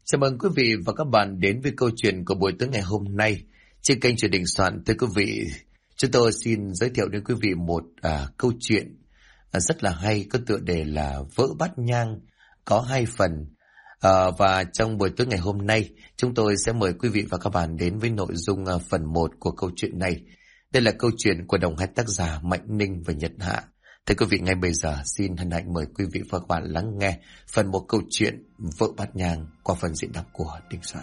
Chào mừng quý vị và các bạn đến với câu chuyện của buổi tối ngày hôm nay. Trên kênh Chuyện Đình Soạn, thưa quý vị, chúng tôi xin giới thiệu đến quý vị một câu chuyện rất là hay, có tựa đề là Vỡ Bát Nhang, có 2 phần. Và trong buổi tối ngày hôm nay, chúng tôi sẽ mời quý vị và các bạn đến với nội dung phần 1 của câu chuyện này. Đây là câu chuyện của đồng hai tác giả Mạnh Ninh và Nhật Hạ. Thưa quý vị, ngay bây giờ xin hân hạnh mời quý vị và các bạn lắng nghe phần 1 câu chuyện Vỡ Bát Nhang qua phần diễn đọc của Đình Soạn.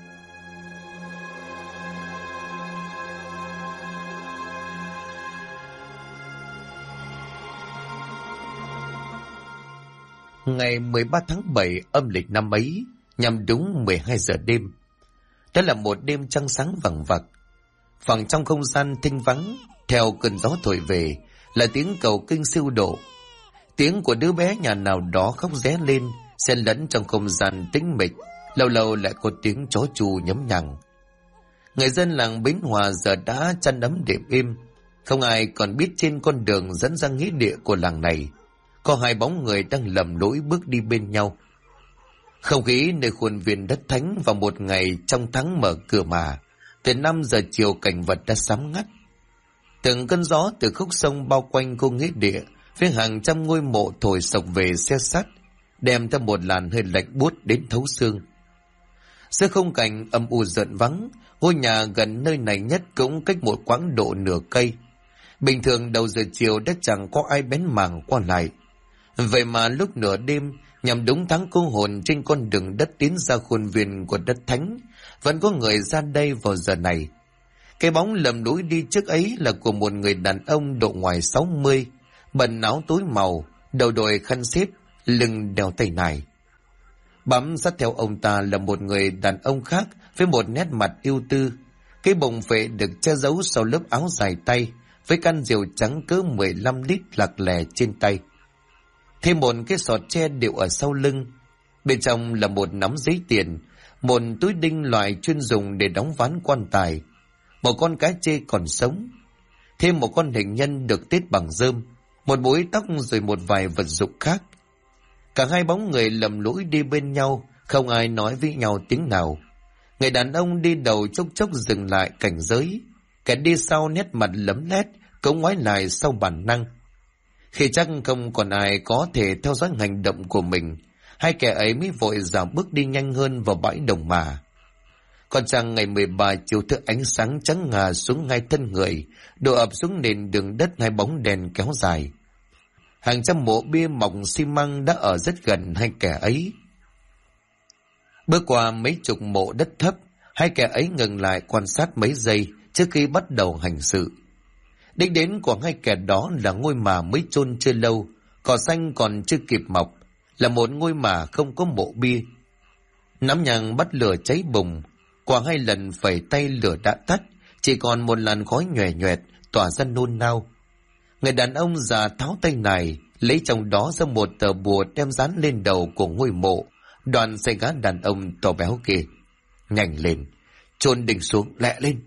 Ngày 13 tháng 7 âm lịch năm ấy, nhằm đúng 12 giờ đêm. Đó là một đêm trăng sáng vằng vặc. Phẳng trong không gian thinh vắng, theo cơn gió thổi về, là tiếng cầu kinh siêu độ. Tiếng của đứa bé nhà nào đó khóc ré lên, xen lẫn trong không gian tĩnh mịch, lâu lâu lại có tiếng chó chu nhấm nhằng. Người dân làng Bến Hòa giờ đã chăn ấm đệm êm, không ai còn biết trên con đường dẫn ra nghĩa địa của làng này có 2 bóng người đang lầm lũi bước đi bên nhau. Không khí nơi khuôn viên đất thánh vào một ngày trong tháng mở cửa mà, từ 5 giờ chiều cảnh vật đã sám ngắt. Từng cơn gió từ khúc sông bao quanh khu nghĩa địa, phía hàng trăm ngôi mộ thổi sộc về xe sắt, đem theo một làn hơi lạnh buốt đến thấu xương. Giữa không cảnh âm u rợn vắng, ngôi nhà gần nơi này nhất cũng cách một quãng độ nửa cây. Bình thường đầu giờ chiều đã chẳng có ai bén mảng qua lại. Vậy mà lúc nửa đêm, nhằm đúng tháng cô hồn trên con đường đất tiến ra khuôn viên của đất thánh, vẫn có người ra đây vào giờ này. Cái bóng lầm lũi đi trước ấy là của một người đàn ông độ ngoài 60, bận áo tối màu, đầu đội khăn xếp, lưng đeo tay nải. Bám sát theo ông ta là một người đàn ông khác với một nét mặt ưu tư. Cái bụng phệ được che giấu sau lớp áo dài tay, với căn rìu trắng cỡ 15 lít lạc lè trên tay. Thêm một cái sọt tre đều ở sau lưng. Bên trong là một nắm giấy tiền, một túi đinh loại chuyên dùng để đóng ván quan tài, một con cá trê còn sống, thêm một con hình nhân được tết bằng rơm, một búi tóc rồi một vài vật dụng khác. Cả 2 bóng người lầm lũi đi bên nhau, không ai nói với nhau tiếng nào. Người đàn ông đi đầu chốc chốc dừng lại cảnh giới, kẻ đi sau nét mặt lấm lét cũng ngoái lại sau bản năng. Khi chắc không còn ai có thể theo dõi hành động của mình, 2 kẻ ấy mới vội dạo bước đi nhanh hơn vào bãi đồng mà. Còn chăng ngày 13 chiều thứ ánh sáng trắng ngà xuống 2 thân người, đổ ập xuống nền đường đất 2 bóng đèn kéo dài. Hàng trăm mộ bia mọc xi măng đã ở rất gần 2 kẻ ấy. Bước qua mấy chục mộ đất thấp, 2 kẻ ấy ngừng lại quan sát mấy giây trước khi bắt đầu hành sự. Đích đến của 2 kẻ đó là ngôi mả mới chôn chưa lâu, cỏ xanh còn chưa kịp mọc, là một ngôi mả không có mộ bia. Nắm nhang bắt lửa cháy bùng, qua 2 lần phẩy tay lửa đã tắt, chỉ còn một làn khói nhòe nhoẹt tỏa ra nôn nao. Người đàn ông già tháo tay này, lấy trong đó ra một tờ bùa đem dán lên đầu của ngôi mộ, đoàn xe gã đàn ông to béo kia. Nhanh lên, chôn đinh xuống, lẹ lên.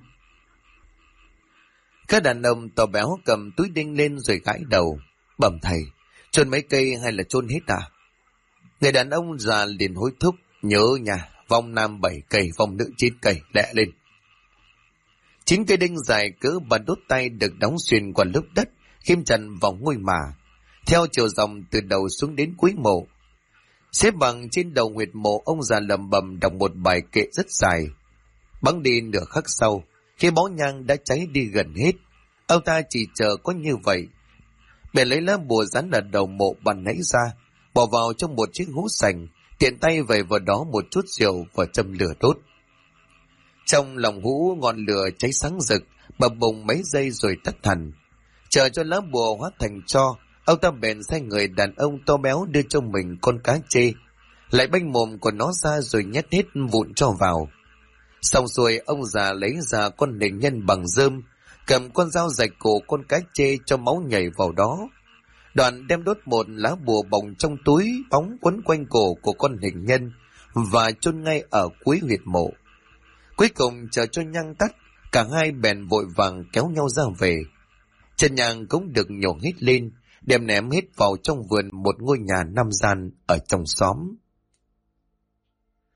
Các đàn ông to béo cầm túi đinh lên rồi gãi đầu. Bẩm thầy, chôn mấy cây hay là chôn hết à? Người đàn ông già liền hối thúc, nhớ nha, vong nam 7 cây, vong nữ 9 cây, lẹ lên. 9 cây đinh dài cỡ 3 đốt tay được đóng xuyên qua lớp đất, khiêm trần vào ngôi mả, theo chiều dòng từ đầu xuống đến cuối mộ. Xếp bằng trên đầu huyệt mộ, ông già lẩm bẩm đọc một bài kệ rất dài. Bắn đi nửa khắc sau, khi bó nhang đã cháy đi gần hết, ông ta chỉ chờ có như vậy. Bèn lấy lá bùa dán ở đầu mộ bàn nãy ra, bỏ vào trong một chiếc hũ sành, tiện tay vẩy vào đó một chút rượu và châm lửa đốt. Trong lòng hũ ngọn lửa cháy sáng rực, bập bùng mấy giây rồi tắt hẳn. Chờ cho lá bùa hóa thành tro, ông ta bèn sai người đàn ông to béo đưa cho mình con cá chê, lại banh mồm của nó ra rồi nhét hết vụn cho vào. Xong xuôi, ông già lấy ra con hình nhân bằng rơm, cầm con dao rạch cổ con cá chê cho máu nhảy vào đó. Đoạn đem đốt một lá bùa bồng trong túi bóng quấn quanh cổ của con hình nhân và chôn ngay ở cuối huyệt mộ. Cuối cùng chờ cho nhang tắt, cả 2 bèn vội vàng kéo nhau ra về. Chân nhang cũng được nhổ hết lên, đem ném hết vào trong vườn một ngôi nhà 5 gian ở trong xóm.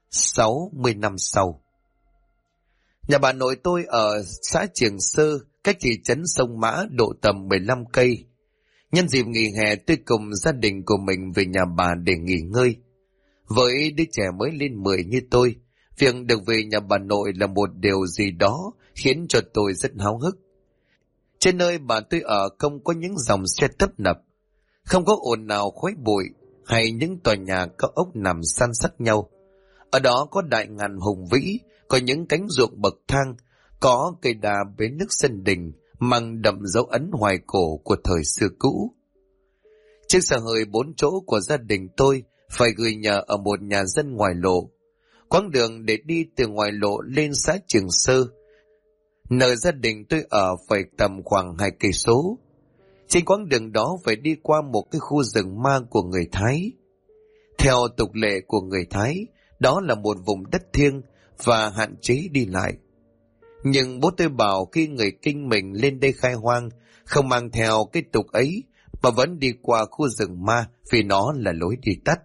60 năm sau. Nhà bà nội tôi ở xã Triềng Sơ, cách thị trấn Sông Mã độ tầm 15 cây. Nhân dịp nghỉ hè, tôi cùng gia đình của mình về nhà bà để nghỉ ngơi. Với đứa trẻ mới lên 10 như tôi, việc được về nhà bà nội là một điều gì đó khiến cho tôi rất háo hức. Trên nơi bà tôi ở không có những dòng xe tấp nập, không có ồn ào khói bụi hay những tòa nhà cao ốc nằm san sát nhau. Ở đó có đại ngàn hùng vĩ, có những cánh ruộng bậc thang, có cây đà bến nước sân đình mang đậm dấu ấn hoài cổ của thời xưa cũ. Chiếc xe hơi 4 chỗ của gia đình tôi phải gửi nhờ ở một nhà dân ngoài lộ. Quãng đường để đi từ ngoài lộ lên xã Trường Sơ, nơi gia đình tôi ở, phải tầm khoảng 2 cây số. Trên quãng đường đó phải đi qua một cái khu rừng ma của người Thái. Theo tục lệ của người Thái, đó là một vùng đất thiêng và hạn chế đi lại. Nhưng bố tôi bảo khi người Kinh mình lên đây khai hoang, không mang theo cái tục ấy mà vẫn đi qua khu rừng ma vì nó là lối đi tắt.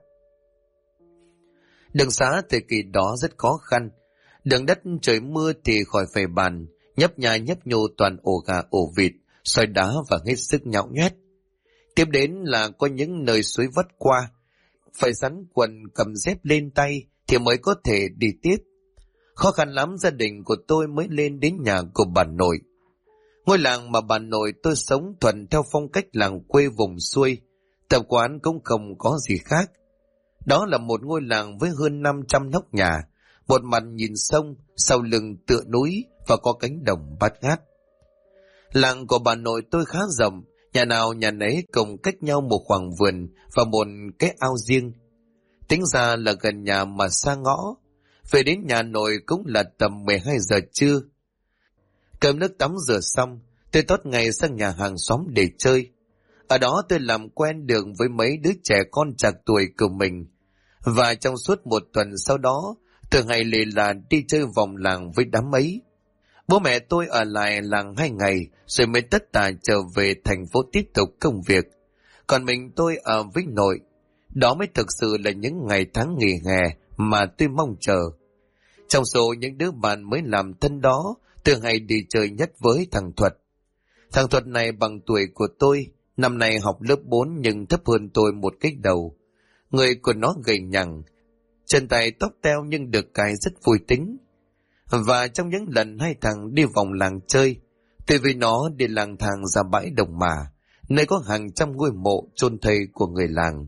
Đường xá thời kỳ đó rất khó khăn. Đường đất trời mưa thì khỏi phải bàn, nhấp nhai nhấp nhô toàn ổ gà ổ vịt, sỏi đá và hết sức nhão nhoét. Tiếp đến là có những nơi suối vắt qua, phải sắn quần cầm dép lên tay thì mới có thể đi tiếp. Khó khăn lắm gia đình của tôi mới lên đến nhà của bà nội. Ngôi làng mà bà nội tôi sống thuần theo phong cách làng quê vùng xuôi, tập quán cũng không có gì khác. Đó là một ngôi làng với hơn 500 nóc nhà, một mặt nhìn sông, sau lưng tựa núi và có cánh đồng bát ngát. Làng của bà nội tôi khá rộng, nhà nào nhà nấy cùng cách nhau một khoảng vườn và một cái ao riêng. Tính ra là gần nhà mà xa ngõ. Về đến nhà nội cũng là tầm 12 giờ trưa. Cơm nước tắm rửa xong, tôi tót ngày sang nhà hàng xóm để chơi. Ở đó tôi làm quen được với mấy đứa trẻ con trạc tuổi của mình. Và trong suốt một tuần sau đó, từ ngày lề là đi chơi vòng làng với đám ấy. Bố mẹ tôi ở lại làng 2 ngày rồi mới tất tả trở về thành phố tiếp tục công việc. Còn mình tôi ở với nội. Đó mới thực sự là những ngày tháng nghỉ hè mà tôi mong chờ. Trong số những đứa bạn mới làm thân đó, tôi hay đi chơi nhất với thằng Thuật. Thằng Thuật này bằng tuổi của tôi, năm nay học lớp 4 nhưng thấp hơn tôi một cách đầu. Người của nó gầy nhằng, chân tay tóc teo nhưng được cái rất vui tính. Và trong những lần hai thằng đi vòng làng chơi, tôi với nó đi lang thang ra bãi Đồng Mà, nơi có hàng trăm ngôi mộ chôn thây của người làng.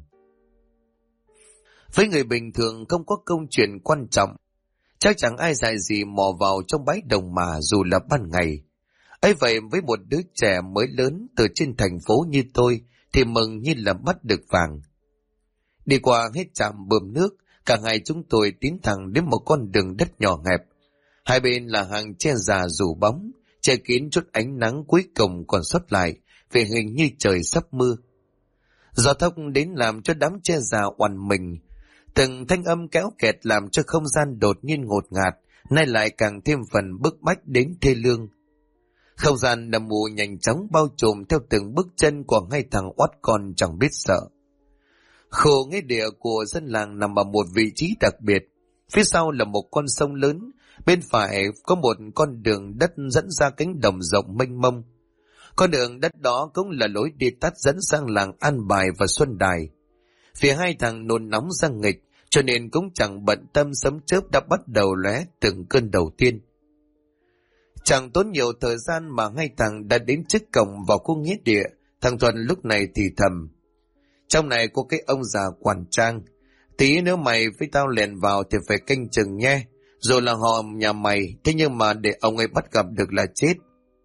Với người bình thường không có công chuyện quan trọng, chắc chẳng ai dại gì mò vào trong bãi Đồng Mà dù là ban ngày. Ấy vậy với một đứa trẻ mới lớn từ trên thành phố như tôi thì mừng như là bắt được vàng. Đi qua hết trạm bơm nước, cả ngày chúng tôi tiến thẳng đến một con đường đất nhỏ hẹp. Hai bên là hàng tre già rủ bóng, che kín chút ánh nắng cuối cùng còn sót lại, vì hình như trời sắp mưa. Gió thốc đến làm cho đám tre già oằn mình. Từng thanh âm kéo kẹt làm cho không gian đột nhiên ngột ngạt, nay lại càng thêm phần bức bách đến thê lương. Không gian đầm mù nhanh chóng bao trùm theo từng bước chân của hai thằng oắt con chẳng biết sợ. Khổ nghĩa địa của dân làng nằm ở một vị trí đặc biệt. Phía sau là một con sông lớn, bên phải có một con đường đất dẫn ra cánh đồng rộng mênh mông. Con đường đất đó cũng là lối đi tắt dẫn sang làng An Bài và Xuân Đài. Vì hai thằng nôn nóng ra nghịch, cho nên cũng chẳng bận tâm sấm chớp đã bắt đầu lóe từng cơn đầu tiên. Chẳng tốn nhiều thời gian mà hai thằng đã đến trước cổng vào khu nghĩa địa. Thằng Thuần lúc này thì thầm: trong này có cái ông già quản trang, tí nếu mày với tao lèn vào thì phải canh chừng nhé, rồi là họ nhà mày, thế nhưng mà để ông ấy bắt gặp được là chết.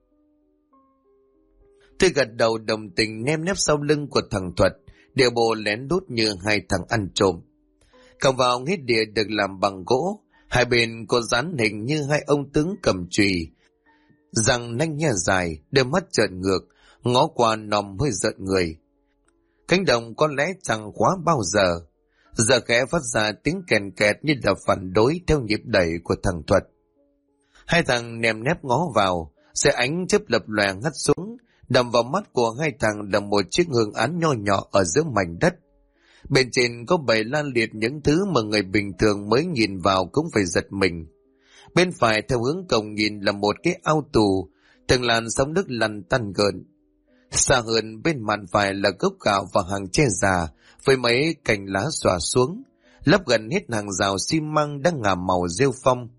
Tôi gật đầu đồng tình ném nép sau lưng của thằng Thuật, điệu bộ lén lút như hai thằng ăn trộm. Cổng vào nghĩa địa được làm bằng gỗ, hai bên có dán hình như hai ông tướng cầm chùy, răng nanh nha dài, đôi mắt trợn ngược, ngó qua nòm hơi giận người. Cánh đồng có lẽ chẳng quá bao giờ, giờ khẽ phát ra tiếng kèn kẹt như là phản đối theo nhịp đẩy của thằng Thuật. Hai thằng nèm nép ngó vào, xe ánh chớp lập lòe ngắt xuống, đầm vào mắt của hai thằng là một chiếc hương án nho nhỏ ở giữa mảnh đất. Bên trên có bày lan liệt những thứ mà người bình thường mới nhìn vào cũng phải giật mình. Bên phải theo hướng cổng nhìn là một cái ao tù, từng làn sóng nước lăn tăn gợn. Xa hơn bên màn phải là gốc gạo và hàng tre già với mấy cành lá xòa xuống, lấp gần hết hàng rào xi măng đang ngả màu rêu phong.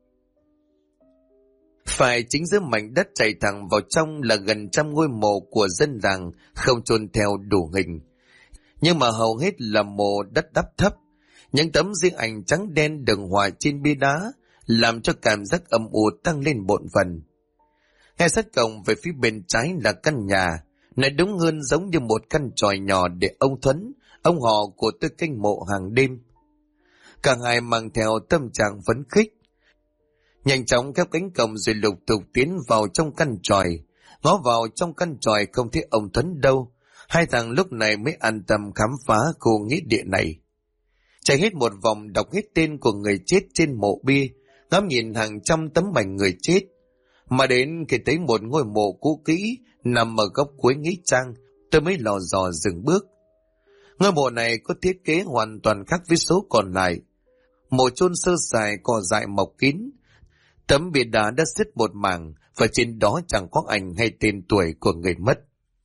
Phải chính giữa mảnh đất chạy thẳng vào trong là gần trăm ngôi mộ của dân làng không chôn theo đủ hình, nhưng mà hầu hết là mộ đất đắp thấp. Những tấm di ảnh trắng đen đường hòa trên bia đá làm cho cảm giác âm u tăng lên bộn phần. Ngay sát cổng về phía bên trái là căn nhà, nói đúng hơn giống như một căn chòi nhỏ để ông Thuấn, ông họ của tôi canh mộ hàng đêm. Cả hai mang theo tâm trạng phấn khích, nhanh chóng khép cánh cổng rồi lục tục tiến vào trong căn chòi. Ngó vào trong căn chòi không thấy ông Thuấn đâu, hai thằng lúc này mới an tâm khám phá khu nghĩa địa này. Chạy hết một vòng đọc hết tên của người chết trên mộ bia, ngắm nhìn hàng trăm tấm ảnh người chết, mà đến khi thấy một ngôi mộ cũ kỹ nằm ở góc cuối nghĩa trang, tôi mới lò dò dừng bước. Ngôi mộ này có thiết kế hoàn toàn khác với số còn lại. Mộ chôn sơ sài, cỏ dại mọc kín, tấm bia đá đã xếp một mảng và trên đó chẳng có ảnh hay tên tuổi của người mất.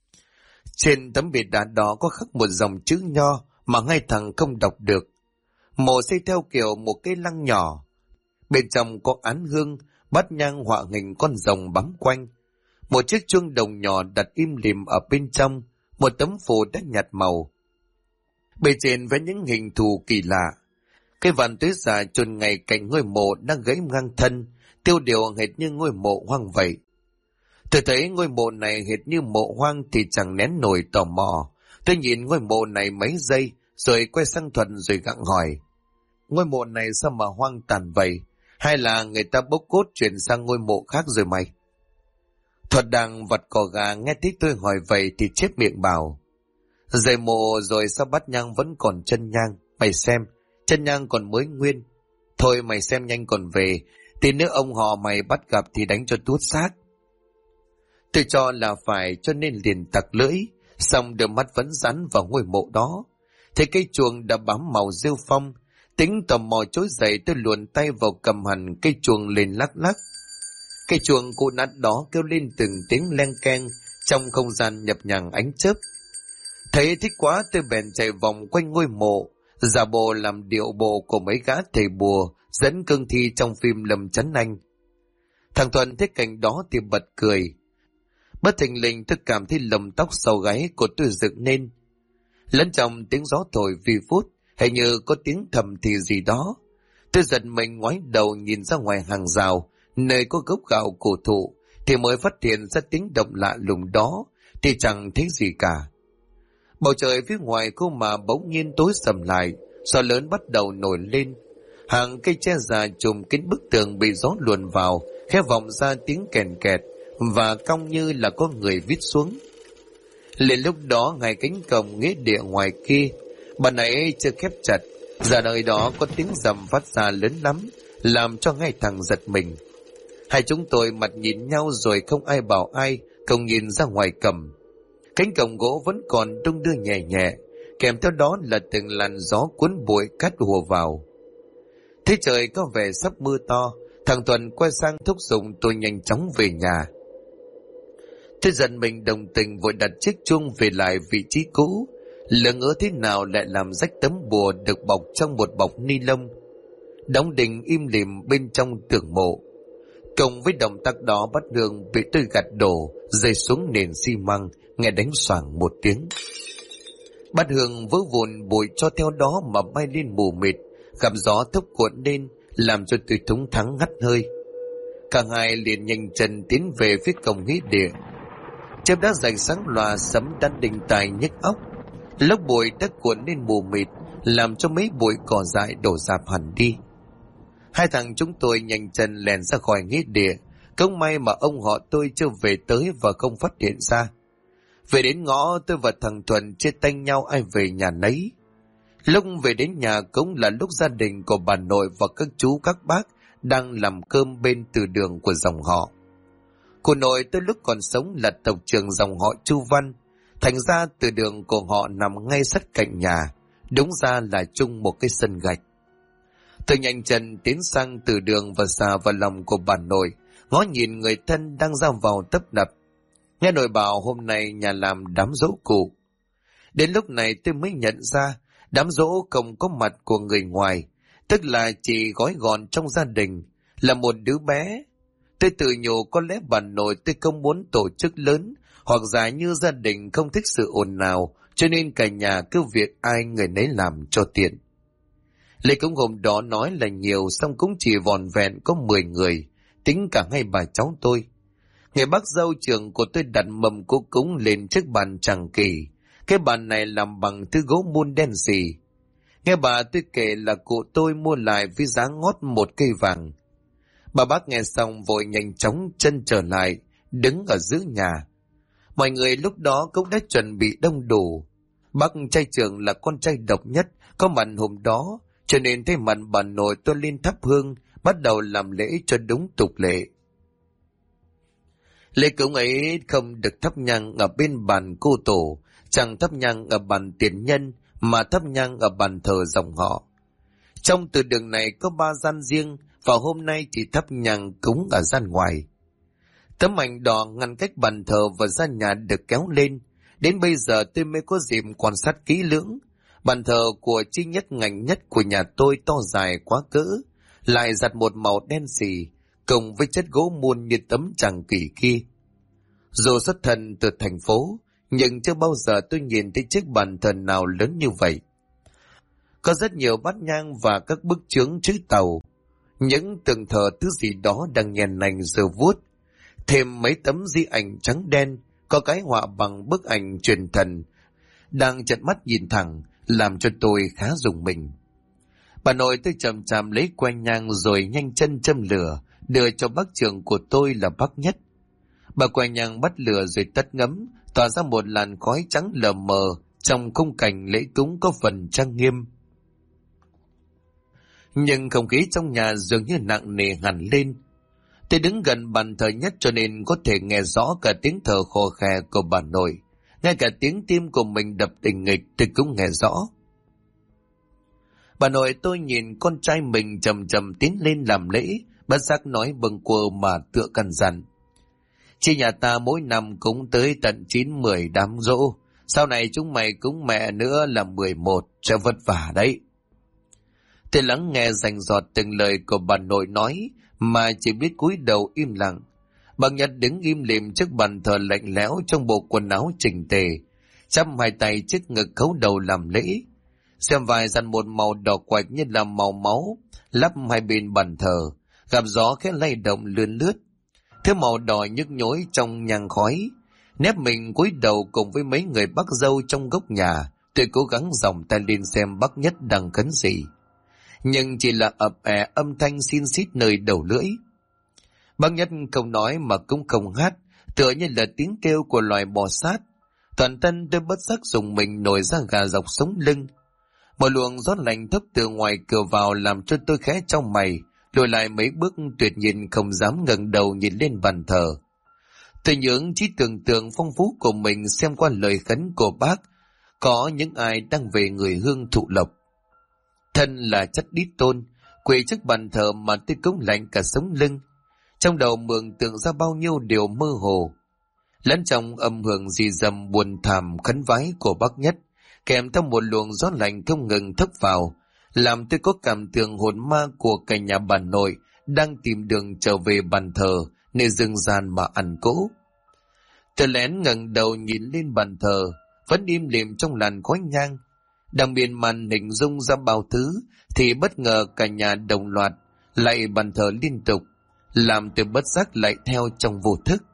Trên tấm bia đá đó có khắc một dòng chữ nho mà hai thằng không đọc được. Mộ xây theo kiểu một cái lăng nhỏ, bên trong có án hương, bát nhang họa hình con rồng bám quanh. Một chiếc chuông đồng nhỏ đặt im lìm ở bên trong, một tấm phù đã nhạt màu. Bề trên với những hình thù kỳ lạ. Cây vạn tuế già chôn ngay cạnh ngôi mộ đang gãy ngang thân, tiêu điều hệt như ngôi mộ hoang vậy. Tôi thấy ngôi mộ này hệt như mộ hoang thì chẳng nén nổi tò mò. Tôi nhìn ngôi mộ này mấy giây, rồi quay sang Thuận rồi gặng hỏi. Ngôi mộ này sao mà hoang tàn vậy? Hay là người ta bốc cốt chuyển sang ngôi mộ khác rồi mày? Thuật đang vặt cỏ gà nghe thấy tôi hỏi vậy thì chép miệng bảo. Rời mộ rồi sao bát nhang vẫn còn chân nhang? Mày xem, chân nhang còn mới nguyên. Thôi mày xem nhanh còn về, tí nữa ông họ mày bắt gặp thì đánh cho tuốt xác. Tôi cho là phải cho nên liền tặc lưỡi, xong đôi mắt vẫn dán vào ngôi mộ đó. Thấy cây chuông đã bám màu rêu phong, tính tò mò trỗi dậy tôi luồn tay vào cầm hẳn cây chuông lên lắc lắc. Cây chuông cũ nát đó kêu lên từng tiếng leng keng trong không gian nhập nhằng ánh chớp. Thấy thích quá tôi bèn chạy vòng quanh ngôi mộ, giả bộ làm điệu bộ của mấy gã thầy bùa dẫn cương thi trong phim Lâm Chấn Anh. Thằng Thuận thấy cảnh đó thì bật cười. Bất thình lình tôi cảm thấy lồng tóc sau gáy của tôi dựng lên. Lẫn trong tiếng gió thổi vi phút, hình như có tiếng thầm thì gì đó. Tôi giật mình ngoái đầu nhìn ra ngoài hàng rào, nơi có gốc gạo cổ thụ, thì mới phát hiện ra tiếng động lạ lùng đó, thì chẳng thấy gì cả. Bầu trời phía ngoài cô mà bỗng nhiên tối sầm lại, gió lớn bắt đầu nổi lên. Hàng cây tre già trùm kín bức tường bị gió luồn vào, khẽ vọng ra tiếng kèn kẹt, và cong như là có người viết xuống. Liền lúc đó ngay cánh cổng nghĩa địa ngoài kia, ban nãy chưa khép chặt, giờ nơi đó có tiếng rầm phát ra lớn lắm, làm cho ngay thằng giật mình. Hai chúng tôi mặt nhìn nhau rồi không ai bảo ai, cùng nhìn ra ngoài cổng. Cánh cổng gỗ vẫn còn đung đưa nhẹ nhẹ, kèm theo đó là từng làn gió cuốn bụi cát hùa vào. Thế trời có vẻ sắp mưa to, thằng Thuận quay sang thúc giục tôi nhanh chóng về nhà. Tôi giận mình đồng tình vội đặt chiếc chuông về lại vị trí cũ. Lỡ ngỡ thế nào lại làm rách tấm bùa được bọc trong một bọc ni lông, đóng đinh im lìm bên trong tường mộ. Cùng với động tác đó, bát hương bị tôi gạt đổ rơi xuống nền xi măng, nghe đánh xoảng một tiếng. Bát hương vỡ vụn, bụi cho theo đó mà bay lên mù mịt, gặp gió thốc cuộn lên, làm cho tôi thúng thắng hắt hơi. Cả hai liền nhanh chân tiến về phía cổng nghĩa địa. Chớp đã rạch sáng loà, sấm đã đinh tai nhức óc. Lốc bụi đã cuộn lên mù mịt, làm cho mấy bụi cỏ dại đổ rạp hẳn đi. Hai thằng chúng tôi nhanh chân lèn ra khỏi nghĩa địa. Không may mà ông họ tôi chưa về tới và không phát hiện ra. Về đến ngõ, tôi và thằng Thuận chia tay nhau ai về nhà nấy. Lúc về đến nhà cũng là lúc gia đình của bà nội và các chú các bác đang làm cơm bên từ đường của dòng họ. Cô nội tôi lúc còn sống là tộc trưởng dòng họ Chu Văn, thành ra từ đường của họ nằm ngay sát cạnh nhà, đúng ra là chung một cái sân gạch. Tôi nhanh chân tiến sang từ đường và xà vào lòng của bà nội, ngó nhìn người thân đang ra vào tấp nập. Nghe nội bảo hôm nay nhà làm đám giỗ cụ. Đến lúc này tôi mới nhận ra đám giỗ không có mặt của người ngoài, tức là chỉ gói gọn trong gia đình, là một đứa bé. Tôi tự nhủ có lẽ bà nội tôi không muốn tổ chức lớn, hoặc giả như gia đình không thích sự ồn ào, cho nên cả nhà cứ việc ai người nấy làm cho tiện. Lễ cúng hôm đó nói là nhiều, xong cũng chỉ vòn vẹn có 10 người, tính cả ngay bà cháu tôi. Người bác dâu trưởng của tôi đặt mâm cỗ cúng lên chiếc bàn tràng kỳ. Cái bàn này làm bằng thứ gỗ mun đen xì. Nghe bà tôi kể là cụ tôi mua lại với giá ngót 1 cây vàng. Bà bác nghe xong vội nhanh chóng chân trở lại, đứng ở giữa nhà. Mọi người lúc đó cũng đã chuẩn bị đông đủ. Bác trai trưởng là con trai độc nhất, có mặt hôm đó, cho nên thấy mặt bà nội tôi lên thắp hương, bắt đầu làm lễ cho đúng tục lệ. Lễ cúng ấy không được thắp nhang ở bên bàn cô tổ, chẳng thắp nhang ở bàn tiền nhân, mà thắp nhang ở bàn thờ dòng họ. Trong từ đường này có 3 gian riêng, và hôm nay chỉ thắp nhang cúng ở gian ngoài. Tấm ảnh đỏ ngăn cách bàn thờ và gian nhà được kéo lên. Đến bây giờ tôi mới có dịp quan sát kỹ lưỡng. Bàn thờ của chi nhất ngành nhất của nhà tôi to dài quá cỡ, lại giặt một màu đen xì, cùng với chất gỗ muôn như tấm tràng kỷ kia. Dù xuất thân từ thành phố, nhưng chưa bao giờ tôi nhìn thấy chiếc bàn thờ nào lớn như vậy. Có rất nhiều bát nhang và các bức chướng chữ tàu, những tượng thờ thứ gì đó đang nhèn nành giờ vuốt, thêm mấy tấm di ảnh trắng đen, có cái họa bằng bức ảnh truyền thần, đang chợt mắt nhìn thẳng, làm cho tôi khá rùng mình. Bà nội tôi chậm chạp lấy que nhang rồi nhanh chân châm lửa, đưa cho bác trưởng của tôi là bác Nhất. Bà que nhang bắt lửa rồi tắt ngấm, tỏa ra một làn khói trắng lờ mờ, trong khung cảnh lễ cúng có phần trang nghiêm. Nhưng không khí trong nhà dường như nặng nề hẳn lên. Tôi đứng gần bàn thờ Nhất cho nên có thể nghe rõ cả tiếng thở khò khè của bà nội. Ngay cả tiếng tim của mình đập tình nghịch tôi cũng nghe rõ. Bà nội tôi nhìn con trai mình chậm chậm tiến lên làm lễ, bất giác nói bâng quơ mà tựa căn dặn. Chị nhà ta mỗi năm cúng tới tận 9-10 đám giỗ, sau này chúng mày cúng mẹ nữa là 11, sẽ vất vả đấy. Tôi lắng nghe rành rọt từng lời của bà nội nói, mà chỉ biết cúi đầu im lặng. Bà Nhật đứng im lìm trước bàn thờ lạnh lẽo trong bộ quần áo chỉnh tề, chắp hai tay trước ngực khấu đầu làm lễ. Xem vài dàn một màu đỏ quạch như là màu máu, lắp hai bên bàn thờ, gặp gió khẽ lay động lươn lướt. Thứ màu đỏ nhức nhối trong nhang khói, nép mình cúi đầu cùng với mấy người bác dâu trong góc nhà. Tôi cố gắng dòng tay lên xem bác Nhất đang khấn gì, nhưng chỉ là ập ẹ âm thanh xin xít nơi đầu lưỡi. Bác Nhất không nói mà cũng không hát, tựa như là tiếng kêu của loài bò sát. Toàn thân tôi bất giác dùng mình nổi ra gà dọc sống lưng. Một luồng gió lạnh thốc từ ngoài cửa vào làm cho tôi khẽ trong mày, lùi lại mấy bước tuyệt nhiên không dám ngẩng đầu nhìn lên bàn thờ. Tôi nhướng trí tưởng tượng phong phú của mình xem qua lời khấn của bác, có những ai đang về người hương thụ lộc. Thân là chất đít tôn, quỳ trước bàn thờ mà tôi cũng lạnh cả sống lưng. Trong đầu mường tượng ra bao nhiêu điều mơ hồ, lẫn trong âm hưởng rì rầm buồn thảm khấn vái của bác Nhất, kèm theo một luồng gió lạnh không ngừng thốc vào, làm tôi có cảm tưởng hồn ma của cả nhà bà nội đang tìm đường trở về bàn thờ, nơi rừng gian mà ăn cỗ. Tôi lén ngẩng đầu nhìn lên bàn thờ, vẫn im lìm trong làn khói nhang. Đang miên man hình dung ra bao thứ, thì bất ngờ cả nhà đồng loạt lạy bàn thờ liên tục, làm tôi bất giác lạy theo trong vô thức.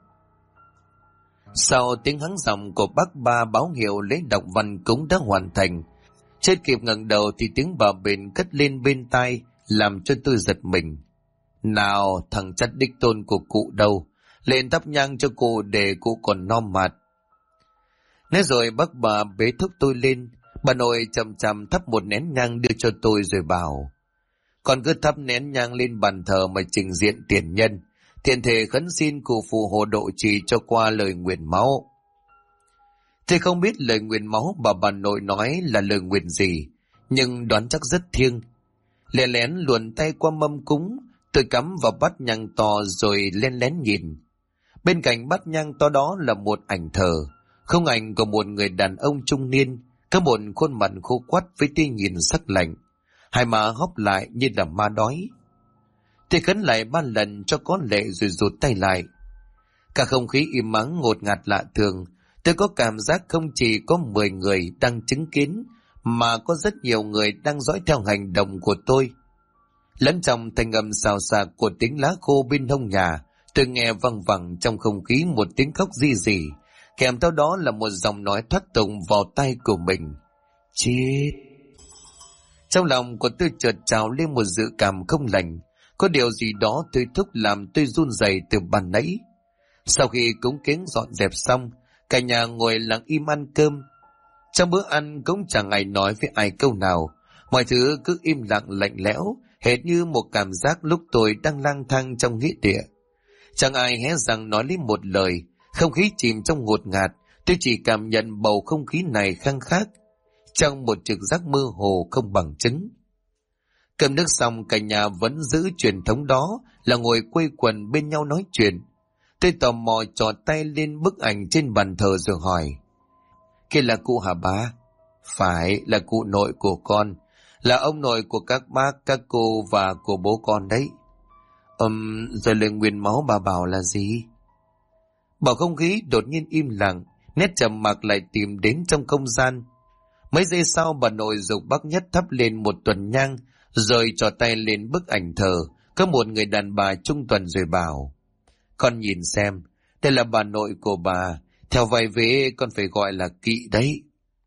Sau tiếng hắng giọng của bác ba báo hiệu lễ đọc văn cúng đã hoàn thành, chưa kịp ngẩng đầu thì tiếng bà bền cất lên bên tai, làm cho tôi giật mình. Nào, thằng chất đích tôn của cụ đâu, lên thắp nhang cho cụ để cụ còn non mặt. Nói rồi bác bà bế thúc tôi lên. Bà nội chậm chậm thắp một nén nhang đưa cho tôi rồi bảo, còn cứ thắp nén nhang lên bàn thờ mà trình diện tiền nhân, thiện thể khấn xin cụ phù hộ độ trì cho qua lời nguyền máu. Tôi không biết lời nguyền máu bà nội nói là lời nguyền gì, nhưng đoán chắc rất thiêng. Lén lén luồn tay qua mâm cúng, tôi cắm vào bát nhang to rồi lén lén nhìn. Bên cạnh bát nhang to đó là một ảnh thờ, không ảnh của một người đàn ông trung niên, có một khuôn mặt khô quắt với tia nhìn sắc lạnh, hai má hóp lại như là ma đói. Tôi khấn lại 3 lần cho có lệ rồi rụt tay lại. Cả không khí im ắng ngột ngạt lạ thường, tôi có cảm giác không chỉ có 10 người đang chứng kiến, mà có rất nhiều người đang dõi theo hành động của tôi. Lẫn trong thanh âm xào xạc của tiếng lá khô bên hông nhà, tôi nghe văng vẳng trong không khí một tiếng khóc ri rỉ, kèm theo đó là một giọng nói thoát tụng vào tai của mình. Chết! Trong lòng của tôi chợt trào lên một dự cảm không lành, có điều gì đó thôi thúc làm tôi run rẩy từ ban nãy. Sau khi cúng kiến dọn dẹp xong, cả nhà ngồi lặng im ăn cơm. Trong bữa ăn cũng chẳng ai nói với ai câu nào, mọi thứ cứ im lặng lạnh lẽo, hệt như một cảm giác lúc tôi đang lang thang trong nghĩa địa. Chẳng ai hé răng nói lên một lời, không khí chìm trong ngột ngạt, tôi chỉ cảm nhận bầu không khí này khăng khát, trong một trực giác mơ hồ không bằng chứng. Cơm nước xong, cả nhà vẫn giữ truyền thống đó là ngồi quây quần bên nhau nói chuyện. Tôi tò mò trò tay lên bức ảnh trên bàn thờ rồi hỏi. Kia là cụ hả ba? Phải, là cụ nội của con, là ông nội của các bác, các cô và của bố con đấy. Rồi lời nguyền máu bà bảo là gì? Bầu không khí đột nhiên im lặng, nét trầm mặc lại tìm đến trong không gian. Mấy giây sau, bà nội giục bác Nhất thắp lên một tuần nhang, rồi trò tay lên bức ảnh thờ, có một người đàn bà trung tuần rồi bảo. Con nhìn xem, đây là bà nội của bà, theo vai vế con phải gọi là Kỵ đấy.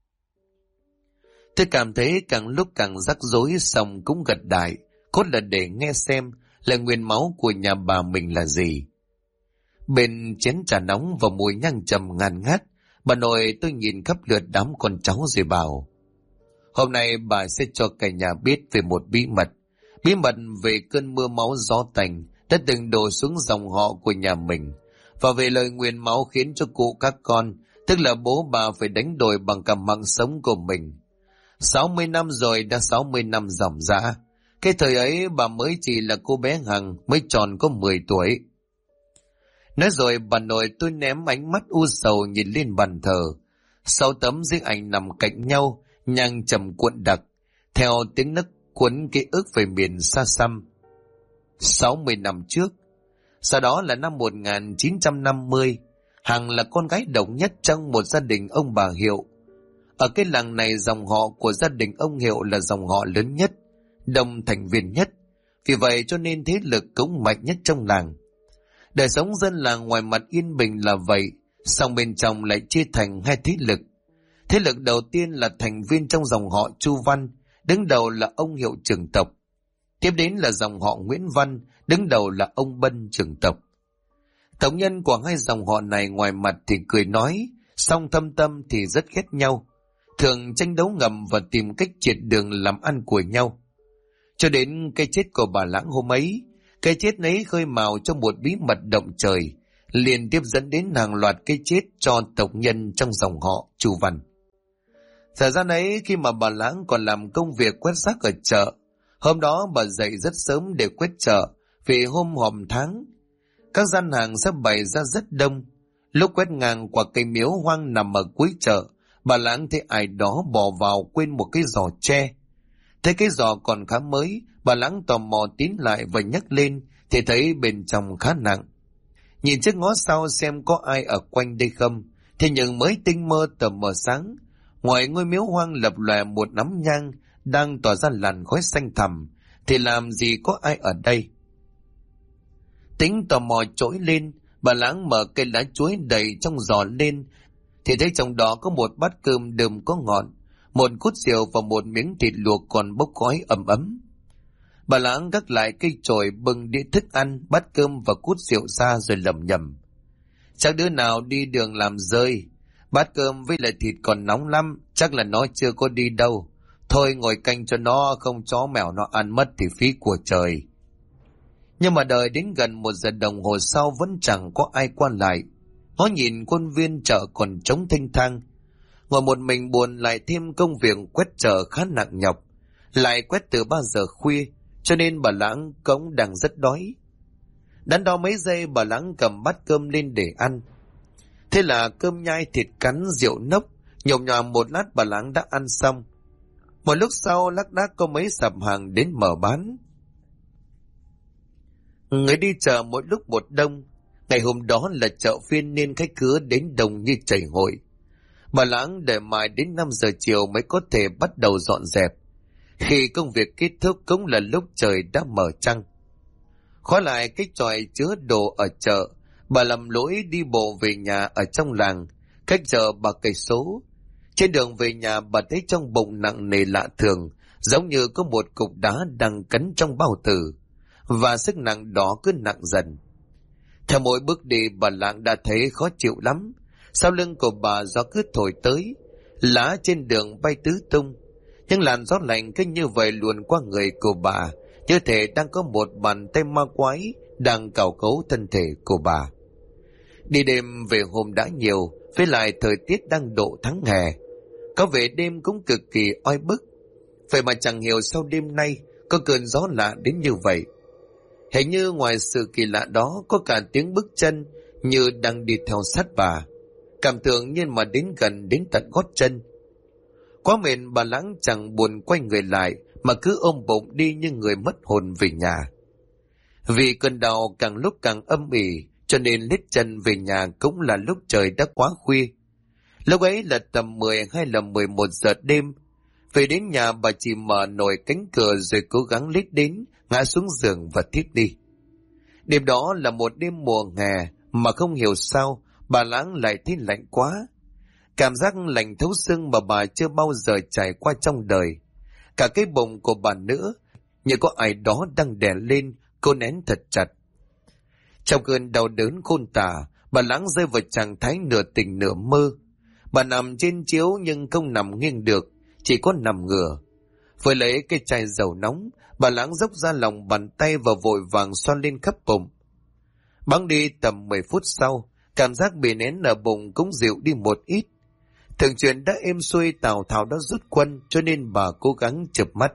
Tôi cảm thấy càng lúc càng rắc rối, xong cũng gật đại, cốt là để nghe xem là nguyên máu của nhà bà mình là gì. Bên chén trà nóng và mùi nhang trầm ngàn ngát, bà nội tôi nhìn khắp lượt đám con cháu rồi bảo. Hôm nay bà sẽ cho cả nhà biết về một bí mật về cơn mưa máu gió tành đã từng đổ xuống dòng họ của nhà mình, và về lời nguyền máu khiến cho cụ các con, tức là bố bà, phải đánh đổi bằng cả mạng sống của mình. 60 năm rồi, đã 60 năm dòng dã. Cái thời ấy bà mới chỉ là cô bé Hằng, mới tròn có 10 tuổi. Nói rồi bà nội tôi ném ánh mắt u sầu nhìn lên bàn thờ. 6 tấm giếng ảnh nằm cạnh nhau, nhang trầm cuộn đặc, theo tiếng nấc cuốn ký ức về miền xa xăm. 60 năm trước. Sau đó là năm 1950, Hằng là con gái độc nhất trong một gia đình ông bà Hiệu. Ở cái làng này, dòng họ của gia đình ông Hiệu là dòng họ lớn nhất, đông thành viên nhất, vì vậy cho nên thế lực cũng mạnh nhất trong làng. Đời sống dân làng ngoài mặt yên bình là vậy, song bên trong lại chia thành 2 thế lực. Thế lực đầu tiên là thành viên trong dòng họ Chu Văn, đứng đầu là ông Hiệu trưởng tộc. Tiếp đến là dòng họ Nguyễn Văn, đứng đầu là ông Bân trưởng tộc. Tổng nhân của 2 dòng họ này ngoài mặt thì cười nói, song thâm tâm thì rất ghét nhau, thường tranh đấu ngầm và tìm cách triệt đường làm ăn của nhau. Cho đến cái chết của bà Lãng hôm ấy, cái chết ấy khơi mào cho một bí mật động trời, liên tiếp dẫn đến hàng loạt cái chết cho tộc nhân trong dòng họ Chu Văn. Thời gian ấy, khi mà bà Lãng còn làm công việc quét rác ở chợ, hôm đó bà dậy rất sớm để quét chợ, vì hôm họp tháng, các gian hàng sẽ bày ra rất đông. Lúc quét ngang qua cây miếu hoang nằm ở cuối chợ, bà Lãng thấy ai đó bỏ vào quên một cái giò tre. Thấy cái giò còn khá mới, bà Lãng tò mò tiến lại và nhấc lên, thì thấy bên trong khá nặng. Nhìn trước ngó sau xem có ai ở quanh đây không, thế nhưng mới tinh mơ tờ mờ sáng, ngoài ngôi miếu hoang lập lòe một nắm nhang đang tỏa ra làn khói xanh thẳm, thì làm gì có ai ở đây. Tính tò mò trỗi lên, bà Lãng mở cây lá chuối đầy trong giò lên, thì thấy trong đó có một bát cơm đơm có ngọn, một cút rượu và một miếng thịt luộc còn bốc khói ấm ấm. Bà Lãng gác lại cây chổi, bưng đĩa thức ăn, bát cơm và cút rượu ra rồi lẩm nhẩm. Chắc đứa nào đi đường làm rơi, bát cơm với lại thịt còn nóng lắm, chắc là nó chưa có đi đâu. Thôi ngồi canh cho nó, không chó mèo nó ăn mất thì phí của trời. Nhưng mà đợi đến gần 1 giờ đồng hồ sau vẫn chẳng có ai qua lại. Ngó nhìn khuôn viên chợ còn trống thênh thang. Ngồi một mình buồn lại thêm công việc quét chợ khá nặng nhọc, Lại quét từ 3 giờ khuya, cho nên bà Lãng cũng đang rất đói. Đắn đo mấy giây, bà Lãng cầm bát cơm lên để ăn. Thế là cơm nhai, thịt cắn, rượu nốc, nhồm nhòm một lát bà Lãng đã ăn xong. Một lúc sau lác đác có mấy sạp hàng đến mở bán. Người đi chợ mỗi lúc một đông. Ngày hôm đó là chợ phiên nên khách khứa đến đông như chảy hội. Bà Lãng đợi mãi đến 5 giờ chiều mới có thể bắt đầu dọn dẹp. Khi công việc kết thúc cũng là lúc trời đã mở trăng. Khóa lại cái chòi chứa đồ ở chợ, bà lầm lỗi đi bộ về nhà ở trong làng, cách chợ 3 cây số. Trên đường về nhà bà thấy trong bụng nặng nề lạ thường, giống như có một cục đá đang cấn trong bao tử, và sức nặng đó cứ nặng dần. Theo mỗi bước đi bà Lãng đã thấy khó chịu lắm. Sau lưng của bà gió cứ thổi tới, lá trên đường bay tứ tung. Nhưng làn gió lạnh cứ như vậy luồn qua người của bà, như thể đang có một bàn tay ma quái đang cào cấu thân thể của bà. Đi đêm về hôm đã nhiều, với lại thời tiết đang độ tháng hè, có vẻ đêm cũng cực kỳ oi bức. Vậy mà chẳng hiểu sao đêm nay có cơn gió lạ đến như vậy. Hình như ngoài sự kỳ lạ đó có cả tiếng bước chân như đang đi theo sát bà, cảm tưởng nhiên mà đến gần đến tận gót chân. Quá mệt bà Lãng chẳng buồn quay người lại mà cứ ôm bụng đi như người mất hồn về nhà. Vì cơn đau càng lúc càng âm ỉ, cho nên lết chân về nhà cũng là lúc trời đã quá khuya. Lúc ấy là tầm 10 hay là 11 giờ đêm. Về đến nhà bà chỉ mở nổi cánh cửa rồi cố gắng lết đến, ngã xuống giường và thiếp đi. Đêm đó là một đêm mùa hè mà không hiểu sao bà Lãng lại thấy lạnh quá. Cảm giác lạnh thấu xương mà bà chưa bao giờ trải qua trong đời. Cả cái bụng của bà nữa, như có ai đó đang đè lên, cô nén thật chặt. Trong cơn đau đớn khôn tả, bà Lãng rơi vào trạng thái nửa tỉnh nửa mơ. Bà nằm trên chiếu nhưng không nằm nghiêng được, chỉ có nằm ngửa. Với lấy cái chai dầu nóng, bà Lãng dốc ra lòng bàn tay và vội vàng xoa lên khắp bụng. Bẵng đi tầm 10 phút sau, cảm giác bị nén ở bụng cũng dịu đi một ít. Thường chuyện đã êm xuôi, Tào Tháo đã rút quân, cho nên bà cố gắng chợp mắt.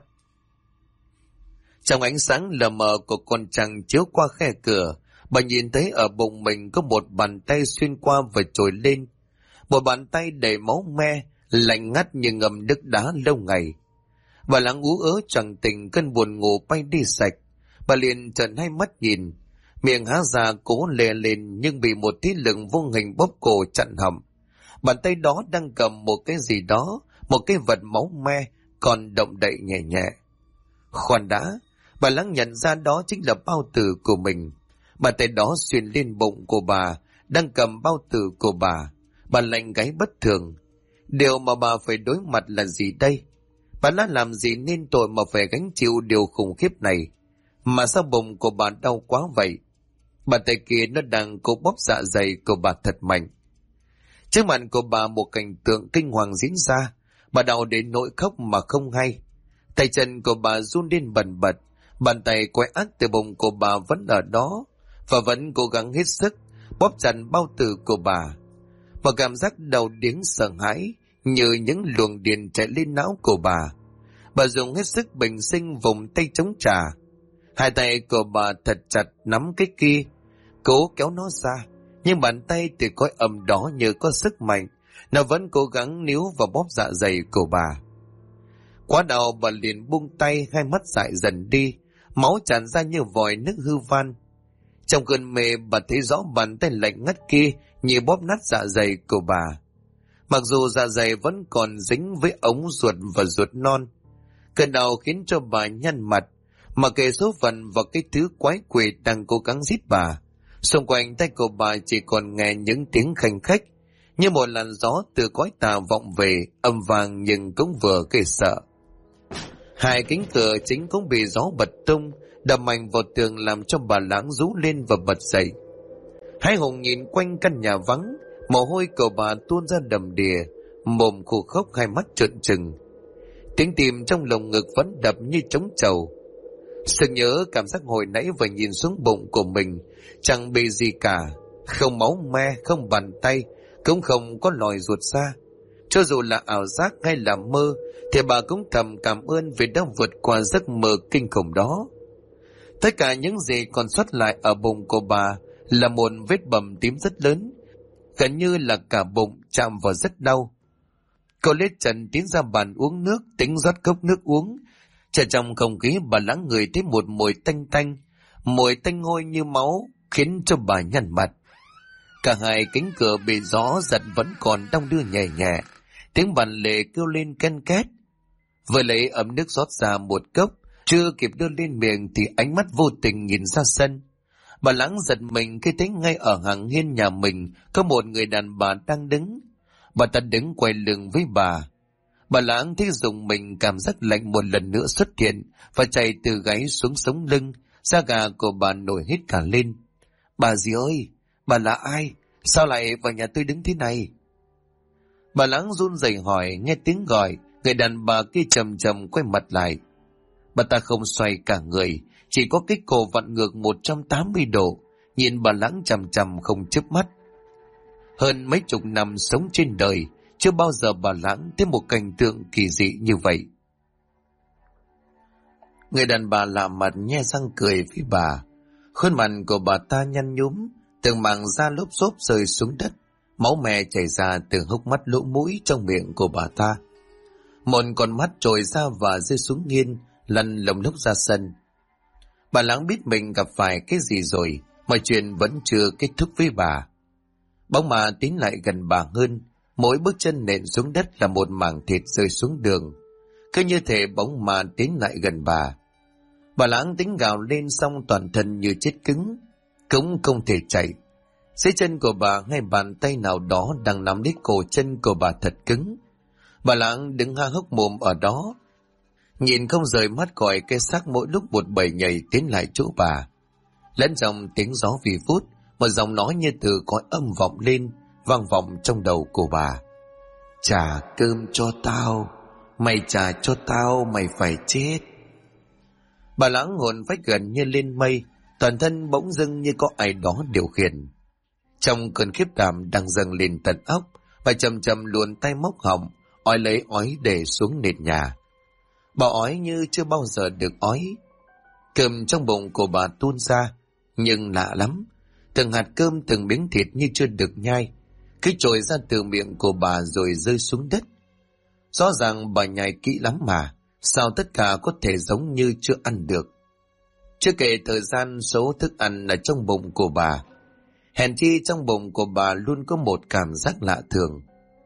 Trong ánh sáng lờ mờ của con trăng chiếu qua khe cửa, bà nhìn thấy ở bụng mình có một bàn tay xuyên qua và trồi lên. Một bàn tay đầy máu me, lạnh ngắt như ngầm nước đá lâu ngày. Bà Lãng ú ớ chẳng tỉnh, cơn buồn ngủ bay đi sạch. Bà liền trợn hai mắt nhìn, miệng há ra cố lè lên nhưng bị một tí lực vô hình bóp cổ chặn họng. Bàn tay đó đang cầm một cái gì đó, một cái vật máu me, còn động đậy nhẹ nhẹ. Khoan đã, bà Lãng nhận ra đó chính là bao tử của mình. Bàn tay đó xuyên lên bụng của bà, đang cầm bao tử của bà. Bà lạnh gáy bất thường. Điều mà bà phải đối mặt là gì đây? Bà đã làm gì nên tội mà phải gánh chịu điều khủng khiếp này? Mà sao bụng của bà đau quá vậy? Bàn tay kia nó đang cố bóp dạ dày của bà thật mạnh. Trước mặt của bà một cảnh tượng kinh hoàng diễn ra. Bà đau đến nỗi khóc mà không hay. Tay chân của bà run lên bần bật. Bàn tay quay ác từ bụng của bà vẫn ở đó, và vẫn cố gắng hết sức bóp chặt bao tử của bà. Và cảm giác đau điếng sợ hãi như những luồng điện chạy lên não của bà. Bà dùng hết sức bình sinh vùng tay chống trả. Hai tay của bà thật chặt nắm cái kia, cố kéo nó ra. Nhưng bàn tay từ cõi âm đó như có sức mạnh, nó vẫn cố gắng níu và bóp dạ dày của bà. Quá đau bà liền buông tay, hai mắt dại dần đi, máu tràn ra như vòi nước hư van. Trong cơn mê bà thấy rõ bàn tay lạnh ngắt kia như bóp nát dạ dày của bà. Mặc dù dạ dày vẫn còn dính với ống ruột và ruột non. Cơn đau khiến cho bà nhăn mặt, mà kệ số phận và cái thứ quái quỷ đang cố gắng giết bà. Xung quanh tay của bà chỉ còn nghe những tiếng khanh khách, như một làn gió từ cõi tà vọng về, âm vang nhưng cũng vừa gây sợ. Hai cánh cửa chính cũng bị gió bật tung, đập mạnh vào tường làm cho bà Lãng rú lên và bật dậy. Hai Hùng nhìn quanh căn nhà vắng, mồ hôi của bà tuôn ra đầm đìa, mồm khô khốc, hai mắt trợn trừng. Tiếng tim trong lồng ngực vẫn đập như trống trầu. Sực nhớ cảm giác hồi nãy vừa nhìn xuống bụng của mình, chẳng bị gì cả, không máu me, không bàn tay, cũng không có lòi ruột ra. Cho dù là ảo giác hay là mơ, thì bà cũng thầm cảm ơn vì đã vượt qua giấc mơ kinh khủng đó. Tất cả những gì còn sót lại ở bụng của bà là một vết bầm tím rất lớn, gần như là cả bụng chạm vào rất đau. Cô lết chân tiến ra bàn uống nước, tính rót cốc nước uống. Chờ trong không khí bà lắng người thấy một mùi tanh tanh, mùi tanh hôi như máu, khiến cho bà nhăn mặt. Cả hai cánh cửa bị gió giật vẫn còn đong đưa nhẹ nhẹ, tiếng bàn lề kêu lên ken két. Vừa lấy ấm nước rót ra một cốc, chưa kịp đưa lên miệng thì ánh mắt vô tình nhìn ra sân. Bà Lãng giật mình khi thấy ngay ở hàng hiên nhà mình có một người đàn bà đang đứng. Bà ta đứng quay lưng với bà. Bà Lãng thấy dùng mình, cảm giác lạnh một lần nữa xuất hiện và chạy từ gáy xuống sống lưng, da gà của bà nổi hết cả lên. Bà gì ơi, bà là ai? Sao lại vào nhà tôi đứng thế này? Bà Lãng run rẩy hỏi, nghe tiếng gọi, người đàn bà kia chậm chậm quay mặt lại. Bà ta không xoay cả người, chỉ có cái cổ vặn ngược 180 độ, nhìn bà Lãng chằm chằm không chớp mắt. Hơn mấy chục năm sống trên đời, chưa bao giờ bà Lãng thấy một cảnh tượng kỳ dị như vậy. Người đàn bà lạ mặt nhe răng cười với bà. Khuôn mặt của bà ta nhăn nhúm, từng mảng da lốp xốp rơi xuống đất, máu me chảy ra từ hốc mắt lỗ mũi trong miệng của bà ta. Một con mắt trồi ra và rơi xuống nghiêng, lăn lồng lốc ra sân. Bà Lãng biết mình gặp phải cái gì rồi, mọi chuyện vẫn chưa kết thúc với bà. Bóng ma tiến lại gần bà hơn, mỗi bước chân nện xuống đất là một mảng thịt rơi xuống đường. Cứ như thể bóng ma tiến lại gần bà. Bà Lãng tính gào lên xong toàn thân như chết cứng, cũng không thể chạy. Dưới chân của bà, ngay bàn tay nào đó đang nắm lấy cổ chân của bà thật cứng. Bà Lãng đứng há hốc mồm ở đó, nhìn không rời mắt khỏi cái xác mỗi lúc một bầy nhảy tiến lại chỗ bà. Lẫn trong tiếng gió vi vút, một giọng nói như từ cõi âm vọng lên, vang vọng trong đầu của bà. Trả cơm cho tao, mày trả cho tao, mày phải chết. Bà Lãng hồn phách gần như lên mây, toàn thân bỗng dưng như có ai đó điều khiển. Trong cơn khiếp đảm đang dâng lên tận óc, bà chậm chậm luồn tay móc họng, ói lấy ói để xuống nền nhà. Bà ói như chưa bao giờ được ói. Cơm trong bụng của bà tuôn ra, nhưng lạ lắm, từng hạt cơm từng miếng thịt như chưa được nhai, cứ trồi ra từ miệng của bà rồi rơi xuống đất. Rõ ràng bà nhai kỹ lắm mà, sao tất cả có thể giống như chưa ăn được. Chưa kể thời gian số thức ăn ở trong bụng của bà, hèn chi trong bụng của bà luôn có một cảm giác lạ thường.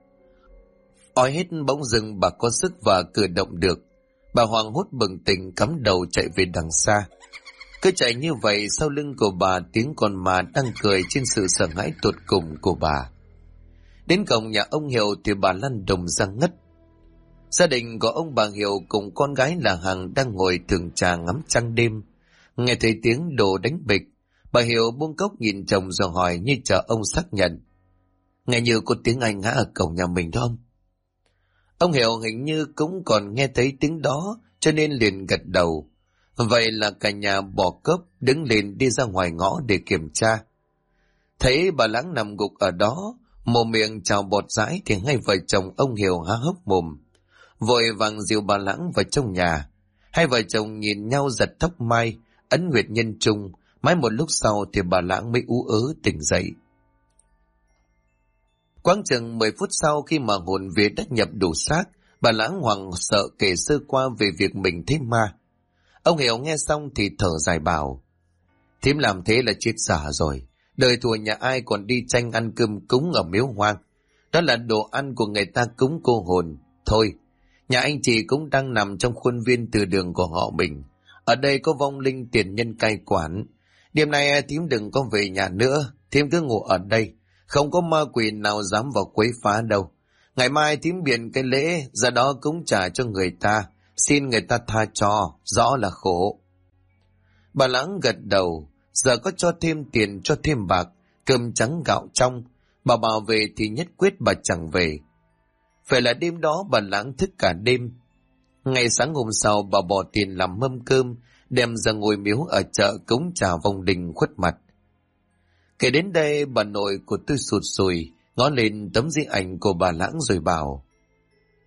Ói hết bỗng dưng bà có sức và cử động được. Bà hoảng hốt bừng tỉnh, cắm đầu chạy về đằng xa. Cứ chạy như vậy, sau lưng của bà tiếng con ma đang cười trên sự sợ hãi tột cùng của bà. Đến cổng nhà ông Hiệu thì bà lăn đùng ra ngất. Gia đình của ông bà Hiệu cùng con gái là Hằng đang ngồi thưởng trà ngắm trăng đêm. Nghe thấy tiếng đồ đánh bịch, bà Hiệu buông cốc nhìn chồng rồi hỏi như chờ ông xác nhận. Nghe như có tiếng ai ngã ở cổng nhà mình đó ông. Ông Hiệu hình như cũng còn nghe thấy tiếng đó, cho nên liền gật đầu. Vậy là cả nhà bỏ cốc đứng lên đi ra ngoài ngõ để kiểm tra. Thấy bà Lãng nằm gục ở đó, mồm miệng trào bọt rãi thì hai vợ chồng ông Hiệu há hốc mồm, vội vàng dìu bà Lãng vào trong nhà. Hai vợ chồng nhìn nhau giật tóc mai, ấn nguyệt nhân trung. Mãi một lúc sau thì bà Lãng mới ú ớ tỉnh dậy. Quãng chừng 10 phút sau, khi mà hồn vía đã nhập đủ xác, bà Lãng hoảng sợ kể sơ qua về việc mình thấy ma. Ông Hiểu nghe xong thì thở dài bảo: Thím làm thế là chết dở rồi. Đời thùa nhà ai còn đi tranh ăn cơm cúng ở miếu hoang. Đó là đồ ăn của người ta cúng cô hồn. Thôi, nhà anh chị cũng đang nằm trong khuôn viên từ đường của họ mình. Ở đây có vong linh tiền nhân cai quản. Đêm nay thím đừng có về nhà nữa, thím cứ ngủ ở đây. Không có ma quỷ nào dám vào quấy phá đâu. Ngày mai thím biện cái lễ ra đó cúng trả cho người ta, xin người ta tha cho, rõ là khổ. Bà Lãng gật đầu. Giờ có cho thêm tiền cho thêm bạc, cơm trắng gạo trong, bà bảo về thì nhất quyết bà chẳng về. Phải là đêm đó bà Lãng thức cả đêm. Ngày sáng hôm sau bà bỏ tiền làm mâm cơm, đem ra ngồi miếu ở chợ cúng trả vong đình khuất mặt. Kể đến đây bà nội của tôi sụt sùi, ngó lên tấm di ảnh của bà Lãng rồi bảo: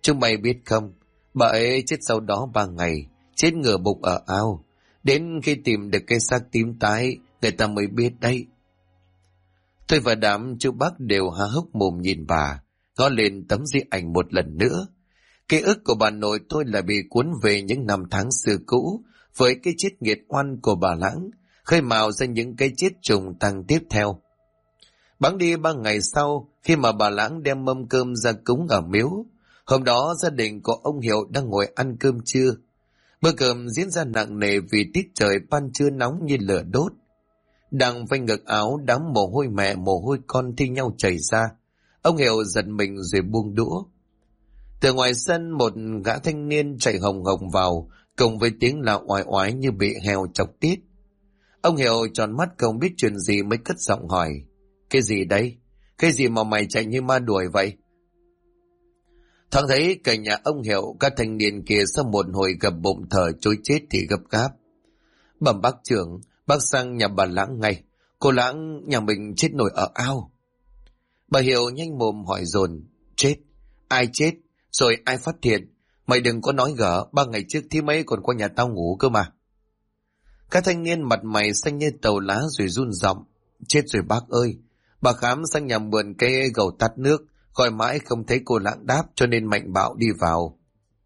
Chúng mày biết không, bà ấy chết sau đó 3 ngày, chết ngửa bụng ở ao. Đến khi tìm được cái xác tím tái, người ta mới biết đấy. Tôi và đám chú bác đều há hốc mồm nhìn bà, ngó lên tấm di ảnh một lần nữa. Ký ức của bà nội tôi là bị cuốn về những năm tháng xưa cũ, với cái chết nghiệt oan của bà Lãng, khơi mào ra những cái chết trùng tăng tiếp theo. Bẵng đi 3 ngày sau, khi mà bà Lãng đem mâm cơm ra cúng ở miếu, hôm đó gia đình của ông Hiệu đang ngồi ăn cơm trưa. Bữa cơm diễn ra nặng nề vì tiết trời ban trưa nóng như lửa đốt. Đang vênh ngực áo, đám mồ hôi mẹ mồ hôi con thi nhau chảy ra. Ông Hiệu giật mình rồi buông đũa. Từ ngoài sân một gã thanh niên chạy hồng hồng vào, cùng với tiếng là oái oái như bị heo chọc tiết. Ông Hiệu tròn mắt không biết chuyện gì mới cất giọng hỏi: cái gì đấy? Cái gì mà mày chạy như ma đuổi vậy? Thoáng thấy cả nhà ông Hiệu, các thanh niên kia sau một hồi gập bụng thở chối chết thì gấp gáp: bẩm bác trưởng, bác sang nhà bà Lãng ngay, cô Lãng nhà mình chết nổi ở ao. Bà Hiệu nhanh mồm hỏi dồn: chết? Ai chết? Rồi ai phát hiện? Mày đừng có nói gở, 3 ngày trước thì mấy còn qua nhà tao ngủ cơ mà. Các thanh niên mặt mày xanh như tàu lá rồi run giọng: chết rồi bác ơi, bà khám sang nhà mượn cái gầu tắt nước, gọi mãi không thấy cô Lãng đáp cho nên mạnh bạo đi vào.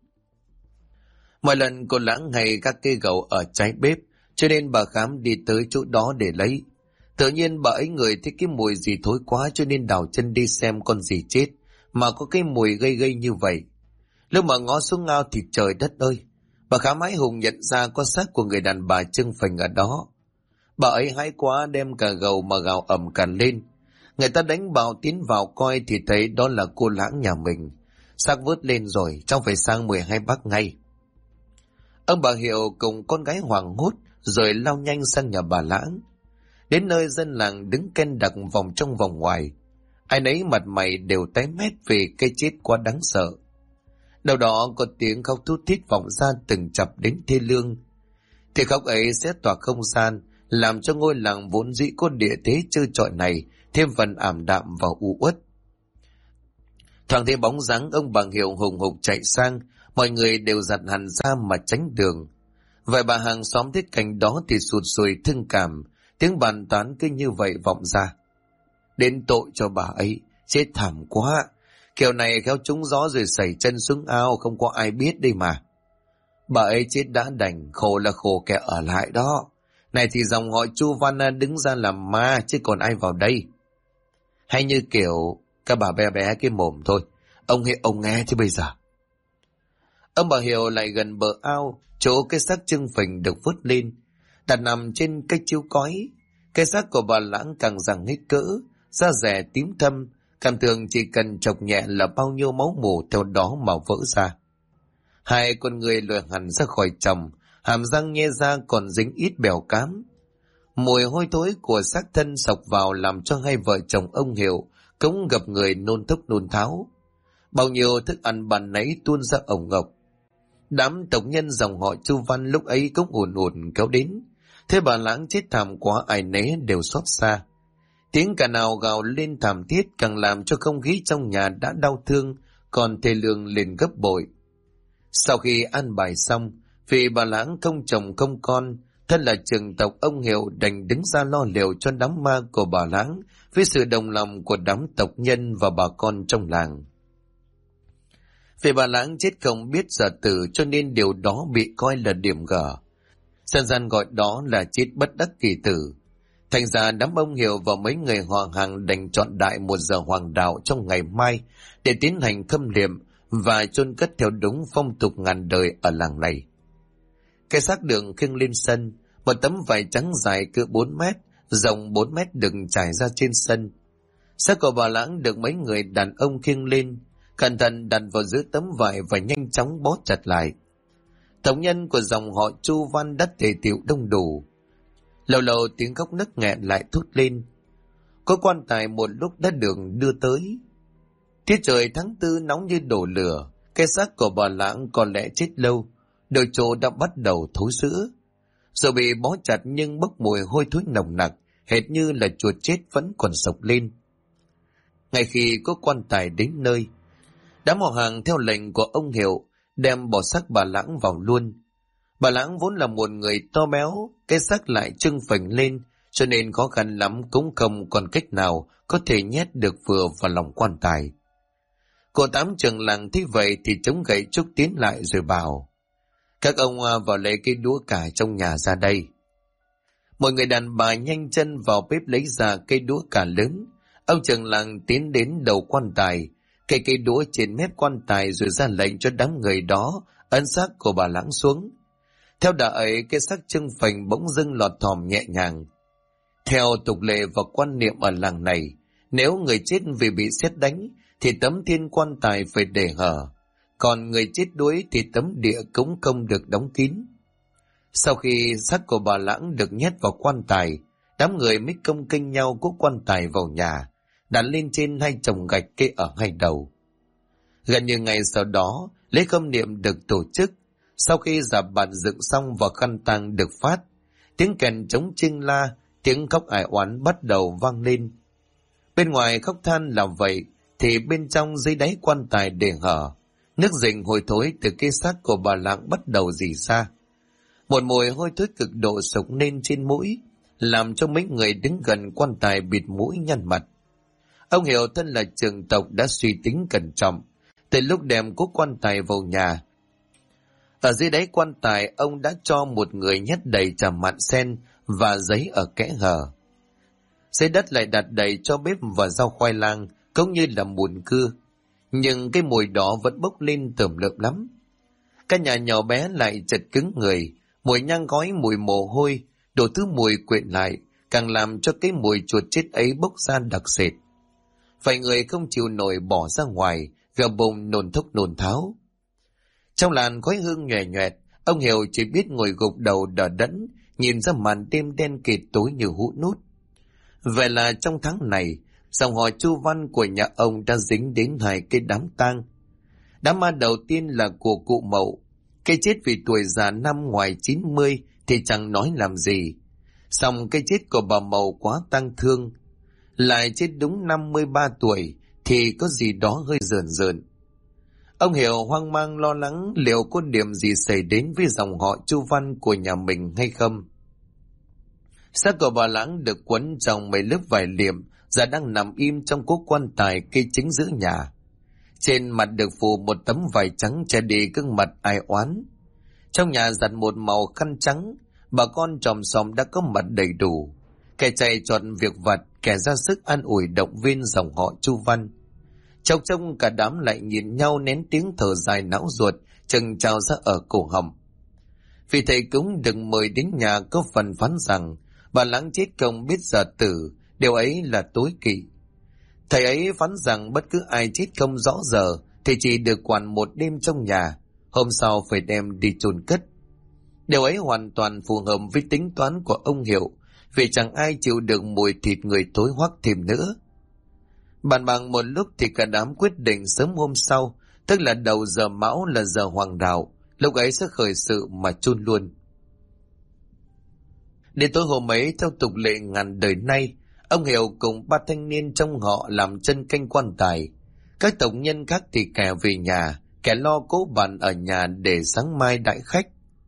Mọi lần cô Lãng hay các cây gầu ở trái bếp, cho nên bà khám đi tới chỗ đó để lấy. Tự nhiên bà ấy ngửi thấy cái mùi gì thối quá cho nên đào chân đi xem con gì chết mà có cái mùi gây gây như vậy. Lúc mà ngó xuống ao thì trời đất ơi, bà khám hãi hùng nhận ra có xác của người đàn bà chưng phình ở đó. Bà ấy hãi quá đem cả gầu mà gào ầm càn lên. Người ta đánh bạo tiến vào coi thì thấy đó là cô Lãng nhà mình. Xác vớt lên rồi, cháu phải sang 12 bác ngay. Ông bà Hiệu cùng con gái hoảng hốt rồi lao nhanh sang nhà bà Lãng. Đến nơi dân làng đứng ken đặc vòng trong vòng ngoài. Ai nấy mặt mày đều tái mét vì cái chết quá đáng sợ. Đầu đó có tiếng khóc thút thít vọng ra từng chập đến thê lương. Thì khóc ấy sẽ tỏa không gian, làm cho ngôi làng vốn dĩ có địa thế trơ trọi này thêm phần ảm đạm và u uất. Thoáng thấy bóng dáng ông bà Hiệu hùng hục chạy sang, mọi người đều giặt hẳn ra mà tránh đường. Vài bà hàng xóm thấy cảnh đó thì sụt sùi thương cảm, tiếng bàn tán cứ như vậy vọng ra. Đến tội cho bà ấy, chết thảm quá, kiểu này khéo trúng gió rồi sẩy chân xuống ao không có ai biết đây mà. Bà ấy chết đã đành, khổ là khổ kẻ ở lại đó. Này thì dòng họ Chu Văn đứng ra làm ma chứ còn ai vào đây. Hay như kiểu các bà bé bé cái mồm thôi, ông nghe chứ bây giờ. Ông bà Hiệu lại gần bờ ao, chỗ cái xác trưng phình được vớt lên, đặt nằm trên cái chiếu cói. Cái xác của bà Lãng càng rằng hết cỡ, da rẻ tím thâm, cảm tưởng chỉ cần chọc nhẹ là bao nhiêu máu mủ theo đó mà vỡ ra. Hai con người lùi hẳn ra khỏi chồng, hàm răng nhe ra còn dính ít bèo cám. Mùi hôi thối của xác thân sộc vào làm cho hai vợ chồng ông Hiệu cũng gặp người nôn thốc nôn tháo. Bao nhiêu thức ăn bàn nấy tuôn ra ổng ngọc. Đám tộc nhân dòng họ Chu Văn lúc ấy cũng ùn ùn kéo đến. Thế bà Lãng chết thảm quá, ai nấy đều xót xa. Tiếng cả nào gào lên thảm thiết càng làm cho không khí trong nhà đã đau thương còn thê lương lên gấp bội. Sau khi an bài xong, vì bà Lãng không chồng không con, thân là trưởng tộc ông Hiệu đành đứng ra lo liệu cho đám ma của bà Lãng với sự đồng lòng của đám tộc nhân và bà con trong làng. Vì bà Lãng chết không biết giờ tử cho nên điều đó bị coi là điểm gở. Dân gian gọi đó là chết bất đắc kỳ tử. Thành ra đám ông Hiệu và mấy người họ hàng đành chọn đại 1 giờ hoàng đạo trong ngày mai để tiến hành khâm liệm và chôn cất theo đúng phong tục ngàn đời ở làng này. Cái xác được khiêng lên sân, một tấm vải trắng dài cỡ 4 mét, rộng 4 mét được trải ra trên sân. Xác của bà Lãng được mấy người đàn ông khiêng lên, cẩn thận đặt vào giữa tấm vải và nhanh chóng bó chặt lại. Tộc nhân của dòng họ Chu Văn đã tề tựu đông đủ. Lâu lâu tiếng khóc nức nghẹn lại thốt lên. Có quan tài một lúc đã được đưa tới. Tiết trời tháng 4 nóng như đổ lửa, cái xác của bà Lãng có lẽ chết lâu, đôi chỗ đã bắt đầu thối rữa. Dù bị bó chặt nhưng bốc mùi hôi thối nồng nặc, hệt như là chuột chết vẫn còn sộc lên. Ngay khi có quan tài đến nơi, Đám họ hàng theo lệnh của ông Hiệu đem bỏ xác bà Lãng vào luôn. Bà Lãng vốn là một người to béo, cái xác lại trưng phình lên, cho nên khó khăn lắm cũng không còn cách nào có thể nhét được vừa vào lòng quan tài. Cô Tám trưởng làng thấy vậy thì chống gậy trúc tiến lại rồi bảo: các ông vào lấy cái đũa cải trong nhà ra đây. Mọi người đàn bà nhanh chân vào bếp lấy ra cây đũa cải lớn. Ông trưởng làng tiến đến đầu quan tài, cây đũa trên mép quan tài rồi ra lệnh cho đám người đó ấn xác của bà Lãng xuống. Theo đà ấy, cái xác trưng phình bỗng dưng lọt thỏm nhẹ nhàng. Theo tục lệ và quan niệm ở làng này, nếu người chết vì bị sét đánh thì tấm thiên quan tài phải để hở, còn người chết đuối thì tấm địa cũng không được đóng kín. Sau khi xác của bà Lãng được nhét vào quan tài, đám người mới công kênh nhau cuốc quan tài vào nhà, đặt lên trên hai chồng gạch kê ở hai đầu. Gần như ngày sau đó, lễ khâm niệm được tổ chức. Sau khi dạp bàn dựng xong và khăn tang được phát, tiếng kèn trống chiêng la, tiếng khóc ải oán bắt đầu vang lên. Bên ngoài khóc than là vậy, thì bên trong dưới đáy quan tài để hở, nước dình hôi thối từ cái xác của bà Lãng bắt đầu rỉ ra. Một mùi hôi thối cực độ sộc lên trên mũi, làm cho mấy người đứng gần quan tài bịt mũi nhăn mặt. Ông Hiểu thân là trưởng tộc đã suy tính cẩn trọng, từ lúc đem cố quan tài vào nhà. Ở dưới đáy quan tài, ông đã cho một người nhét đầy trà mạn sen và giấy ở kẽ hở. Dưới đất lại đặt đầy cho bếp và rau khoai lang, cũng như là mùn cưa. Nhưng cái mùi đó vẫn bốc lên tởm lợm lắm. Căn nhà nhỏ bé lại chật cứng người, mùi nhang khói, mùi mồ hôi, đủ thứ mùi quyện lại, càng làm cho cái mùi chuột chết ấy bốc ra đặc sệt. Vài người không chịu nổi bỏ ra ngoài, gờ bụng nôn thốc nôn tháo. Trong làn khói hương nhòe nhoẹt, ông Hiểu chỉ biết ngồi gục đầu đờ đẫn, nhìn ra màn đêm đen kịt tối như hũ nút. Vậy là trong tháng này, dòng họ Chu Văn của nhà ông đã dính đến hai cái đám tang. Đám ma đầu tiên là của cụ Mậu, cái chết vì tuổi già năm ngoài 90 thì chẳng nói làm gì. Song cái chết của bà Mậu quá tang thương, lại chết đúng 53 tuổi thì có gì đó hơi rờn rợn. Ông Hiểu hoang mang lo lắng liệu có điểm gì xảy đến với dòng họ Chu Văn của nhà mình hay không. Xác của bà Lãng được quấn trong mấy lớp vải liệm, giờ đang nằm im trong cố quan tài cây chính giữa nhà. Trên mặt được phủ một tấm vải trắng che đi gương mặt ai oán. Trong nhà giặt một màu khăn trắng, bà con chòm xóm đã có mặt đầy đủ. Kẻ chạy trọn việc vặt, kẻ ra sức an ủi động viên dòng họ Chu Văn. Trong trông cả đám lại nhìn nhau nén tiếng thở dài não ruột, chừng trào ra ở cổ họng. Vì thầy cúng được mời đến nhà có phần phán rằng bà Lãng chết không biết giờ tử, điều ấy là tối kỵ. Thầy ấy phán rằng bất cứ ai chết không rõ giờ thì chỉ được quản một đêm trong nhà, hôm sau phải đem đi chôn cất. Điều ấy hoàn toàn phù hợp với tính toán của ông Hiệu, vì chẳng ai chịu được mùi thịt người tối hoắc thêm nữa. Bàn bạc một lúc thì cả đám quyết định sớm hôm sau, tức là đầu giờ mão là giờ hoàng đạo, lúc ấy sẽ khởi sự mà chôn luôn. Đến tối hôm ấy, theo tục lệ ngàn đời nay, ông Hiệu cùng ba thanh niên trong họ làm chân canh quan tài. Các tộc nhân khác thì kẻ về nhà, kẻ lo cố bàn ở nhà để sáng mai đãi khách.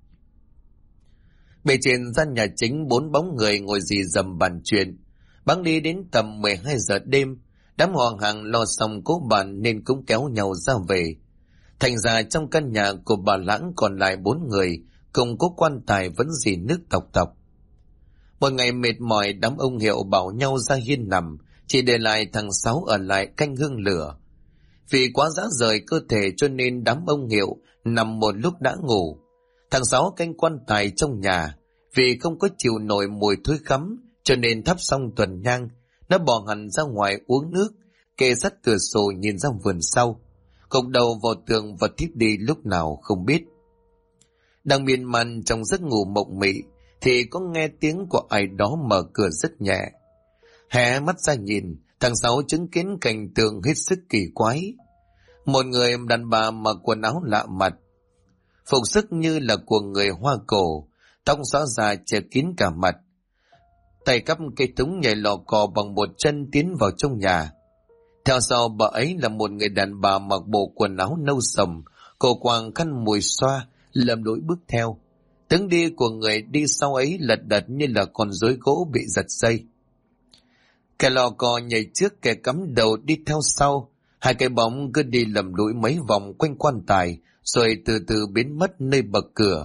Bề trên gian nhà chính, 4 bóng người ngồi rì rầm bàn chuyện. Bẵng đi đến tầm 12 giờ đêm, đám họ hàng lo xong cố bàn nên cũng kéo nhau ra về. Thành ra trong căn nhà của bà Lãng còn lại 4 người, cùng cố quan tài vẫn rỉ nước tộc tộc. Một ngày mệt mỏi, đám ông Hiệu bảo nhau ra hiên nằm, chỉ để lại thằng Sáu ở lại canh hương lửa. Vì quá rã rời cơ thể cho nên đám ông Hiệu nằm một lúc đã ngủ. Thằng Sáu canh quan tài trong nhà, vì không có chịu nổi mùi thối khắm cho nên thắp xong tuần nhang, nó bỏ hẳn ra ngoài uống nước, kê sát cửa sổ nhìn ra vườn sau, gục đầu vào tường và thiếp đi lúc nào không biết. Đang miên man trong giấc ngủ mộng mị thì có nghe tiếng của ai đó mở cửa rất nhẹ. Hé mắt ra nhìn, thằng Sáu chứng kiến cảnh tượng hết sức kỳ quái. Một người đàn bà mặc quần áo lạ mặt, phục sức như là của người Hoa Cổ, tóc xõa dài che kín cả mặt, tay cắp cây túng nhảy lò cò bằng một chân tiến vào trong nhà. Theo sau bà ấy là một người đàn bà mặc bộ quần áo nâu sầm, cổ quàng khăn mùi xoa, lầm lũi bước theo. Tiếng đi của người đi sau ấy lật đật như là con rối gỗ bị giật dây. Kẻ lò cò nhảy trước, kẻ cắm đầu đi theo sau. Hai cái bóng cứ đi lầm lũi mấy vòng quanh quan tài, rồi từ từ biến mất nơi bậc cửa.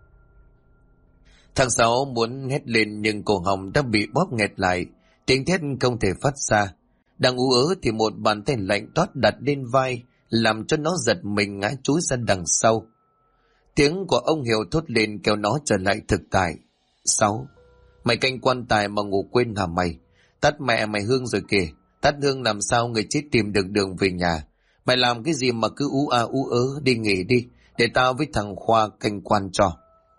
Thằng Sáu muốn hét lên nhưng cổ họng đã bị bóp nghẹt lại, tiếng thét không thể phát ra. Đang ú ớ thì một bàn tay lạnh toát đặt lên vai, làm cho nó giật mình ngã chúi ra đằng sau. Tiếng của ông Hiểu thốt lên kéo nó trở lại thực tại. Sáu, mày canh quan tài mà ngủ quên hả mày? Tắt mẹ mày hương rồi kìa. Tắt hương làm sao người chết tìm được đường về nhà? Mày làm cái gì mà cứ ú a ú ớ, đi nghỉ đi, để tao với thằng Khoa canh quan cho.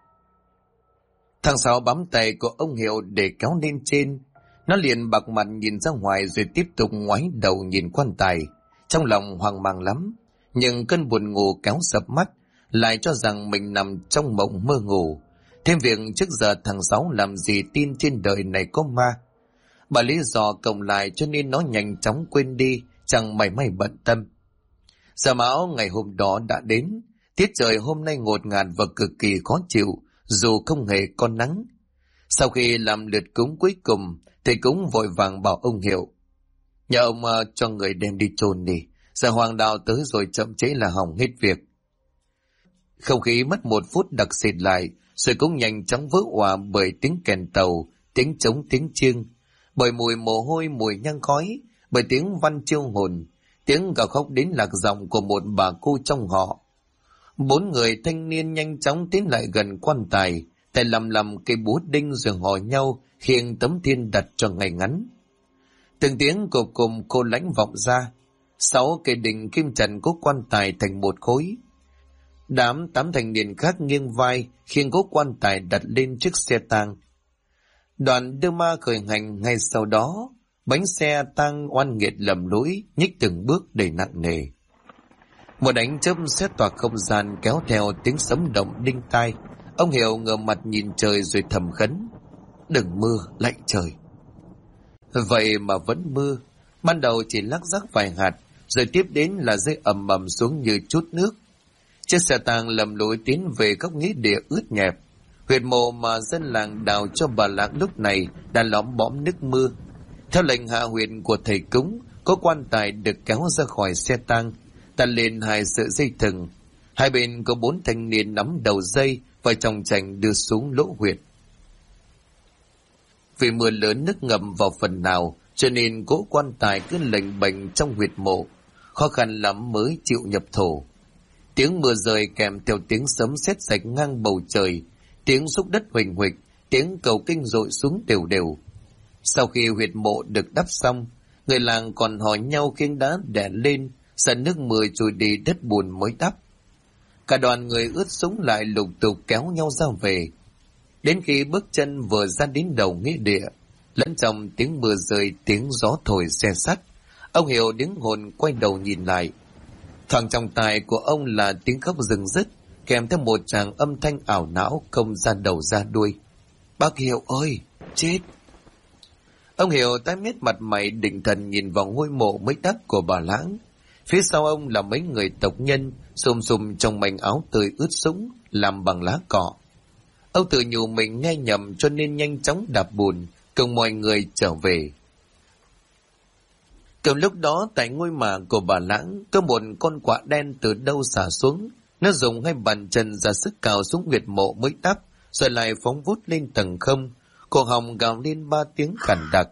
Thằng Sáu bám tay của ông Hiệu để kéo lên trên. Nó liền bạc mặt nhìn ra ngoài rồi tiếp tục ngoái đầu nhìn quan tài. Trong lòng hoang mang lắm, nhưng cơn buồn ngủ kéo sập mắt, lại cho rằng mình nằm trong mộng mơ ngủ. Thêm việc trước giờ thằng Sáu làm gì tin trên đời này có ma. Bà lý do cộng lại cho nên nó nhanh chóng quên đi, chẳng mảy may bận tâm. Giờ mão ngày hôm đó đã đến. Tiết trời hôm nay ngột ngạt và cực kỳ khó chịu, dù không hề có nắng. Sau khi làm lượt cúng cuối cùng, thầy cúng vội vàng bảo ông Hiệu: "Nhờ ông cho người đem đi chôn đi, giờ hoàng đạo tới rồi, chậm trễ là hỏng hết việc." Không khí mất một phút đặc xịt lại, rồi cũng nhanh chóng vỡ òa bởi tiếng kèn tàu, tiếng trống, tiếng chiêng, bởi mùi mồ hôi, mùi nhang khói, bởi tiếng văn chiêu hồn, tiếng gào khóc đến lạc giọng của một bà cô trong họ. 4 người thanh niên nhanh chóng tiến lại gần quan tài, tay lầm cây búa đinh rồi hò nhau khiêng tấm thiên đặt cho ngay ngắn. Từng tiếng cộp cùng cô lãnh vọng ra. 6 cây đinh kim trần cố quan tài thành một khối. Đám 8 thanh niên khác nghiêng vai khiêng cố quan tài đặt lên chiếc xe tang. Đoàn đưa ma khởi hành. Ngay sau đó, bánh xe tang oan nghiệt lầm lũi nhích từng bước đầy nặng nề. Một ánh chớp xé toạc không gian kéo theo tiếng sấm động đinh tai. Ông Hiểu ngửa mặt nhìn trời rồi thầm khấn: "Đừng mưa, lạnh trời." Vậy mà vẫn mưa. Ban đầu chỉ lắc rắc vài hạt, rồi tiếp đến là rơi ầm ầm xuống như chút nước. Chiếc xe tang lầm lũi tiến về góc nghĩa địa ướt nhẹp. Huyệt mộ mà dân làng đào cho bà Lãng lúc này đã lõm bõm nước mưa. Theo lệnh hạ huyệt của thầy cúng, có quan tài được kéo ra khỏi xe tang, đặt lên 2 sợi dây thừng. Hai bên có 4 thanh niên nắm đầu dây và chòng chành đưa xuống lỗ huyệt. Vì mưa lớn nước ngầm vào phần nào, cho nên cỗ quan tài cứ lềnh bềnh trong huyệt mộ, khó khăn lắm mới chịu nhập thổ. Tiếng mưa rơi kèm theo tiếng sấm sét rạch ngang bầu trời, tiếng xúc đất huỳnh huỳnh, tiếng cầu kinh dội xuống đều đều. Sau khi huyệt mộ được đắp xong, người làng còn hỏi nhau khiêng đá đè lên, sợ nước mưa trôi đi đất bùn mới đắp. Cả đoàn người ướt sũng lại lục tục kéo nhau ra về. Đến khi bước chân vừa ra đến đầu nghĩa địa, lẫn trong tiếng mưa rơi, tiếng gió thổi xe sắt, ông Hiểu đứng hồn quay đầu nhìn lại. Thoảng trong tai của ông là tiếng khóc rừng rứt, kèm theo một tràng âm thanh ảo não không ra đầu ra đuôi. "Bác Hiểu ơi, chết!" Ông Hiểu tái mét mặt mày định thần nhìn vào ngôi mộ mới đắp của bà Lãng. Phía sau ông là mấy người tộc nhân xùm xùm trong mảnh áo tươi ướt sũng làm bằng lá cọ. Ông tự nhủ mình nghe nhầm cho nên nhanh chóng đạp bùn cùng mọi người trở về. Cùng lúc đó tại ngôi mộ của bà Lãng có một con quạ đen từ đâu xả xuống. Nó dùng 2 bàn chân ra sức cào xuống huyệt mộ mới đắp, rồi lại phóng vút lên tầng không. Cổ họng gào lên 3 tiếng khản đặc.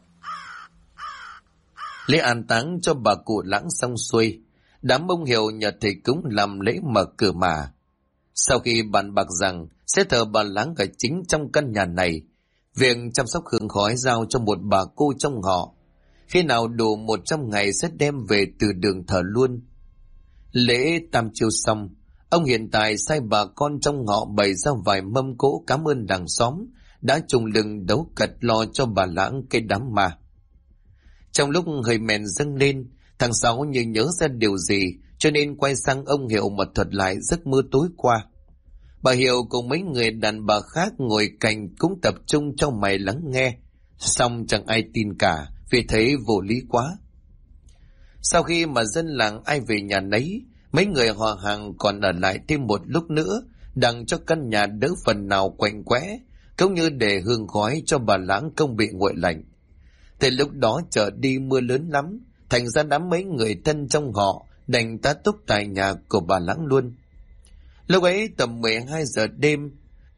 Lễ an táng cho bà cụ Lãng xong xuôi, đám ông Hiểu nhờ thầy cúng làm lễ mở cửa mà. Sau khi bàn bạc rằng sẽ thờ bà Lãng ở chính trong căn nhà này, việc chăm sóc hương khói giao cho một bà cô trong họ. Khi nào đủ 100 ngày sẽ đem về từ đường thờ luôn. Lễ tam chiêu xong, ông hiện tại sai bà con trong họ bày ra vài mâm cỗ cảm ơn làng xóm đã trùng lưng đấu cật lo cho bà Lãng cái đám ma. Trong lúc hơi men dâng lên, thằng Sáu như nhớ ra điều gì cho nên quay sang ông Hiệu mà thuật lại giấc mơ tối qua. Bà Hiệu cùng mấy người đàn bà khác ngồi cạnh cũng tập trung trong mày lắng nghe, song chẳng ai tin cả vì thấy vô lý quá. Sau khi mà dân làng ai về nhà nấy, mấy người họ hàng còn ở lại thêm một lúc nữa, đặng cho căn nhà đỡ phần nào quạnh quẽ, cũng như để hương khói cho bà Lãng không bị nguội lạnh. Từ lúc đó trở đi mưa lớn lắm, thành ra đám mấy người thân trong họ đành tá túc tại nhà của bà Lãng luôn. Lúc ấy tầm 12 giờ đêm,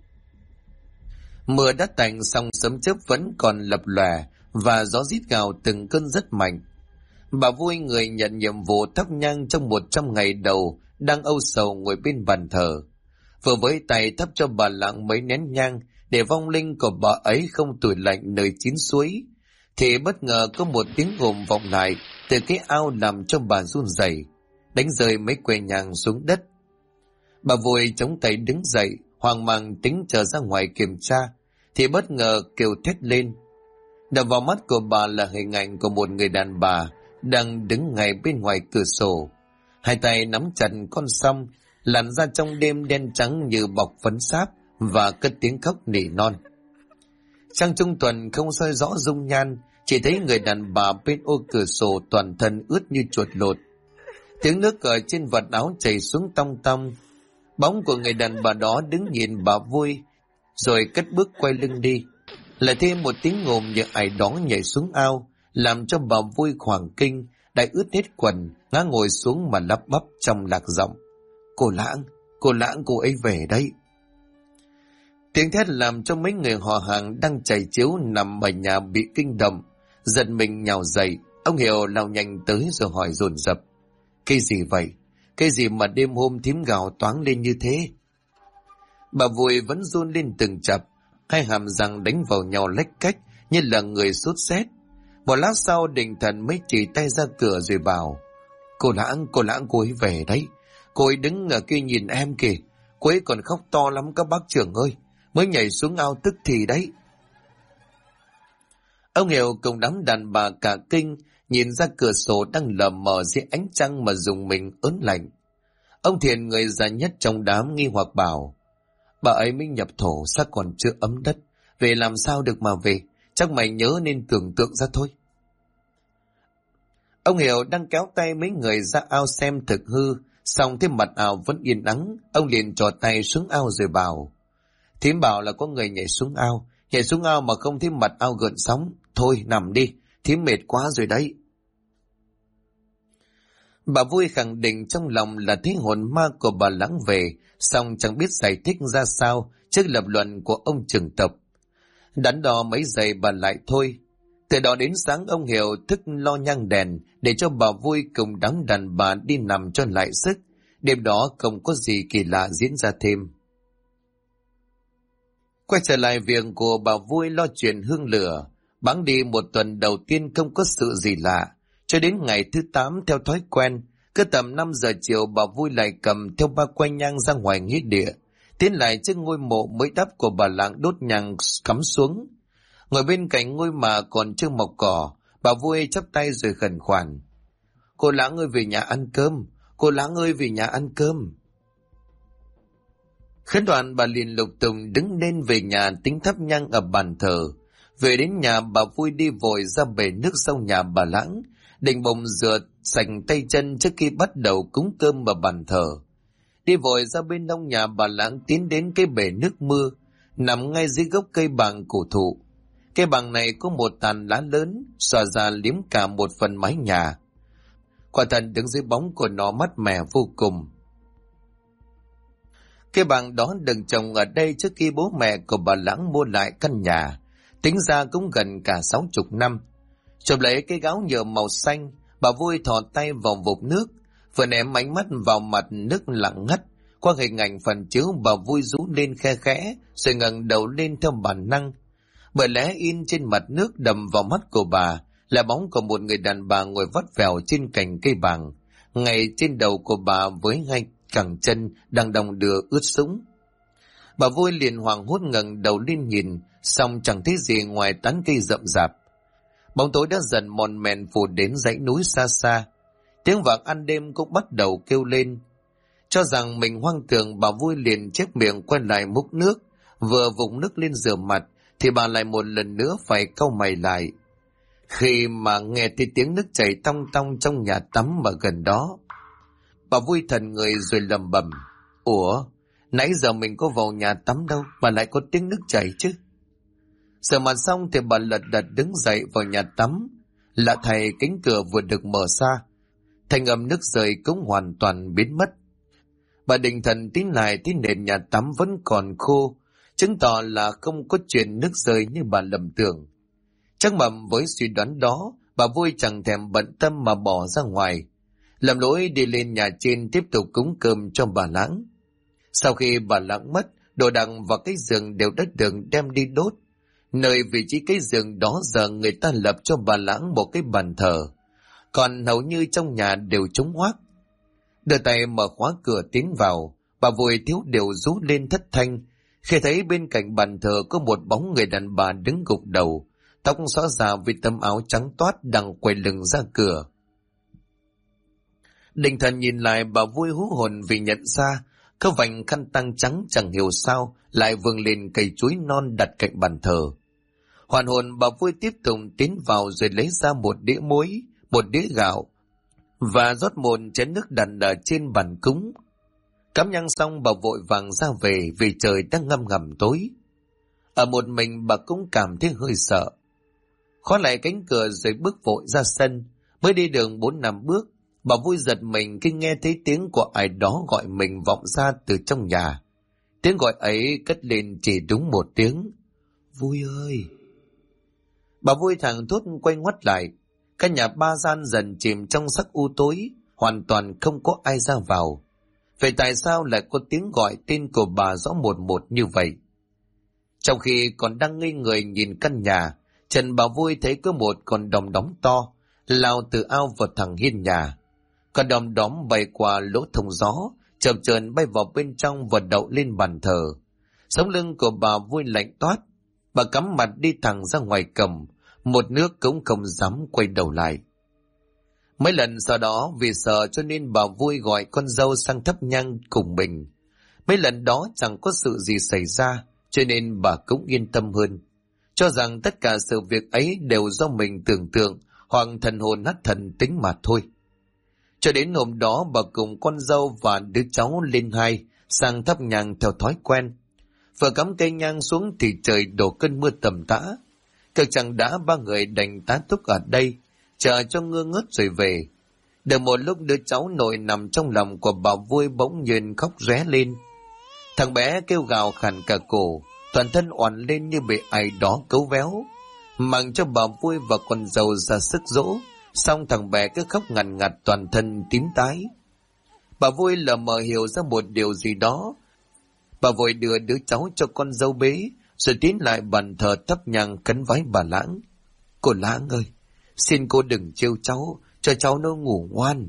mưa đã tạnh, song sấm chớp vẫn còn lập lòe và gió rít gào từng cơn rất mạnh. Bà Vui, người nhận nhiệm vụ thắp nhang trong 100 ngày đầu, đang âu sầu ngồi bên bàn thờ, vừa với tay thắp cho bà Lãng mấy nén nhang để vong linh của bà ấy không tủi lạnh nơi chín suối, thì bất ngờ có một tiếng gồm vọng lại từ cái ao làm cho bà run rẩy, đánh rơi mấy que nhang xuống đất. Bà Vui chống tay đứng dậy, hoang mang tính trở ra ngoài kiểm tra, thì bất ngờ kêu thét lên. Đập vào mắt của bà là hình ảnh của một người đàn bà đang đứng ngay bên ngoài cửa sổ, hai tay nắm chặt con song, làn da trong đêm đen trắng như bọc phấn sáp, và cất tiếng khóc nỉ non. Trăng trung tuần không soi rõ dung nhan, chỉ thấy người đàn bà bên ô cửa sổ toàn thân ướt như chuột lột. Tiếng nước ở trên vạt áo chảy xuống tong tong. Bóng của người đàn bà đó đứng nhìn bà Vui, rồi cất bước quay lưng đi. Lại thêm một tiếng ngồm như ai đó nhảy xuống ao, làm cho bà Vui hoảng kinh, đã ướt hết quần, ngã ngồi xuống mà lắp bắp trong lạc giọng: cô Lãng, cô ấy về đây. Tiếng thét làm cho mấy người họ hàng đang chảy chiếu nằm ở nhà bị kinh động, giật mình nhào dậy. Ông Hiểu lao nhanh tới rồi hỏi dồn dập: cái gì vậy? Cái gì mà đêm hôm thím gào toáng lên như thế? Bà Vui vẫn run lên từng chập, hai hàm răng đánh vào nhau lách cách như là người sốt sét. Một lát sau Định Thần mới chỉ tay ra cửa rồi bảo: cô Lãng, cô ấy về đấy. Cô ấy đứng ở kia nhìn em kìa. Cô ấy còn khóc to lắm các bác trưởng ơi, mới nhảy xuống ao tức thì đấy. Ông Hiểu cùng đám đàn bà cả kinh, nhìn ra cửa sổ đang lờ mờ dưới ánh trăng mà dùng mình ớn lạnh. Ông Thiện, người già nhất trong đám, nghi hoặc bảo: bà ấy mới nhập thổ, xác còn chưa ấm đất, về làm sao được mà về, chắc mày nhớ nên tưởng tượng ra thôi. Ông Hiểu đang kéo tay mấy người ra ao xem thực hư, xong thấy mặt ao vẫn yên ắng, ông liền trò tay xuống ao rồi bảo: thím bảo là có người nhảy xuống ao mà không thấy mặt ao gợn sóng. Thôi nằm đi, thím mệt quá rồi đấy. Bà Vui khẳng định trong lòng là thấy hồn ma của bà Lãng về, song chẳng biết giải thích ra sao trước lập luận của ông trưởng tộc. Đắn đo mấy giây bà lại thôi. Từ đó đến sáng ông Hiểu thức lo nhang đèn để cho bà Vui cùng đám đàn bà đi nằm cho lại sức. Đêm đó không có gì kỳ lạ diễn ra thêm. Quay trở lại việc của bà Vui lo chuyện hương lửa. Bẵng đi một tuần đầu tiên không có sự gì lạ. Cho đến ngày thứ 8 theo thói quen, cứ tầm 5 giờ chiều bà Vui lại cầm theo ba que nhang ra ngoài nghĩa địa, tiến lại trước ngôi mộ mới đắp của bà Lãng đốt nhang cắm xuống. Ngồi bên cạnh ngôi mà còn chưa mọc cỏ, bà Vui chắp tay rồi khẩn khoản: cô Lãng ơi về nhà ăn cơm, cô Lãng ơi về nhà ăn cơm. Khấn đoạn bà liền lục tùng đứng lên về nhà tính thắp nhang ở bàn thờ. Về đến nhà bà Vui đi vội ra bể nước sau nhà bà Lãng, định bụng rửa sạch tay chân trước khi bắt đầu cúng cơm ở bàn thờ. Đi vội ra bên nông nhà bà Lãng tiến đến cái bể nước mưa, nằm ngay dưới gốc cây bàng cổ thụ. Cây bàng này có một tàn lá lớn, xòa ra liếm cả một phần mái nhà. Quả thật đứng dưới bóng của nó mát mẻ vô cùng. Cây bàng đó được trồng ở đây trước khi bố mẹ của bà Lãng mua lại căn nhà, tính ra cũng gần cả 60 năm. Chụp lấy cái gáo nhựa màu xanh, bà Vui thò tay vào vột nước, vừa ném ánh mắt vào mặt nước lặng ngắt. Qua hình ảnh phần chiếu, bà Vui rú lên khe khẽ, rồi ngẩng đầu lên theo bản năng. Bởi lẽ in trên mặt nước đầm vào mắt của bà là bóng của một người đàn bà ngồi vắt vẻo trên cành cây bàng, ngay trên đầu của bà với hai cẳng chân đang đong đưa ướt sũng. Bà Vui liền hoảng hốt ngẩng đầu lên nhìn, xong chẳng thấy gì ngoài tán cây rậm rạp. Bóng tối đã dần mòn mèn phủ đến dãy núi xa xa. Tiếng vạc ăn đêm cũng bắt đầu kêu lên. Cho rằng mình hoang tưởng, bà Vui liền chép miệng quay lại múc nước, vừa vụng nước lên rửa mặt thì bà lại một lần nữa phải cau mày lại. Khi mà nghe thấy tiếng nước chảy tong tong trong nhà tắm mà gần đó, bà vui thần người rồi lầm bầm: ủa, nãy giờ mình có vào nhà tắm đâu mà lại có tiếng nước chảy chứ? Rửa mặt xong thì bà lật đật đứng dậy vào nhà tắm. Lạ thay, cánh cửa vừa được mở ra, thanh âm nước rơi cũng hoàn toàn biến mất. Bà định thần tín lại thấy nền nhà tắm vẫn còn khô, chứng tỏ là không có chuyện nước rơi như bà lầm tưởng. Chắc mầm với suy đoán đó, bà vui chẳng thèm bận tâm mà bỏ ra ngoài, làm lỗi đi lên nhà trên tiếp tục cúng cơm cho bà Lãng. Sau khi bà Lãng mất, đồ đạc và cái giường đều đã được đem đi đốt. Nơi vị trí cái giường đó giờ người ta lập cho bà Lãng một cái bàn thờ, còn hầu như trong nhà đều trống hoác. Đưa tay mở khóa cửa tiến vào, bà vui thiếu điều rú lên thất thanh khi thấy bên cạnh bàn thờ có một bóng người đàn bà đứng gục đầu, tóc xõa ra vì tấm áo trắng toát đang quay lưng ra cửa. Định thần nhìn lại, bà vui hú hồn vì nhận ra cái vành khăn tang trắng chẳng hiểu sao lại vương lên cây chuối non đặt cạnh bàn thờ. Hoàn hồn, bà vui tiếp tục tiến vào rồi lấy ra một đĩa muối, một đĩa gạo và rót một chén nước đặt ở trên bàn cúng. Cắm nhang xong, bà vội vàng ra về vì trời đang ngâm ngầm tối. Ở một mình, bà cũng cảm thấy hơi sợ. Khóa lại cánh cửa rồi bước vội ra sân. Mới đi đường 4-5 bước, bà vui giật mình khi nghe thấy tiếng của ai đó gọi mình vọng ra từ trong nhà. Tiếng gọi ấy cất lên chỉ đúng một tiếng: Vui ơi! Bà vui thảng thốt quay ngoắt lại. Căn nhà 3 gian dần chìm trong sắc u tối, hoàn toàn không có ai ra vào. Vậy tại sao lại có tiếng gọi tên của bà rõ một một như vậy? Trong khi còn đang ngây người nhìn căn nhà, Trần bà vui thấy có một con đom đóm to lao từ ao vào thẳng hiên nhà. Con đom đóm bay qua lỗ thông gió, chập chờn bay vào bên trong và đậu lên bàn thờ. Sống lưng của bà vui lạnh toát. Bà cắm mặt đi thẳng ra ngoài cổng, một nước cũng không dám quay đầu lại. Mấy lần sau đó vì sợ cho nên bà vui gọi con dâu sang thắp nhang cùng mình. Mấy lần đó chẳng có sự gì xảy ra, cho nên bà cũng yên tâm hơn, cho rằng tất cả sự việc ấy đều do mình tưởng tượng hoặc thần hồn hắt thần tính mà thôi. Cho đến hôm đó, bà cùng con dâu và đứa cháu lên hai sang thắp nhang theo thói quen. Vừa cắm cây nhang xuống thì trời đổ cơn mưa tầm tã. Cực chẳng đã, ba người đành tá túc ở đây, chờ cho ngưa ngớt rồi về. Được một lúc, đứa cháu nội nằm trong lòng của bà vui bỗng nhiên khóc ré lên. Thằng bé kêu gào khàn cả cổ, toàn thân oằn lên như bị ai đó cấu véo. Mặc cho bà vui và con dâu ra sức dỗ, xong thằng bé cứ khóc ngằn ngặt, toàn thân tím tái. Bà vui lờ mờ hiểu ra một điều gì đó. Bà vội đưa đứa cháu cho con dâu bế, rồi tiến lại bàn thờ thắp nhang khấn vái bà Lãng. Cô Lãng ơi, xin cô đừng trêu cháu, cho cháu nó ngủ ngoan.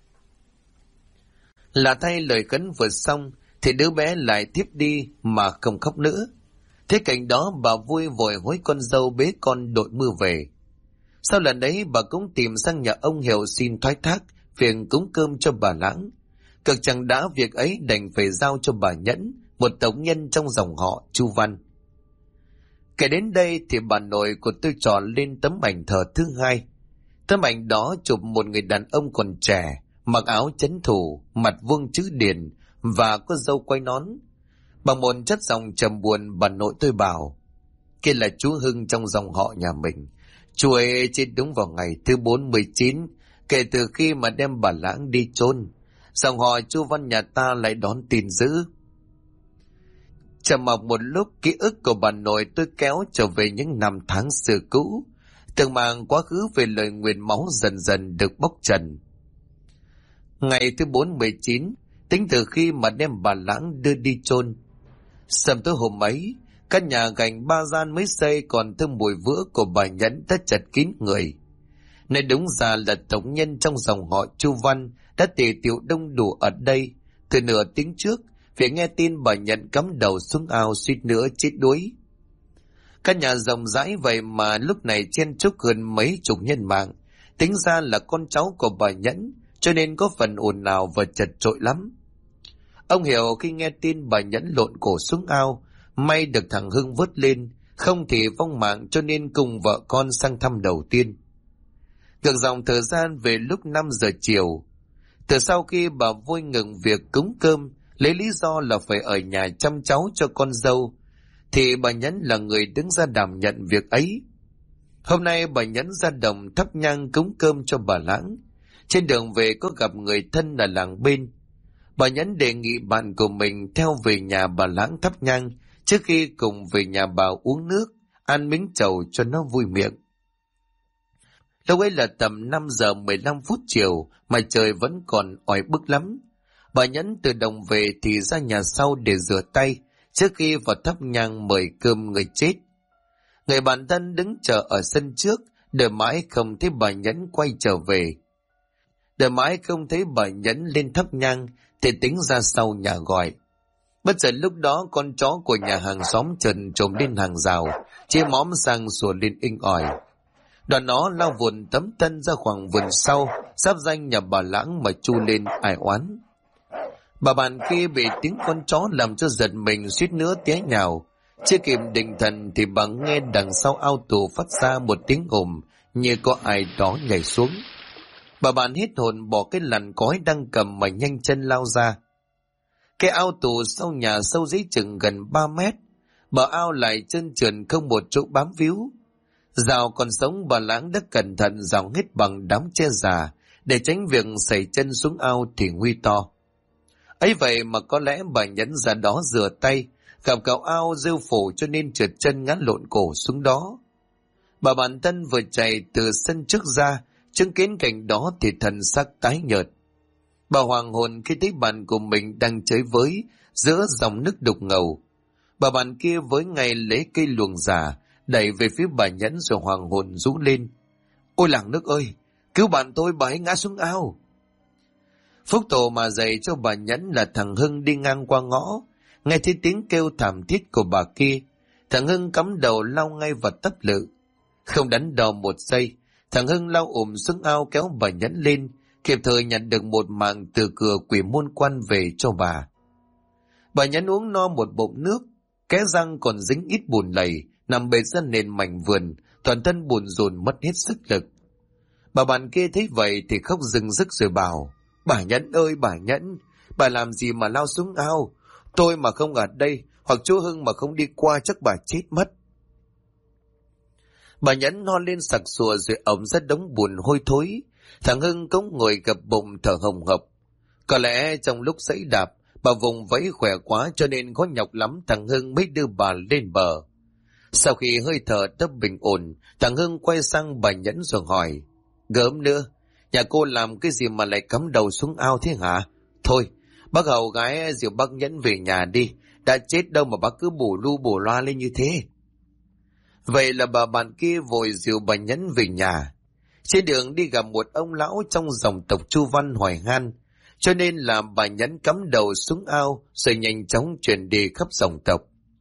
Là thay lời khấn vừa xong thì đứa bé lại thiếp đi mà không khóc nữa. Thế cảnh đó, bà vui vội hối con dâu bế con đội mưa về. Sau lần đấy, bà cũng tìm sang nhà ông Hiệu xin thoái thác việc cúng cơm cho bà Lãng. Cực chẳng đã, việc ấy đành phải giao cho bà Nhẫn, một tộc nhân trong dòng họ Chu Văn. Kể đến đây thì bà nội của tôi chọn lên tấm ảnh thờ thứ hai. Tấm ảnh đó chụp một người đàn ông còn trẻ, mặc áo chấn thủ, mặt vuông chữ điền và có râu quay nón. Bằng một chất giọng trầm buồn, bà nội tôi bảo: kia là chú Hưng trong dòng họ nhà mình. Chú ấy chết đúng vào ngày thứ 49 kể từ khi mà đem bà Lãng đi chôn. Dòng họ Chu Văn nhà ta lại đón tin dữ. Trầm mặc một lúc, ký ức của bà nội tôi kéo trở về những năm tháng xưa cũ. Từng màng quá khứ về lời nguyền máu dần dần được bóc trần. Ngày thứ 49, tính từ khi mà đem bà Lãng đưa đi chôn. Sầm tối hôm ấy, căn nhà gạch 3 gian mới xây còn thơm mùi vữa của bà Nhẫn đã chật kín người. Nơi đúng ra là tộc nhân trong dòng họ Chu Văn đã tề tiệu đông đủ ở đây từ nửa tiếng trước, vì nghe tin bà Nhẫn cắm đầu xuống ao suýt nữa chết đuối. Căn nhà rộng rãi vậy mà lúc này chen chúc hơn mấy chục nhân mạng, tính ra là con cháu của bà Nhẫn, cho nên có phần ồn ào và chật chội lắm. Ông Hiểu khi nghe tin bà Nhẫn lộn cổ xuống ao, may được thằng Hưng vớt lên, không thì vong mạng, cho nên cùng vợ con sang thăm đầu tiên. Ngược dòng thời gian về lúc 5 giờ chiều, từ sau khi bà Vui ngừng việc cúng cơm, lấy lý do là phải ở nhà chăm cháu cho con dâu, thì bà Nhẫn là người đứng ra đảm nhận việc ấy. Hôm nay bà Nhẫn ra đồng thắp nhang cúng cơm cho bà Lãng. Trên đường về có gặp người thân ở làng bên. Bà Nhẫn đề nghị bạn của mình theo về nhà bà Lãng thắp nhang trước khi cùng về nhà bà uống nước, ăn miếng trầu cho nó vui miệng. Lúc ấy là tầm 5 giờ 15 phút chiều mà trời vẫn còn oi bức lắm. Bà Nhẫn từ đồng về thì ra nhà sau để rửa tay trước khi vào thắp nhang mời cơm người chết. Người bạn thân đứng chờ ở sân trước, đợi mãi không thấy bà Nhẫn quay trở về. Đợi mãi không thấy bà Nhẫn lên thắp nhang thì tính ra sau nhà gọi. Bất chợt lúc đó con chó của nhà hàng xóm trần trồm lên hàng rào, chia móm sang sủa lên inh ỏi. Đoàn nó lao vùn tấm thân ra khoảng vườn sau, giáp danh nhà bà Lãng mà chu lên ai oán. Bà bạn kia bị tiếng con chó làm cho giật mình suýt nữa té nhào. Chưa kịp định thần thì bà nghe đằng sau ao tù phát ra một tiếng ồn như có ai đó nhảy xuống. Bà bạn hít hồn bỏ cái lằn cói đang cầm mà nhanh chân lao ra. Cái ao tù sau nhà sâu dưới chừng gần 3 mét, bờ ao lại trơn trượt không một chỗ bám víu. Rào còn sống bà Lãng đã cẩn thận rào hết bằng đám tre già để tránh việc xảy chân xuống ao thì nguy to. Ấy vậy mà có lẽ bà Nhẫn ra đó rửa tay, gặp cậu ao rêu phổ cho nên trượt chân ngã lộn cổ xuống đó. Bà bạn thân vừa chạy từ sân trước ra, chứng kiến cảnh đó thì thần sắc tái nhợt. Bà hoàng hồn khi thấy bạn của mình đang chơi với giữa dòng nước đục ngầu. Bà bạn kia với ngay lấy cây luồng giả đẩy về phía bà Nhẫn rồi hoàng hồn rú lên: "Ôi làng nước ơi, cứu bạn tôi, bà ấy ngã xuống ao!" Phúc tổ mà dạy cho bà Nhẫn là thằng Hưng đi ngang qua ngõ, nghe thấy tiếng kêu thảm thiết của bà kia, thằng Hưng cắm đầu lao ngay vào tấp lự. Không đắn đo một giây, thằng Hưng lao xuống ao kéo bà Nhẫn lên, kịp thời nhận được một mạng từ cửa quỷ môn quan về cho bà. Bà Nhẫn uống no một bụng nước, kẽ răng còn dính ít bùn lầy, nằm bệt ra nền mảnh vườn, toàn thân bùn rùn mất hết sức lực. Bà bạn kia thấy vậy thì khóc rưng rức rồi bảo: "Bà Nhẫn ơi bà Nhẫn, bà làm gì mà lao xuống ao? Tôi mà không ở đây, hoặc chú Hưng mà không đi qua chắc bà chết mất." Bà Nhẫn no lên sặc sụa rồi ổng ra đống bùn hôi thối. Thằng Hưng cũng ngồi gập bụng thở hồng hộc. Có lẽ trong lúc giẫy đạp, bà vùng vẫy khỏe quá cho nên có nhọc lắm thằng Hưng mới đưa bà lên bờ. Sau khi hơi thở đã bình ổn, thằng Hưng quay sang bà Nhẫn rồi hỏi: "Gớm nữa, nhà cô làm cái gì mà lại cắm đầu xuống ao thế hả? Thôi, bác hầu gái dìu bác Nhẫn về nhà đi, đã chết đâu mà bác cứ bù lu bù loa lên như thế." Vậy là bà bạn kia vội dìu bà Nhẫn về nhà. Trên đường đi gặp một ông lão trong dòng tộc Chu Văn hỏi han, cho nên là bà Nhẫn cắm đầu xuống ao rồi nhanh chóng truyền đi khắp dòng tộc.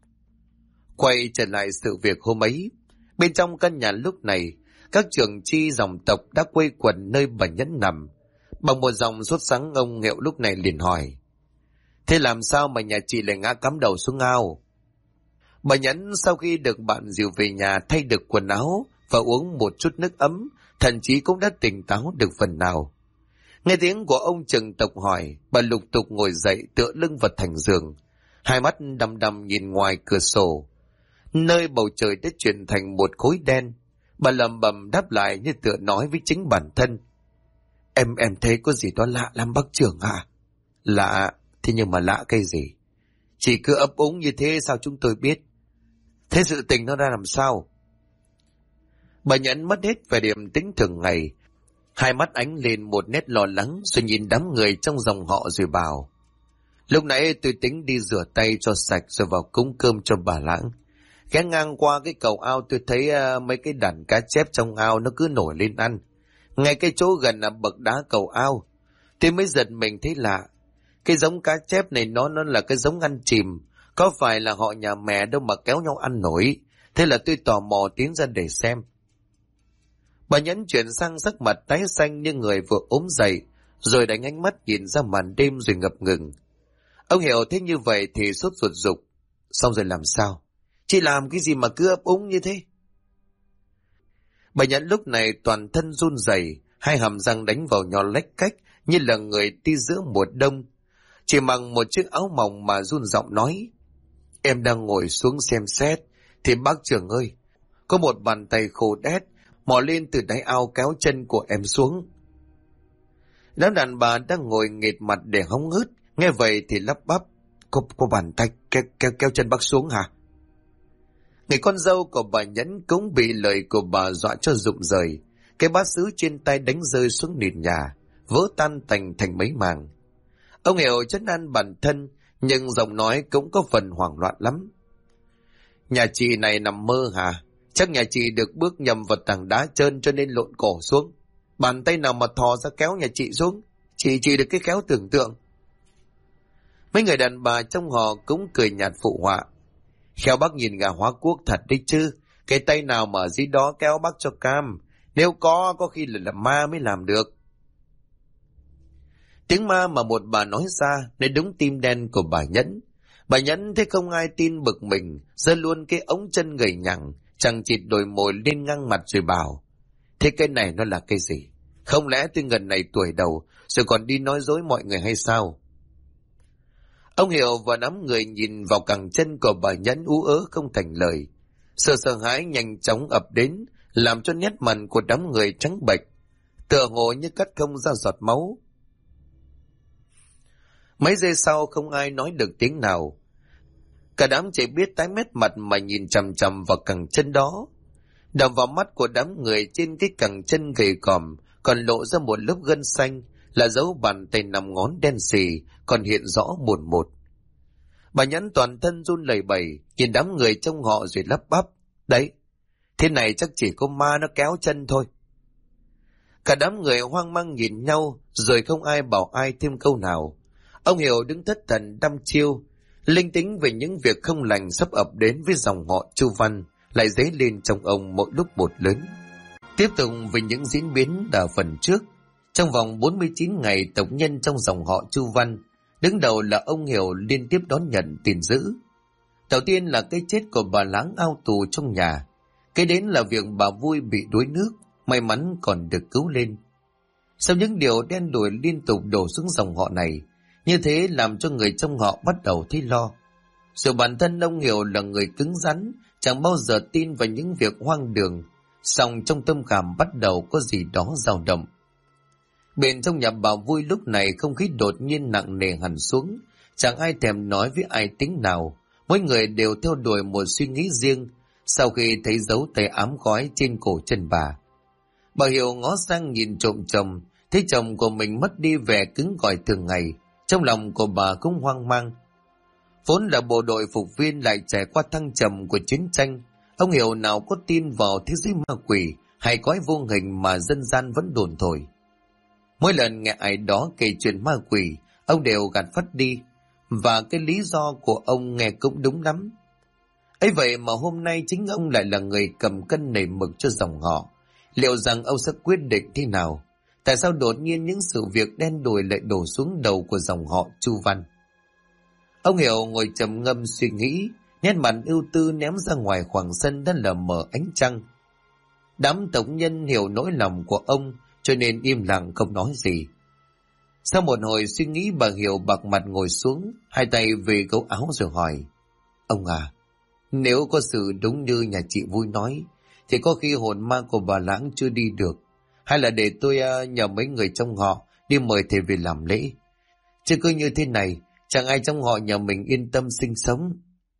Quay trở lại sự việc hôm ấy, bên trong căn nhà lúc này, các trưởng chi dòng tộc đã quây quần nơi bà Nhẫn nằm. Bằng một dòng sốt sắng, ông Nghệu lúc này liền hỏi: "Thế làm sao mà nhà chị lại ngã cắm đầu xuống ao?" Bà Nhẫn sau khi được bạn dìu về nhà thay được quần áo và uống một chút nước ấm, thậm chí cũng đã tỉnh táo được phần nào. Nghe tiếng của ông trưởng tộc hỏi, bà lục tục ngồi dậy tựa lưng vào thành giường, hai mắt đăm đăm nhìn ngoài cửa sổ, nơi bầu trời đã chuyển thành một khối đen. Bà lẩm bẩm đáp lại như tựa nói với chính bản thân: Em thấy có gì đó lạ lắm bác trưởng ạ." "Lạ? Thế nhưng mà lạ cái gì? Chỉ cứ ấp úng như thế sao chúng tôi biết? Thế sự tình nó ra làm sao?" Bà Nhẫn mất hết vẻ điềm tĩnh thường ngày, hai mắt ánh lên một nét lo lắng rồi nhìn đám người trong dòng họ rồi bảo: "Lúc nãy tôi tính đi rửa tay cho sạch rồi vào cúng cơm cho bà Lãng. Ghé ngang qua cái cầu ao tôi thấy mấy cái đàn cá chép trong ao nó cứ nổi lên ăn. Ngay cái chỗ gần là bậc đá cầu ao. Tôi mới giật mình thấy lạ. Cái giống cá chép này nó là cái giống ăn chìm. Có phải là họ nhà mẹ đâu mà kéo nhau ăn nổi. Thế là tôi tò mò tiến ra để xem." Bà Nhẫn chuyển sang sắc mặt tái xanh như người vừa ốm dậy, rồi đánh ánh mắt nhìn ra màn đêm rồi ngập ngừng. Ông hiểu thế như vậy thì sốt ruột dục: "Xong rồi làm sao? Chị làm cái gì mà cứ ấp úng như thế?" Bà Nhẫn lúc này toàn thân run rẩy, hai hàm răng đánh vào nhau lách cách như là người đi giữa mùa đông. Chỉ mặc một chiếc áo mỏng mà run giọng nói: Em đang ngồi xuống xem xét, thì bác trưởng ơi, có một bàn tay khô đét mò lên từ đáy ao kéo chân của em xuống. Đám đàn bà đang ngồi nghệt mặt để hóng hớt, nghe vậy thì lắp bắp: Có bàn tay kéo chân bác xuống hả? Người con dâu của bà Nhẫn cũng bị lời của bà dọa cho rụng rời. Cái bát sứ trên tay đánh rơi xuống nền nhà, vỡ tan thành mấy mảng. Ông Hiểu trấn an bản thân, nhưng giọng nói cũng có phần hoảng loạn lắm. Nhà chị này nằm mơ hả? Chắc nhà chị được bước nhầm vào tảng đá trơn cho nên lộn cổ xuống. Bàn tay nào mà thò ra kéo nhà chị xuống? Chị được cái kéo tưởng tượng. Mấy người đàn bà trong họ cũng cười nhạt phụ họa: Khéo bác nhìn gà hóa quốc thật đấy chứ. Cái tay nào mà ở dưới đó kéo bác cho cam. Nếu có khi là ma mới làm được. Tiếng ma mà một bà nói ra nên đúng tim đen của bà Nhẫn. Bà Nhẫn thấy không ai tin bực mình, giơ luôn cái ống chân gầy nhằng, chằng chịt đồi mồi lên ngang mặt rồi bảo: Thế cái này nó là cái gì? Không lẽ tôi ngần này tuổi đầu rồi còn đi nói dối mọi người hay sao? Ông Hiểu và đám người nhìn vào cẳng chân của bà Nhẫn ú ớ không thành lời. Sự sợ hãi nhanh chóng ập đến, làm cho nét mặt của đám người trắng bệch, tựa hồ như cắt không ra giọt máu. Mấy giây sau không ai nói được tiếng nào. Cả đám chỉ biết tái mét mặt mà nhìn chằm chằm vào cẳng chân đó. Đập vào mắt của đám người trên cái cẳng chân gầy còm còn lộ ra một lớp gân xanh, là dấu bàn tay nằm ngón đen xì còn hiện rõ mồn một. Bà Nhẫn toàn thân run lẩy bẩy, nhìn đám người trong họ rồi lắp bắp: Đấy, thế này chắc chỉ có ma nó kéo chân thôi. Cả đám người hoang mang nhìn nhau, rồi không ai bảo ai thêm câu nào. Ông Hiểu đứng thất thần đăm chiêu, linh tính về những việc không lành sắp ập đến với dòng họ Chu Văn lại dấy lên trong ông mỗi lúc một lớn. Tiếp tục với những diễn biến ở phần trước. Trong vòng 49 ngày, tộc nhân trong dòng họ Chu Văn, đứng đầu là ông Hiểu, liên tiếp đón nhận tin dữ. Đầu tiên là cái chết của bà Láng ao tù trong nhà. Cái đến là việc bà Vui bị đuối nước, may mắn còn được cứu lên. Sau những điều đen đủi liên tục đổ xuống dòng họ này, như thế làm cho người trong họ bắt đầu thấy lo. Dù bản thân ông Hiểu là người cứng rắn, chẳng bao giờ tin vào những việc hoang đường, song trong tâm khảm bắt đầu có gì đó dao động. Bên trong nhà bà Vui lúc này không khí đột nhiên nặng nề hẳn xuống, chẳng ai thèm nói với ai tiếng nào, mỗi người đều theo đuổi một suy nghĩ riêng. Sau khi thấy dấu tay ám khói trên cổ chân bà Hiểu ngó sang nhìn trộm chồng, thấy chồng của mình mất đi vẻ cứng cỏi thường ngày, trong lòng của bà cũng hoang mang. Vốn là bộ đội phục viên lại trải qua thăng trầm của chiến tranh, ông Hiểu nào có tin vào thế giới ma quỷ hay cõi vô hình mà dân gian vẫn đồn thổi. Mỗi lần nghe ai đó kể chuyện ma quỷ, ông đều gạt phắt đi, và cái lý do của ông nghe cũng đúng lắm. Ấy vậy mà hôm nay chính ông lại là người cầm cân nảy mực cho dòng họ. Liệu rằng ông sẽ quyết định thế nào? Tại sao đột nhiên những sự việc đen đủi lại đổ xuống đầu của dòng họ Chu Văn? Ông Hiểu ngồi trầm ngâm suy nghĩ, nét mặt ưu tư ném ra ngoài khoảng sân đã lờ mờ ánh trăng. Đám tộc nhân hiểu nỗi lòng của ông, cho nên im lặng không nói gì. Sau một hồi suy nghĩ, bà Hiểu bạc mặt ngồi xuống, hai tay về gấu áo rồi hỏi: Ông à, nếu có sự đúng như nhà chị Vui nói, thì có khi hồn ma của bà Lãng chưa đi được. Hay là để tôi nhờ mấy người trong họ đi mời thầy về làm lễ. Chứ cứ như thế này, chẳng ai trong họ nhà mình yên tâm sinh sống.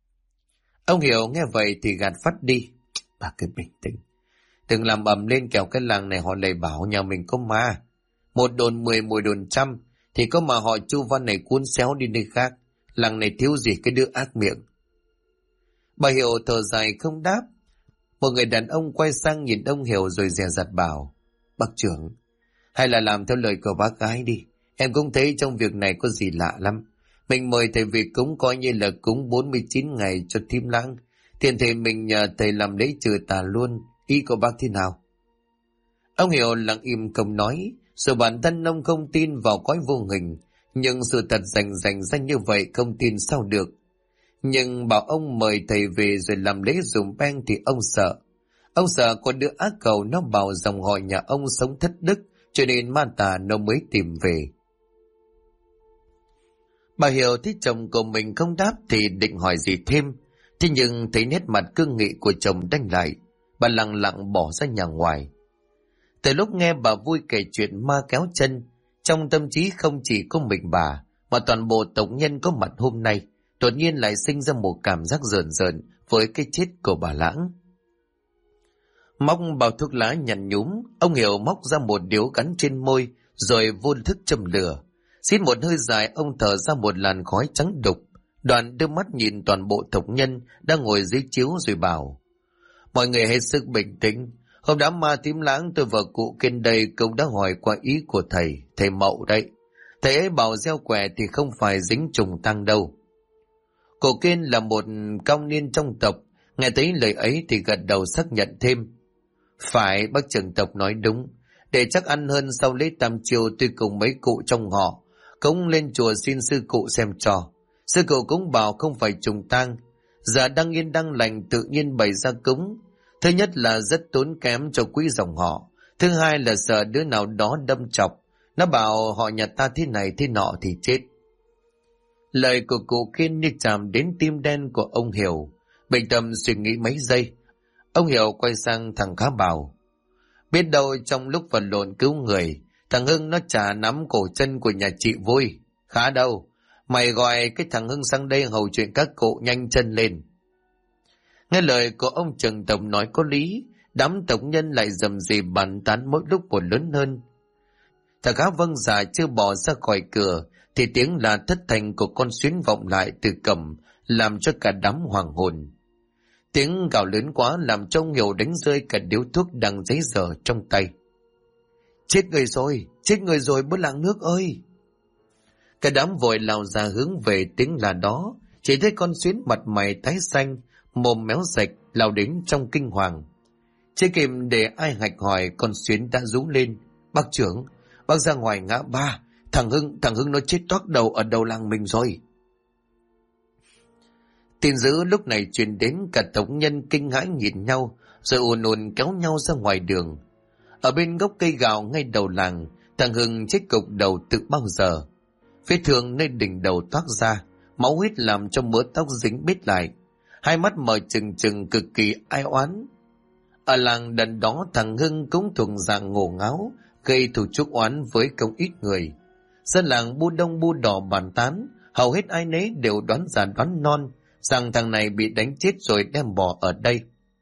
Ông Hiểu nghe vậy thì gạt phắt đi: Bà cứ bình tĩnh, đừng làm ầm lên, kẻo cái làng này họ lại bảo nhà mình có ma. Một đồn 10, mười đồn trăm, thì có mà họ Chu Văn này cuốn xéo đi nơi khác. Làng này thiếu gì cái đứa ác miệng. Bà Hiểu thở dài không đáp. Một người đàn ông quay sang nhìn ông Hiểu rồi dè dặt bảo: Bác trưởng, hay là làm theo lời của bác gái đi. Em cũng thấy trong việc này có gì lạ lắm. Mình mời thầy về cúng coi như là cúng 49 ngày cho thím Lãng. Tiền thầy mình nhờ thầy làm lễ trừ tà luôn. Ý của bác thế nào? Ông Hiểu lặng im không nói. Sự bản thân ông không tin vào cõi vô hình, nhưng sự thật rành ra như vậy không tin sao được. Nhưng bảo ông mời thầy về rồi làm lễ dùng beng thì ông sợ. Ông sợ có đứa ác cầu nó bảo dòng họ nhà ông sống thất đức, cho nên ma tà nó mới tìm về. Bà hiểu thấy chồng của mình không đáp thì định hỏi gì thêm. Thế nhưng thấy nét mặt cương nghị của chồng đanh lại, bà lặng lặng bỏ ra nhà ngoài. Từ lúc nghe bà vui kể chuyện ma kéo chân, trong tâm trí không chỉ có mình bà, mà toàn bộ tộc nhân có mặt hôm nay, đột nhiên lại sinh ra một cảm giác rờn rợn với cái chết của bà Lãng. Móc bao thuốc lá nhằn nhúm, ông Hiểu móc ra một điếu gắn trên môi, rồi vô thức châm lửa. Xít một hơi dài, ông thở ra một làn khói trắng đục, đoạn đưa mắt nhìn toàn bộ tộc nhân đang ngồi dưới chiếu rồi bảo: mọi người hết sức bình tĩnh. Hôm đám ma tím Lãng tôi và cụ Kiên đây cũng đã hỏi qua ý của thầy Mậu đấy. Thầy ấy bảo gieo quẻ thì không phải dính trùng tăng đâu. Cụ Kiên là một cao niên trong tộc, nghe thấy lời ấy thì gật đầu xác nhận thêm: phải, bác trưởng tộc nói đúng. Để chắc ăn hơn, sau lễ tam chiêu tôi cùng mấy cụ trong họ cũng lên chùa xin sư cụ xem trò. Sư cụ cũng bảo không phải trùng tang, giờ đang yên đang lành tự nhiên bày ra cúng. Thứ nhất là rất tốn kém cho quý dòng họ, thứ hai là sợ đứa nào đó đâm chọc, nó bảo họ nhà ta thế này thế nọ thì chết. Lời của cụ Kiên như chạm đến tim đen của ông Hiểu. Bình tâm suy nghĩ mấy giây, ông Hiểu quay sang thằng Khá bảo: biết đâu trong lúc vật lộn cứu người, thằng Hưng nó chả nắm cổ chân của nhà chị vui. Khá đâu, mày gọi cái thằng Hưng sang đây hầu chuyện các cụ nhanh chân lên. Nghe lời của ông Trần Tổng nói có lý, đám tộc nhân lại rầm rì bàn tán mỗi lúc một lớn hơn. Thằng Khá vâng dạ chưa bỏ ra khỏi cửa thì tiếng là thất thanh của con xuyến vọng lại từ cổng, làm cho cả đám hoàng hồn. Tiếng gào lớn quá làm cho ông Hiểu đánh rơi cả điếu thuốc đang giấy dở trong tay. Chết người rồi bớt lạng nước ơi! Cả đám vội lao ra hướng về tiếng là đó, chỉ thấy con xuyến mặt mày tái xanh, mồm méo sạch lao đến trong kinh hoàng. Chưa kịp để ai hạch hỏi, con xuyến đã rú lên: bác trưởng, bác ra ngoài ngã ba, thằng Hưng nó chết toác đầu ở đầu làng mình rồi. Tin dữ lúc này truyền đến, cả tộc nhân kinh hãi nhìn nhau, rồi ùn ùn kéo nhau ra ngoài đường. Ở bên gốc cây gạo ngay đầu làng, thằng Hưng chết cục đầu từ bao giờ. Vết thương nơi đỉnh đầu toát ra, máu huyết làm cho mớ tóc dính bết lại, hai mắt mở trừng trừng cực kỳ ai oán. Ở làng đần đó thằng Hưng cũng thuộc dạng ngổ ngáo, gây thù chuốc oán với không ít người. Dân làng bu đông bu đỏ bàn tán, hầu hết ai nấy đều đoán già đoán non rằng thằng này bị đánh chết rồi đem bỏ ở đây.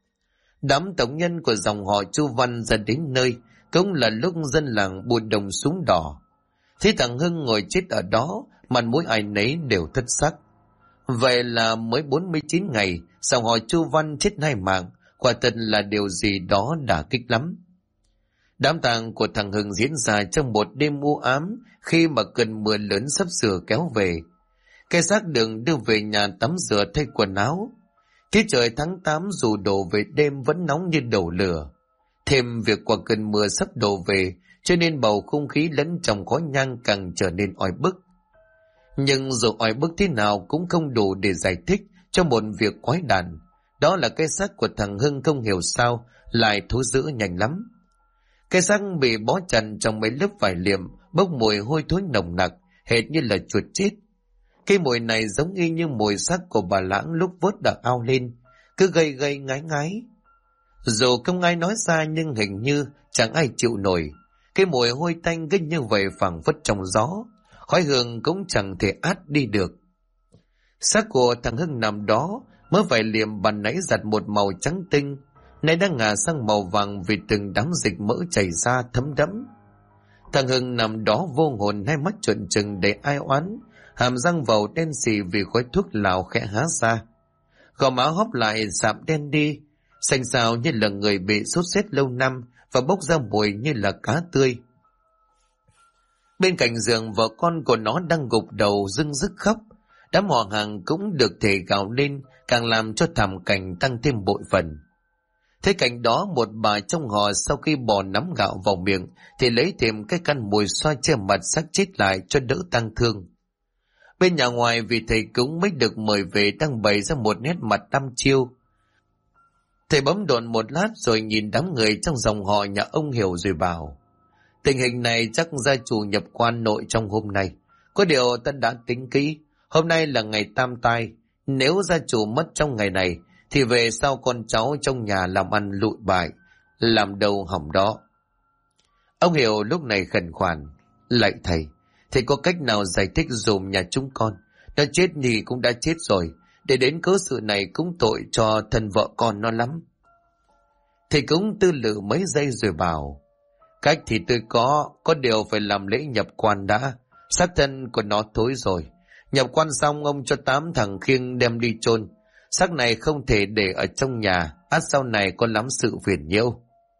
Đám tộc nhân của dòng họ Chu Văn ra đến nơi cũng là lúc dân làng buồn đồng súng đỏ. Thế thằng Hưng ngồi chết ở đó, mặt mũi ai nấy đều thất sắc. Vậy là mới 49 ngày, dòng họ Chu Văn chết 2 mạng, quả thật là điều gì đó đả kích lắm. Đám tang của thằng Hưng diễn ra trong một đêm u ám, khi mà cơn mưa lớn sắp sửa kéo về. Cái xác được đưa về nhà tắm rửa thay quần áo. Tiết trời tháng 8 dù đổ về đêm vẫn nóng như đổ lửa. Thêm việc qua cơn mưa sắp đổ về, cho nên bầu không khí lẫn trong khói nhang càng trở nên oi bức. Nhưng dù oi bức thế nào cũng không đủ để giải thích cho một việc quái đản. Đó là cái xác của thằng Hưng không hiểu sao lại thối rữa nhanh lắm. Cái xác bị bó chặt trong mấy lớp vải liệm, bốc mùi hôi thối nồng nặc, hệt như là chuột chết. Cái mùi này giống y như mùi xác của bà Lãng lúc vớt đã ao lên, cứ gây gây ngái ngái. Dù không ai nói ra nhưng hình như chẳng ai chịu nổi. Cái mùi hôi tanh cứ như vậy phảng phất trong gió, khói hương cũng chẳng thể át đi được. Xác của thằng Hưng nằm đó, mới vải liệm ban nãy giặt một màu trắng tinh, nay đang ngả sang màu vàng vì từng đám dịch mỡ chảy ra thấm đẫm. Thằng Hưng nằm đó vô hồn, hai mắt trợn trừng đầy ai oán, hàm răng vầu đen xì vì khói thuốc lào khẽ há ra. Gò má hóp lại sạm đen đi, xanh xao như là người bị sốt rét lâu năm và bốc ra mùi như là cá tươi. Bên cạnh giường, vợ con của nó đang gục đầu rưng rức khóc. Đám họ hàng cũng được thể gào lên, càng làm cho thảm cảnh tăng thêm bội phần. Thế cảnh đó, một bà trong họ sau khi bỏ nắm gạo vào miệng thì lấy thêm cái khăn mùi xoa che mặt xác chết lại cho đỡ tang thương. Bên nhà ngoài vì thầy cúng mới được mời về đang bày ra một nét mặt đăm chiêu. Thầy bấm độn một lát rồi nhìn đám người trong dòng họ nhà ông Hiểu rồi bảo: tình hình này chắc gia chủ nhập quan nội trong hôm nay. Có điều ta đã tính kỹ, hôm nay là ngày tam tai. Nếu gia chủ mất trong ngày này, thì về sau con cháu trong nhà làm ăn lụi bại, làm đầu hỏng đó. Ông Hiểu lúc này khẩn khoản: lạy thầy có cách nào giải thích dùm nhà chúng con? Nó chết thì cũng đã chết rồi, để đến cớ sự này cũng tội cho thân vợ con nó lắm. Thầy cũng tư lự mấy giây rồi bảo: cách thì tôi có điều phải làm lễ nhập quan đã. Xác thân của nó thối rồi. Nhập quan xong ông cho 8 thằng khiêng đem đi chôn. Xác này không thể để ở trong nhà, ắt sau này có lắm sự phiền nhiễu.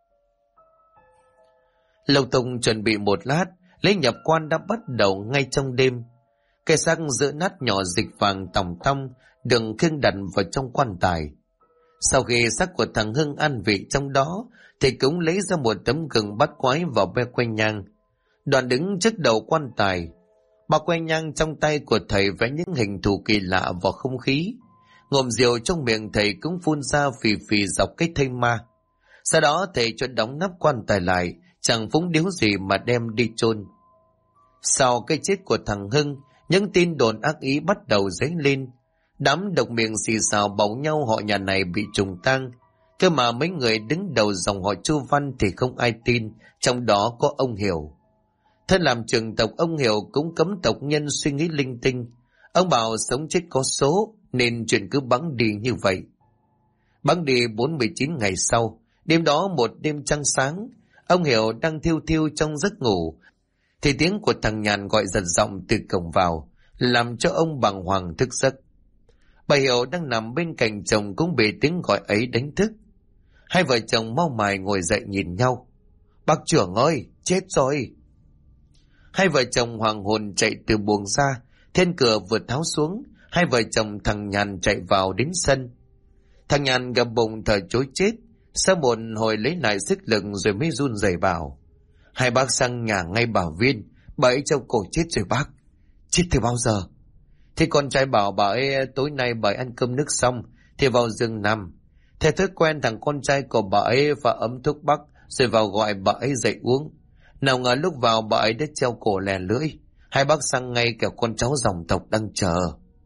Lộc Tùng chuẩn bị một lát, lễ nhập quan đã bắt đầu ngay trong đêm. Cái xác giữa nát nhỏ dịch vàng tòng tong được khiêng đặt vào trong quan tài. Sau khi xác của thằng Hưng an vị trong đó, thì cũng lấy ra một tấm gừng bắt quái vào be que nhang. Đoàn đứng trước đầu quan tài, bao que nhang trong tay của thầy vẽ những hình thù kỳ lạ vào không khí. Ngụm rượu trong miệng thầy cũng phun ra phì phì dọc cái thây ma. Sau đó thầy cho đóng nắp quan tài lại, chẳng phúng điếu gì mà đem đi chôn. Sau cái chết của thằng Hưng, những tin đồn ác ý bắt đầu dấy lên. Đám độc miệng xì xào bảo nhau họ nhà này bị trùng tang. Cơ mà mấy người đứng đầu dòng họ Chu Văn thì không ai tin, trong đó có ông Hiểu. Thân làm trưởng tộc, ông Hiểu cũng cấm tộc nhân suy nghĩ linh tinh. Ông bảo sống chết có số, nên chuyện cứ bẵng đi như vậy. Bẵng đi 49 ngày sau, đêm đó một đêm trăng sáng, ông Hiểu đang thiêu thiêu trong giấc ngủ, thì tiếng của thằng Nhàn gọi giật giọng từ cổng vào, làm cho ông bàng hoàng thức giấc. Bà Hiểu đang nằm bên cạnh chồng cũng bị tiếng gọi ấy đánh thức. Hai vợ chồng mau mải ngồi dậy nhìn nhau. Bác trưởng ơi, chết rồi! Hai vợ chồng hoàng hồn chạy từ buồng ra, then cửa vừa tháo xuống, hai vợ chồng thằng Nhàn chạy vào đến sân. Thằng Nhàn gập bụng thở chối chết, sau một hồi lấy lại sức lực rồi mới run rẩy bảo: hai bác sang nhà ngay bà Viên, bà ấy trong cổ chết rồi bác. Chết từ bao giờ? Thì con trai bảo bà ấy tối nay bà ấy ăn cơm nước xong thì vào giường nằm. Theo thói quen thằng con trai của bà ấy pha ấm thuốc bắc rồi vào gọi bà ấy dậy uống. Nào ngờ lúc vào bà ấy đã treo cổ lè lưỡi. Hai bác sang ngay kẻo con cháu dòng tộc đang chờ.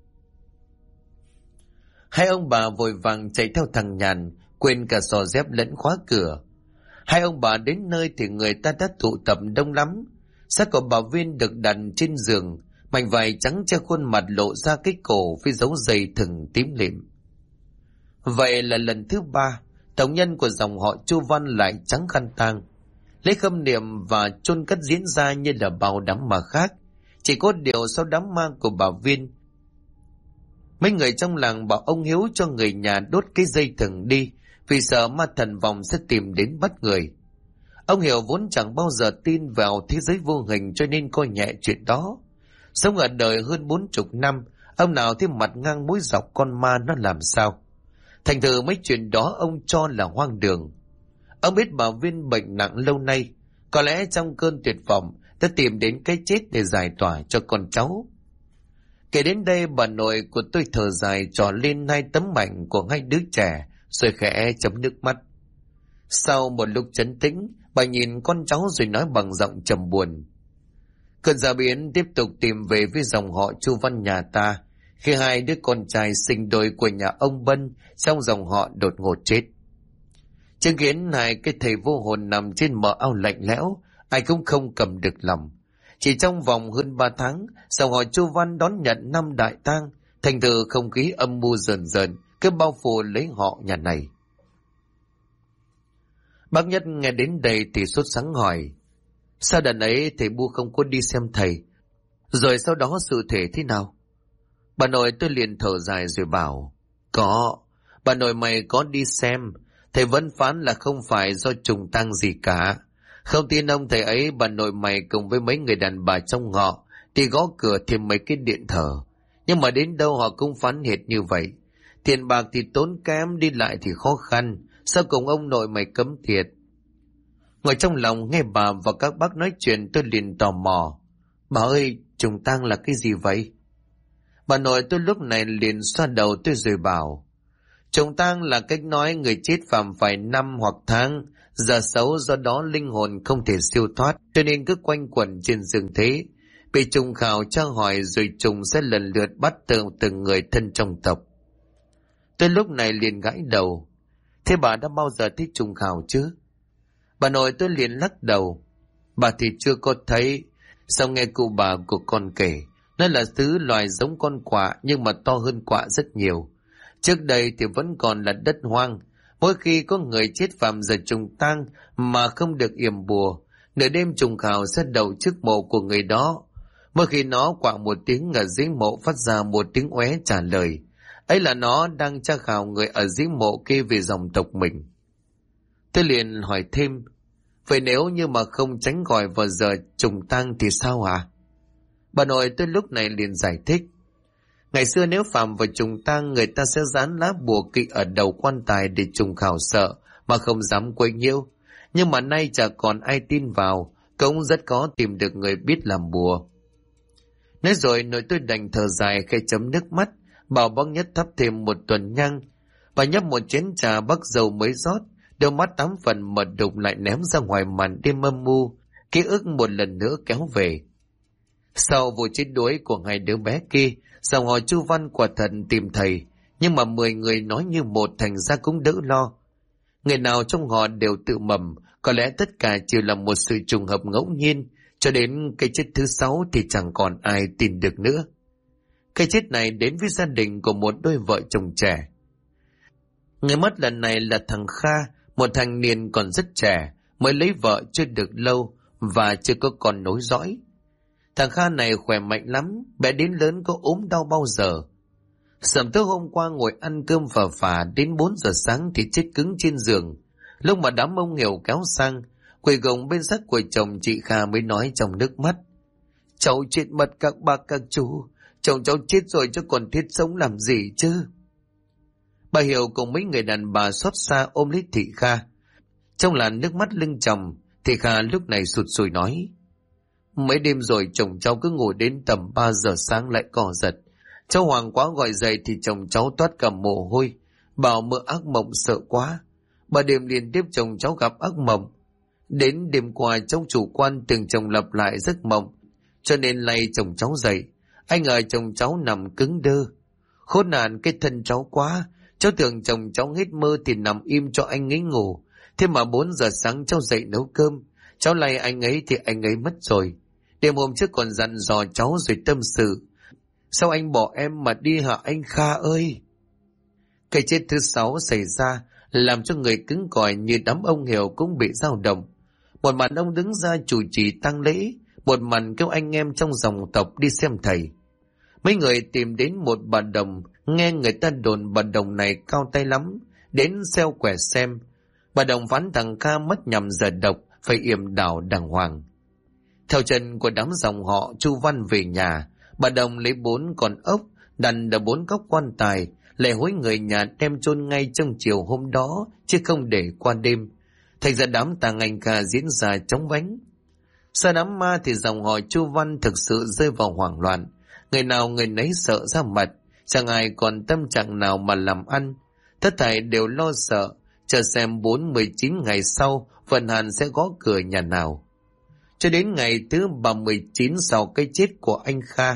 Hai ông bà vội vàng chạy theo thằng Nhàn, quên cả xò dép lẫn khóa cửa. Hai ông bà đến nơi thì người ta đã tụ tập đông lắm. Xác của bà Viên được đặt trên giường, mảnh vải trắng che khuôn mặt lộ ra cái cổ với dấu dây thừng tím lịm. Vậy là lần thứ 3, tộc nhân của dòng họ Chu Văn lại trắng khăn tang. Lễ khâm niệm và chôn cất diễn ra như là bao đám ma khác. Chỉ có điều sau đám ma của bà Viên, mấy người trong làng bảo ông Hiếu cho người nhà đốt cái dây thừng đi, vì sợ ma thần vong sẽ tìm đến bắt người. Ông Hiểu vốn chẳng bao giờ tin vào thế giới vô hình cho nên coi nhẹ chuyện đó. Sống ở đời hơn 40 năm, ông nào thêm mặt ngang mũi dọc con ma nó làm sao? Thành thử mấy chuyện đó ông cho là hoang đường. Ông biết bà Viên bệnh nặng lâu nay, có lẽ trong cơn tuyệt vọng đã tìm đến cái chết để giải tỏa cho con cháu. Kể đến đây bà nội của tôi thở dài trò lên hai tấm ảnh của hai đứa trẻ rồi khẽ chấm nước mắt. Sau một lúc trấn tĩnh, bà nhìn con cháu rồi nói bằng giọng trầm buồn: cơn gió biến tiếp tục tìm về với dòng họ Chu Văn nhà ta, khi hai đứa con trai sinh đôi của nhà ông Bân trong dòng họ đột ngột chết. Chứng kiến hai cái thầy vô hồn nằm trên mờ ao lạnh lẽo, ai cũng không cầm được lòng. Chỉ trong vòng hơn 3 tháng, dòng họ Chu Văn đón nhận 5 đại tang, thành thử không khí âm mưu rờn rợn cứ bao phủ lấy họ nhà này. Bác Nhất nghe đến đây thì sốt sắng hỏi: sao đợt ấy thầy Bu không có đi xem thầy, rồi sau đó sự thể thế nào? Bà nội tôi liền thở dài rồi bảo: có, bà nội mày có đi xem, thầy vẫn phán là không phải do trùng tang gì cả. Không tin ông thầy ấy, bà nội mày cùng với mấy người đàn bà trong họ đi gõ cửa thêm mấy cái điện thờ. Nhưng mà đến đâu họ cũng phán hệt như vậy. Tiền bạc thì tốn kém, đi lại thì khó khăn, sao cùng ông nội mày cấm thiệt? Ngồi trong lòng nghe bà và các bác nói chuyện, tôi liền tò mò: bà ơi, trùng tang là cái gì vậy? Bà nội tôi lúc này liền xoa đầu tôi rồi bảo: Trùng tang là cách nói người chết phạm phải năm hoặc tháng, giờ xấu, do đó linh hồn không thể siêu thoát, cho nên cứ quanh quẩn trên dương thế. Bị trùng khảo tra hỏi rồi trùng sẽ lần lượt bắt từng người thân trong tộc. Tôi lúc này liền gãi đầu. Thế bà đã bao giờ thích trùng khảo chứ? Bà nội tôi liền lắc đầu. Bà thì chưa có thấy. Sao nghe cụ bà của con kể, nó là thứ loài giống con quạ nhưng mà to hơn quạ rất nhiều. Trước đây thì vẫn còn là đất hoang. Mỗi khi có người chết phạm giờ trùng tang mà không được yểm bùa, nửa đêm trùng khảo sẽ đậu trước mộ của người đó. Mỗi khi nó quạ một tiếng ở dưới mộ phát ra một tiếng óe trả lời. Ấy là nó đang tra khảo người ở dưới mộ kia về dòng tộc mình. Tôi liền hỏi thêm, vậy nếu như mà không tránh gọi vào giờ trùng tang thì sao hả? Bà nội tôi lúc này liền giải thích. Ngày xưa nếu phạm vào trùng tang, người ta sẽ dán lá bùa kỵ ở đầu quan tài để trùng khảo sợ mà không dám quấy nhiễu. Nhưng mà nay chả còn ai tin vào, cũng rất khó tìm được người biết làm bùa. Nói rồi nội tôi đành thở dài khi chấm nước mắt, bảo bác Nhất thắp thêm một tuần nhang. Bà nhấp một chén trà bắc dầu mới rót, đôi mắt 8 phần mờ đục lại ném ra ngoài màn đêm âm mưu, ký ức một lần nữa kéo về. Sau vụ chết đuối của hai đứa bé kia, dòng họ Chu Văn quả thật tìm thầy, nhưng mà 10 người nói như một, thành ra cũng đỡ lo. Người nào trong họ đều tự mầm, có lẽ tất cả chỉ là một sự trùng hợp ngẫu nhiên, cho đến cái chết thứ 6 thì chẳng còn ai tin được nữa. Cái chết này đến với gia đình của một đôi vợ chồng trẻ. Người mất lần này là thằng Kha, một thanh niên còn rất trẻ, mới lấy vợ chưa được lâu và chưa có con nối dõi. Thằng Kha này khỏe mạnh lắm, bé đến lớn có ốm đau bao giờ. Sầm tối hôm qua ngồi ăn cơm phà phà đến 4 giờ sáng thì chết cứng trên giường. Lúc mà đám ông Hiểu kéo sang, quỳ gồng bên xác của chồng chị Kha mới nói trong nước mắt. Cháu chết mất các bác các chú, chồng cháu chết rồi chứ còn thiết sống làm gì chứ. Bà Hiểu cùng mấy người đàn bà xót xa ôm lấy thị Kha. Trong làn nước mắt lưng tròng, thị Kha lúc này sụt sùi nói. Mấy đêm rồi chồng cháu cứ ngủ đến tầm 3 giờ sáng lại co giật. Cháu hoảng quá gọi dậy thì chồng cháu toát cả mồ hôi, bảo mơ ác mộng sợ quá. 3 đêm liên tiếp chồng cháu gặp ác mộng. Đến đêm qua cháu chủ quan từng chồng lặp lại giấc mộng, cho nên lay chồng cháu dậy. Anh ngờ chồng cháu nằm cứng đơ. Khốn nạn cái thân cháu quá, cháu tưởng chồng cháu hết mơ thì nằm im cho anh ấy ngủ. Thế mà 4 giờ sáng cháu dậy nấu cơm, cháu lay anh ấy thì anh ấy mất rồi. Đêm hôm trước còn dặn dò cháu rồi tâm sự. Sao anh bỏ em mà đi hả anh Kha ơi? Cái chết thứ 6 xảy ra làm cho người cứng cỏi như đám ông Hiểu cũng bị dao động. Một mặt ông đứng ra chủ trì tang lễ, một mặt kêu anh em trong dòng tộc đi xem thầy. Mấy người tìm đến một bà đồng, nghe người ta đồn bà đồng này cao tay lắm, đến xeo quẻ xem. Bà đồng phán thằng Kha mất nhằm giờ độc, phải yểm đảo đàng hoàng. Theo chân của đám dòng họ Chu Văn về nhà, bà đồng lấy 4 con ốc đặt ở 4 góc quan tài, lại hối người nhà đem chôn ngay trong chiều hôm đó, chứ không để qua đêm. Thành ra đám tang anh Kha diễn ra chóng vánh. Sau đám ma thì dòng họ Chu Văn thực sự rơi vào hoảng loạn, người nào người nấy sợ ra mặt, chẳng ai còn tâm trạng nào mà làm ăn. Tất thảy đều lo sợ, chờ xem 19 ngày sau Vận Hàn sẽ gõ cửa nhà nào. Cho đến ngày thứ 39 sau cái chết của anh Kha,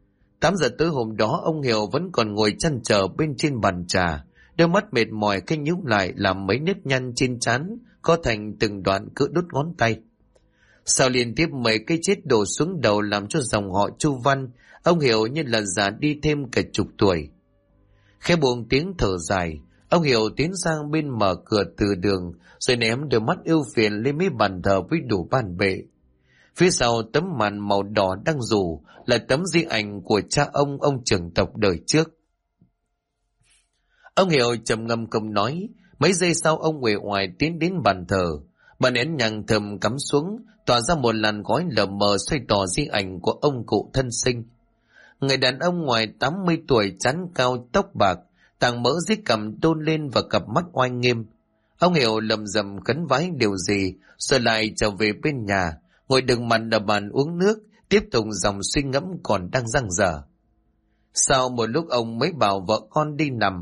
8 giờ tối hôm đó, ông Hiểu vẫn còn ngồi chăn trở bên trên bàn trà, đôi mắt mệt mỏi cái nhíu lại làm mấy nếp nhăn trên trán có thành từng đoạn cỡ đốt ngón tay. Sau liên tiếp mấy cái chết đổ xuống đầu làm cho dòng họ Chu Văn, ông Hiểu như là già đi thêm cả chục tuổi. Khẽ buông tiếng thở dài, ông Hiểu tiến sang bên mở cửa từ đường, rồi ném đôi mắt ưu phiền lên mấy bàn thờ với đủ bàn bệ. Phía sau tấm màn màu đỏ đang rủ là tấm di ảnh của cha ông trưởng tộc đời trước. Ông Hiểu trầm ngâm không nói. Mấy giây sau ông uể oải tiến đến bàn thờ. Bà nén nhang thơm cắm xuống, tỏa ra một làn khói lờ mờ xoay tỏ di ảnh của ông cụ thân sinh. Người đàn ông ngoài 80 tuổi, trán cao tóc bạc, tàng mỡ dưới cằm đôn lên và cặp mắt oai nghiêm. Ông Hiểu lầm rầm khấn vái điều gì, rồi lại trở về bên nhà, ngồi đừng mặt ở bàn uống nước, tiếp tục dòng suy ngẫm còn đang dang dở. Sau một lúc ông mới bảo vợ con đi nằm.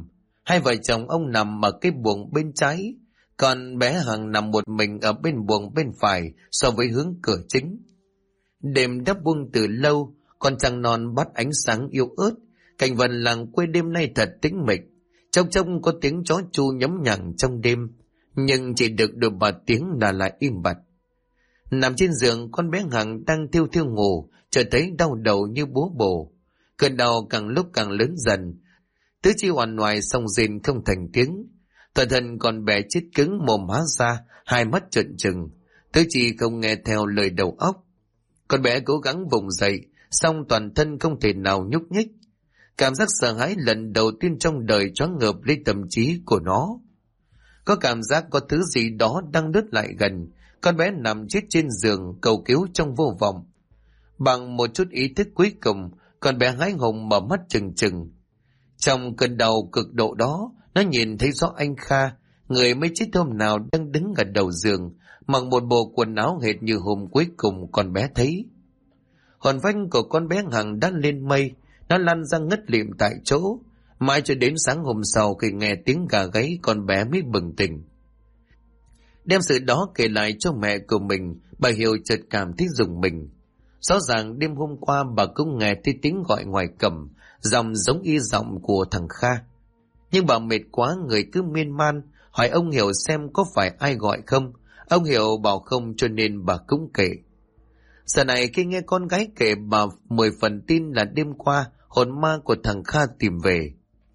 Hai vợ chồng ông nằm ở cái buồng bên trái, còn bé Hằng nằm một mình ở bên buồng bên phải so với hướng cửa chính. Đêm đã buông từ lâu, con trăng non bắt ánh sáng yếu ớt. Cảnh vật làng quê đêm nay thật tĩnh mịch. Trong trông có tiếng chó chu nhấm nhằng trong đêm, nhưng chỉ được đôi ba tiếng là lại im bặt. Nằm trên giường, con bé Hằng đang thiêu thiêu ngủ, chợt thấy đau đầu như búa bổ. Cơn đau càng lúc càng lớn dần, tứ chi oằn oài xong rên không thành tiếng. Toàn thân con bé chết cứng, mồm há ra, hai mắt trợn trừng, tứ chi không nghe theo lời đầu óc. Con bé cố gắng vùng dậy, song toàn thân không thể nào nhúc nhích. Cảm giác sợ hãi lần đầu tiên trong đời choáng ngợp lấy tâm trí của nó. Có cảm giác có thứ gì đó đang lướt lại gần. Con bé nằm chết trên giường cầu cứu trong vô vọng. Bằng một chút ý thức cuối cùng, con bé hái hùng mở mắt trừng trừng. Trong cơn đau cực độ đó, nó nhìn thấy rõ anh Kha, người mới chết hôm nào đang đứng ở đầu giường, mặc một bộ quần áo hệt như hôm cuối cùng con bé thấy. Hồn phách của con bé Hằng đã lên mây, nó lăn ra ngất lịm tại chỗ. Mãi cho đến sáng hôm sau, khi nghe tiếng gà gáy, con bé mới bừng tỉnh. Đem sự đó kể lại cho mẹ của mình, bà Hiểu chợt cảm thấy rùng mình. Rõ ràng đêm hôm qua bà cũng nghe thấy tiếng gọi ngoài cổng, giọng giống y giọng của thằng Kha. Nhưng bà mệt quá, người cứ miên man, hỏi ông Hiểu xem có phải ai gọi không. Ông Hiểu bảo không, cho nên bà cũng kể. Giờ này khi nghe con gái kể, bà 10 phần tin là đêm qua hồn ma của thằng Kha tìm về.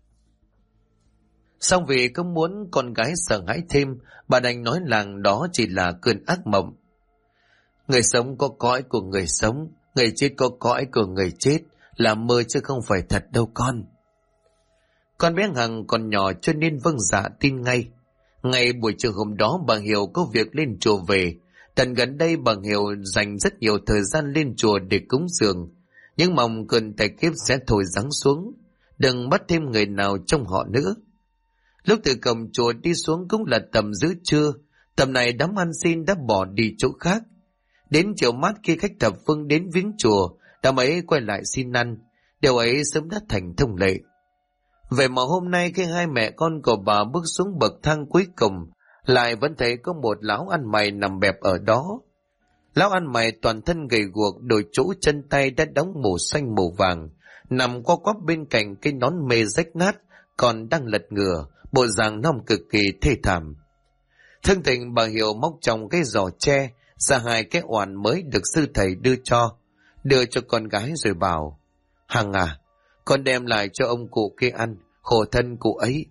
Xong vì không muốn con gái sợ hãi thêm, bà đành nói làng đó chỉ là cơn ác mộng. Người sống có cõi của người sống, người chết có cõi của người chết, là mơ chứ không phải thật đâu con. Con bé Hằng còn nhỏ cho nên vâng dạ tin ngay. Ngay buổi trưa hôm đó, bà Hiểu có việc lên chùa về. Tận gần đây bà Hiểu dành rất nhiều thời gian lên chùa để cúng dường, nhưng mong cơn tai kiếp sẽ thôi giáng xuống, đừng bắt thêm người nào trong họ nữa. Lúc từ cổng chùa đi xuống cũng là tầm giữa trưa, tầm này đám ăn xin đã bỏ đi chỗ khác. Đến chiều mát khi khách thập phương đến viếng chùa, đám ấy quay lại xin ăn, điều ấy sớm đã thành thông lệ. Vậy mà hôm nay khi hai mẹ con của bà bước xuống bậc thang cuối cùng, lại vẫn thấy có một lão ăn mày nằm bẹp ở đó. Lão ăn mày toàn thân gầy guộc, đôi chỗ chân tay đã đóng màu xanh màu vàng, nằm co quắp bên cạnh cái nón mê rách nát, còn đang lật ngửa, bộ dạng nông cực kỳ thê thảm. Thương tình bà Hiểu móc trong cái giỏ tre ra hai cái oàn mới được sư thầy đưa cho con gái rồi bảo: Hằng à, con đem lại cho ông cụ kia ăn, khổ thân cụ ấy.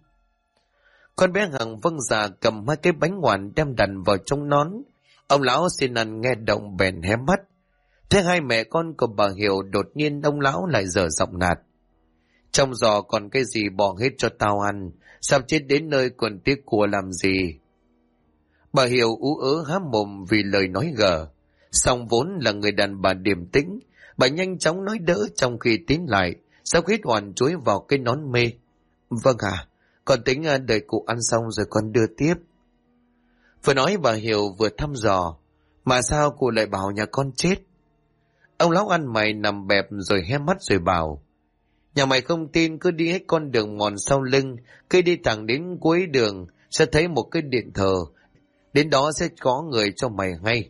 Con bé Hằng vâng dạ cầm hai cái bánh ngoằn đem đặt vào trong nón. Ông lão xin ăn nghe động bèn hé mắt. Thế hai mẹ con của bà Hiểu, đột nhiên ông lão lại dở giọng nạt: Trong giò còn cái gì bỏ hết cho tao ăn, sao chết đến nơi còn tiếc của làm gì? Bà Hiểu ú ớ há mồm vì lời nói gở. Song vốn là người đàn bà điềm tĩnh, bà nhanh chóng nói đỡ trong khi tín lại, sau hết hoàn chuối vào cái nón mê. Vâng ạ, con tính đợi cụ ăn xong rồi con đưa tiếp. Vừa nói bà Hiểu vừa thăm dò: Mà sao cụ lại bảo nhà con chết? Ông lão ăn mày nằm bẹp rồi hé mắt rồi bảo: Nhà mày không tin cứ đi hết con đường mòn sau lưng, cứ đi thẳng đến cuối đường sẽ thấy một cái điện thờ, đến đó sẽ có người cho mày ngay.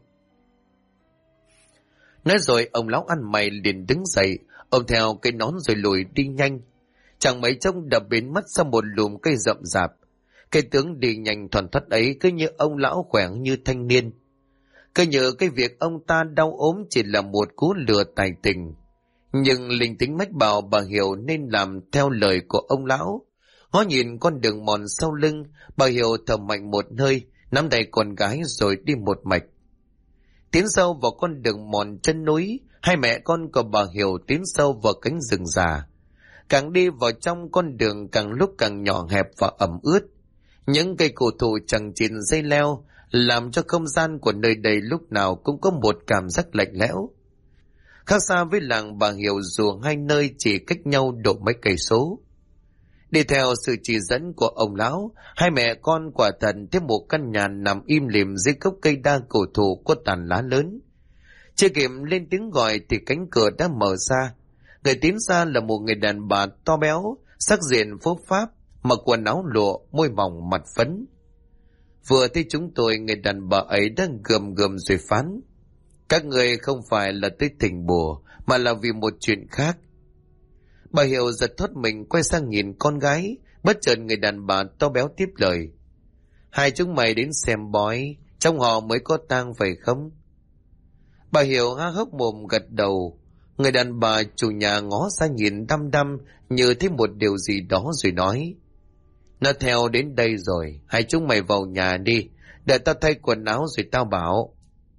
Nói rồi ông lão ăn mày liền đứng dậy, ôm theo cái nón rồi lùi đi nhanh. Chẳng mấy trông đập biến mất sau một lùm cây rậm rạp. Cái tướng đi nhanh thoăn thoắt ấy cứ như ông lão khỏe như thanh niên. Cứ như cái việc ông ta đau ốm chỉ là một cú lừa tài tình. Nhưng linh tính mách bảo bà Hiểu nên làm theo lời của ông lão. Ngó nhìn con đường mòn sau lưng, bà Hiểu thầm mạnh một hơi, nắm tay con gái rồi đi một mạch. Tiến sâu vào con đường mòn chân núi, hai mẹ con của bà Hiểu tiến sâu vào cánh rừng già. Càng đi vào trong, con đường càng lúc càng nhỏ hẹp và ẩm ướt. Những cây cổ thụ chằng chịt dây leo làm cho không gian của nơi đây lúc nào cũng có một cảm giác lạnh lẽo. Khác xa với làng bà Hiểu, dù hai nơi chỉ cách nhau độ mấy cây số. Đi theo sự chỉ dẫn của ông lão, hai mẹ con quả thật thấy một căn nhà nằm im lìm dưới gốc cây đa cổ thụ có tàn lá lớn. Chưa kịp lên tiếng gọi thì cánh cửa đã mở ra. Người tiến ra là một người đàn bà to béo, sắc diện phốp pháp, mặc quần áo lụa, môi mỏng mặt phấn. Vừa thấy chúng tôi, người đàn bà ấy đang gườm gườm rồi phán: các người không phải là tới thỉnh bùa, mà là vì một chuyện khác. Bà Hiểu giật thoát mình quay sang nhìn con gái, bất chợt người đàn bà to béo tiếp lời: hai chúng mày đến xem bói, trong họ mới có tang phải không? Bà Hiểu há hốc mồm gật đầu. Người đàn bà chủ nhà ngó sang nhìn đăm đăm như thấy một điều gì đó rồi nói: nó theo đến đây rồi, hai chúng mày vào nhà đi, để tao thay quần áo rồi tao bảo.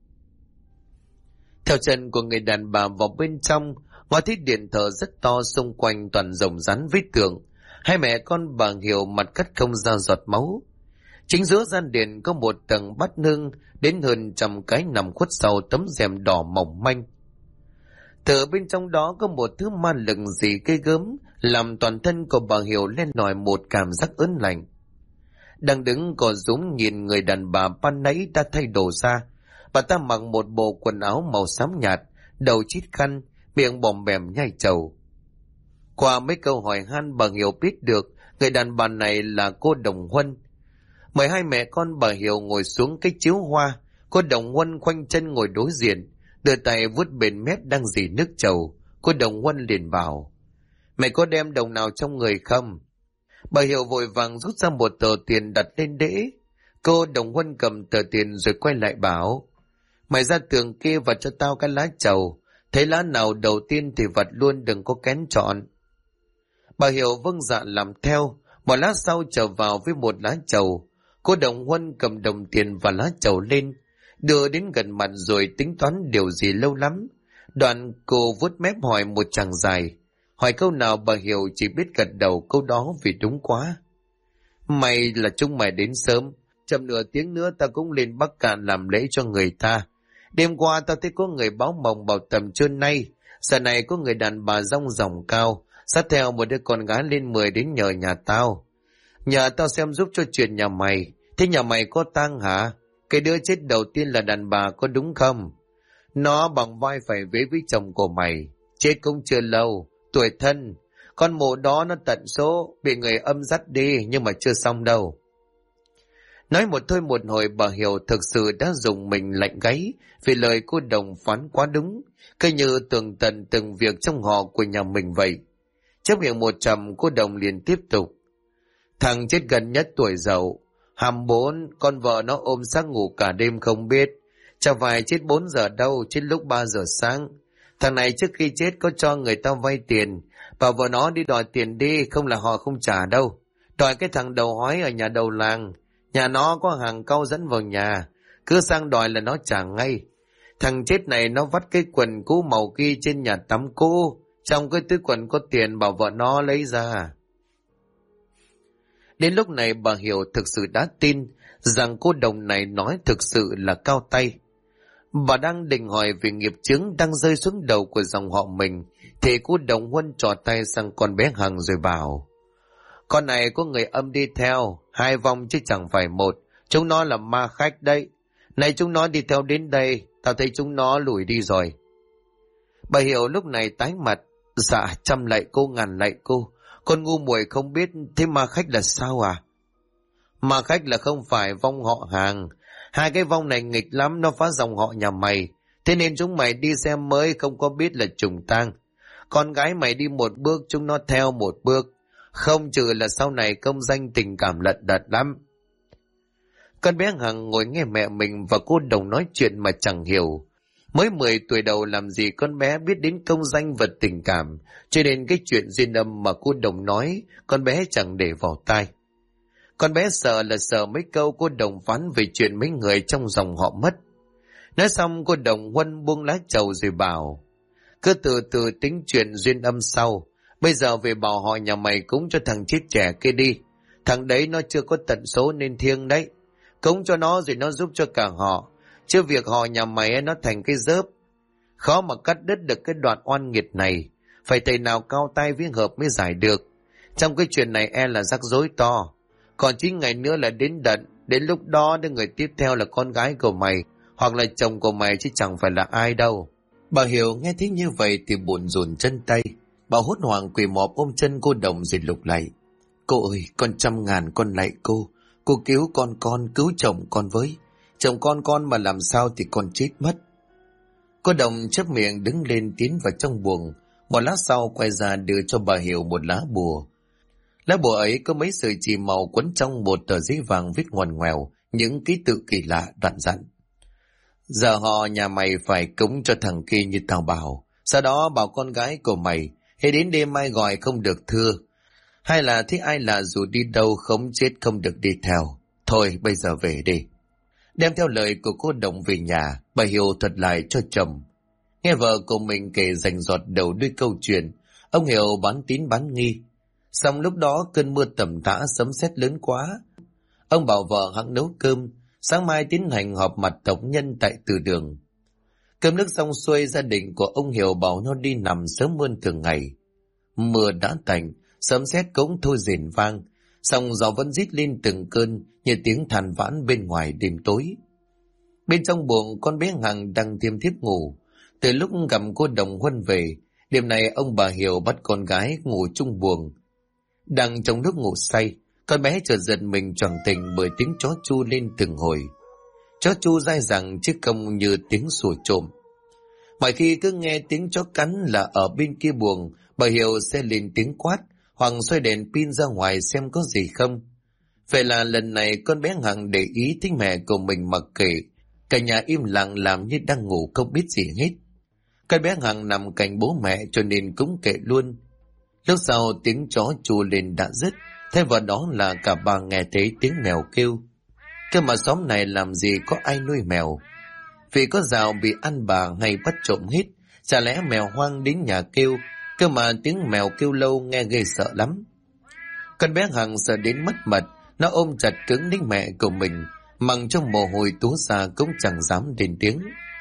Theo chân của người đàn bà vào bên trong, ngõ thiết điện thờ rất to, xung quanh toàn rồng rắn vết tường. Hai mẹ con bà Hiểu mặt cắt không ra giọt máu. Chính giữa gian điện có một tầng bát hương đến hơn 100 cái nằm khuất sau tấm rèm đỏ mỏng manh. Từ bên trong đó có một thứ ma lực gì ghê gớm, làm toàn thân của bà Hiểu lên nổi một cảm giác ớn lạnh. Đang đứng cò rúm nhìn người đàn bà ban nãy đã thay đồ ra. Bà ta mặc một bộ quần áo màu xám nhạt, đầu chít khăn, miệng bòm bèm nhai trầu. Qua mấy câu hỏi han, bà Hiểu biết được người đàn bà này là cô Đồng Huân. Mời hai mẹ con bà Hiểu ngồi xuống cái chiếu hoa. Cô Đồng Huân khoanh chân ngồi đối diện, đưa tay vuốt bên mép đang dì nước trầu. Cô Đồng Huân liền bảo: mày có đem đồng nào trong người không? Bà Hiểu vội vàng rút ra một tờ tiền đặt lên đễ. Cô Đồng Huân cầm tờ tiền rồi quay lại bảo: mày ra tường kia vặt cho tao cái lá trầu, thấy lá nào đầu tiên thì vặt luôn, đừng có kén chọn. Bà Hiểu vâng dạ làm theo. Một lát sau trở vào với một lá trầu. Cô Đồng Huân cầm đồng tiền và lá trầu lên, đưa đến gần mặt rồi tính toán điều gì lâu lắm. Đoạn cô vuốt mép hỏi một chàng dài. Hỏi câu nào bà Hiểu chỉ biết gật đầu câu đó vì đúng quá. May là chúng mày đến sớm, chậm nửa tiếng nữa ta cũng lên Bắc Cạn làm lễ cho người ta. Đêm qua tao thấy có người báo mộng bảo tầm trưa nay, giờ này có người đàn bà rong ròng cao, sát theo một đứa con gái lên 10 đến nhờ nhà tao. Nhờ tao xem giúp cho chuyện nhà mày. Thế nhà mày có tang hả? Cái đứa chết đầu tiên là đàn bà có đúng không? Nó bằng vai phải vế với chồng của mày. Chết cũng chưa lâu, tuổi thân. Con mụ đó nó tận số, bị người âm dắt đi nhưng mà chưa xong đâu. Nói một thôi một hồi, bà Hiểu thực sự đã dùng mình lạnh gáy vì lời cô Đồng phán quá đúng, cứ như tường tận từng việc trong họ của nhà mình vậy. Chấp miệng một trầm, cô Đồng liền tiếp tục: thằng chết gần nhất tuổi dậu, 24, con vợ nó ôm xác ngủ cả đêm không biết. Chả phải chết 4 giờ đâu, chết lúc 3 giờ sáng. Thằng này trước khi chết có cho người ta vay tiền, bảo vợ nó đi đòi tiền đi, không là họ không trả đâu. Đòi cái thằng đầu hói ở nhà đầu làng, nhà nó có hàng cau dẫn vào nhà, cứ sang đòi là nó trả ngay. Thằng chết này nó vắt cái quần cũ màu ghi trên nhà tắm cũ, trong cái túi quần có tiền bảo vợ nó lấy ra. Đến lúc này bà Hiểu thực sự đã tin rằng cô Đồng này nói thực sự là cao tay. Bà đang định hỏi về nghiệp chướng đang rơi xuống đầu của dòng họ mình, thì cô Đồng Huân trỏ tay sang con bé Hằng rồi bảo: con này có người âm đi theo, 2 vong chứ chẳng phải một, chúng nó là ma khách đấy. Này chúng nó đi theo đến đây, tao thấy chúng nó lủi đi rồi. Bà Hiểu lúc này tái mặt: dạ trăm lạy cô, ngàn lạy cô, con ngu muội không biết, thế ma khách là sao à? Ma khách là không phải vong họ Hàng, 2 cái vong này nghịch lắm, nó phá dòng họ nhà mày, thế nên chúng mày đi xem mới không có biết là trùng tang. Con gái mày đi một bước, chúng nó theo một bước, không trừ là sau này công danh tình cảm lận đật lắm. Con bé Hằng ngồi nghe mẹ mình và cô Đồng nói chuyện mà chẳng hiểu. Mới 10 tuổi đầu làm gì con bé biết đến công danh và tình cảm, cho nên cái chuyện duyên âm mà cô Đồng nói, con bé chẳng để vào tai. Con bé sợ là sợ mấy câu cô Đồng phán về chuyện mấy người trong dòng họ mất. Nói xong cô Đồng Huân buông lá trầu rồi bảo: cứ từ từ tính chuyện duyên âm sau, bây giờ về bảo họ nhà mày cúng cho thằng chết trẻ kia đi. Thằng đấy nó chưa có tận số nên thiêng đấy. Cúng cho nó rồi nó giúp cho cả họ, chứ việc họ nhà mày nó thành cái dớp. Khó mà cắt đứt được cái đoạn oan nghiệt này, phải thầy nào cao tay với hợp mới giải được. Trong cái chuyện này là rắc rối to. Còn 9 ngày nữa là đến đận, đến lúc đó đứa người tiếp theo là con gái của mày, hoặc là chồng của mày chứ chẳng phải là ai đâu. Bà Hiểu nghe thấy như vậy thì buồn rùn chân tay. Bà hốt hoảng quỳ mọp ôm chân cô Đồng rồi lục lại: Cô ơi, con trăm ngàn con lạy cô cứu con cứu chồng con với. Chồng con mà làm sao thì con chết mất. Cô Đồng chép miệng đứng lên tiến vào trong buồng, một lát sau quay ra đưa cho bà Hiểu một lá bùa. Lá bùa ấy có mấy sợi chỉ màu quấn trong một tờ giấy vàng viết ngoằn ngoèo những ký tự kỳ lạ, đoạn dặn: giờ họ nhà mày phải cúng cho thằng kia như tao bảo. Sau đó bảo con gái của mày hễ đến đêm mai gọi không được thưa, hay là thích ai lạ dù đi đâu không chết không được đi theo. Thôi bây giờ về đi. Đem theo lời của cô Đồng về nhà, bà Hiểu thuật lại cho chồng. Nghe vợ của mình kể rành rọt đầu đuôi câu chuyện, ông Hiểu bán tín bán nghi. Xong lúc đó cơn mưa tầm tã sấm sét lớn quá. Ông bảo vợ hẵng nấu cơm, sáng mai tiến hành họp mặt tộc nhân tại từ đường. Cơm nước xong xuôi, gia đình của ông Hiểu bảo nhau đi nằm sớm hơn thường ngày. Mưa đã tạnh, sấm sét cũng thôi rền vang, song gió vẫn rít lên từng cơn như tiếng than vãn bên ngoài đêm tối. Bên trong buồng, con bé Hằng đang thiêm thiếp ngủ. Từ lúc gặp cô Đồng Huân về, đêm nay ông bà Hiểu bắt con gái ngủ chung buồng. Đang trong lúc ngủ say, con bé chợt giật mình choàng tỉnh bởi tiếng chó chu lên từng hồi. Chó chu dai dẳng chứ không như tiếng sủa trộm. Mọi khi cứ nghe tiếng chó cắn là ở bên kia buồng, bà Hiểu sẽ lên tiếng quát hoặc xoay đèn pin ra ngoài xem có gì không. Vậy là lần này con bé Hằng để ý thấy mẹ của mình mặc kệ, cả nhà im lặng làm như đang ngủ không biết gì hết. Con bé Hằng nằm cạnh bố mẹ cho nên cũng kệ luôn. Lúc sau tiếng chó chu lên đã dứt, thay vào đó là cả bà nghe thấy tiếng mèo kêu. Cơ mà xóm này làm gì có ai nuôi mèo. Vì có rào bị ăn bà hay bắt trộm hết, chả lẽ mèo hoang đến nhà kêu. Cơ mà tiếng mèo kêu lâu nghe ghê sợ lắm. Con bé Hằng sợ đến mất mật, nó ôm chặt cứng đến mẹ của mình, mằng trong mồ hôi túa ra cũng chẳng dám lên tiếng.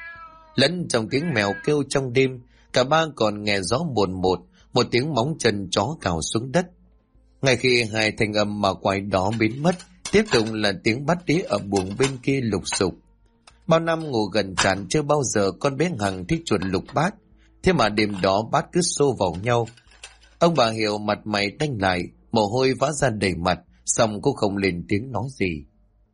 Lẫn trong tiếng mèo kêu trong đêm, cả ba còn nghe rõ buồn một tiếng móng chân chó cào xuống đất. Ngay khi hai thanh âm mà quái đó biến mất, tiếp tục là tiếng bắt đĩa ở buồng bên kia lục sục. Bao năm ngủ gần tràn chưa bao giờ con bé Hằng thích chuột lục bát, thế mà đêm đó bát cứ xô vào nhau. Ông bà Hiểu mặt mày tanh lại, mồ hôi vã ra đầy mặt, xong cũng không lên tiếng nói gì.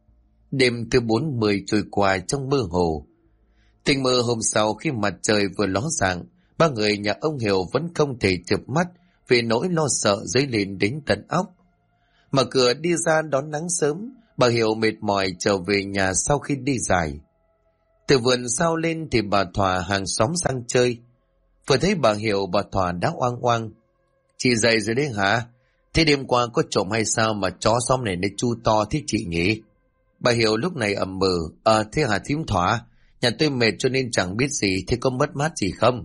Đêm thứ 40 trôi qua trong mơ hồ. Tình mơ hôm sau khi mặt trời vừa ló dạng, ba người nhà ông Hiểu vẫn không thể chợp mắt vì nỗi lo sợ dấy lên đến tận óc. Mở cửa đi ra đón nắng sớm, bà Hiểu mệt mỏi trở về nhà sau khi đi dài. Từ vườn sau lên thì bà Thỏa hàng xóm sang chơi. Vừa thấy bà Hiểu, bà Thỏa đã oang oang: chị dậy rồi đấy hả? Thế đêm qua có trộm hay sao mà chó xóm này nó chu to thế chị nhỉ? Bà Hiểu lúc này ậm ừ: thế hả thím Thỏa? Nhà tôi mệt cho nên chẳng biết gì, thế có mất mát gì không?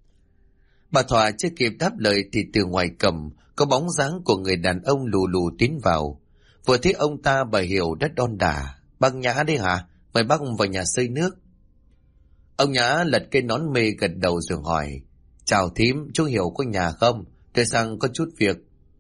Bà Thỏa chưa kịp đáp lời thì từ ngoài cầm có bóng dáng của người đàn ông lù lù tiến vào. Vừa thấy ông ta, bà Hiểu đã đon đả: bác Nhã đấy hả? Mời bác vào nhà xơi nước. Ông Nhã lật cây nón mê gật đầu rồi hỏi: chào thím, chú Hiểu có nhà không? Tôi sang có chút việc.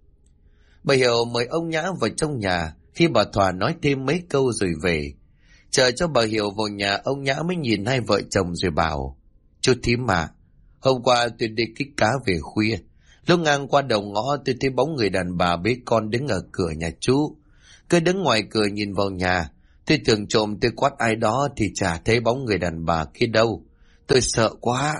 Bà Hiểu mời ông Nhã vào trong nhà. Khi bà Thỏa nói thêm mấy câu rồi về, chờ cho bà Hiểu vào nhà, ông Nhã mới nhìn hai vợ chồng rồi bảo: chú thím mà, hôm qua tôi đi kích cá về khuya, lúc ngang qua đầu ngõ tôi thấy bóng người đàn bà bế con đứng ở cửa nhà chú. Cứ đứng ngoài cửa nhìn vào nhà, tôi tưởng trộm tôi quát ai đó thì chả thấy bóng người đàn bà kia đâu. Tôi sợ quá.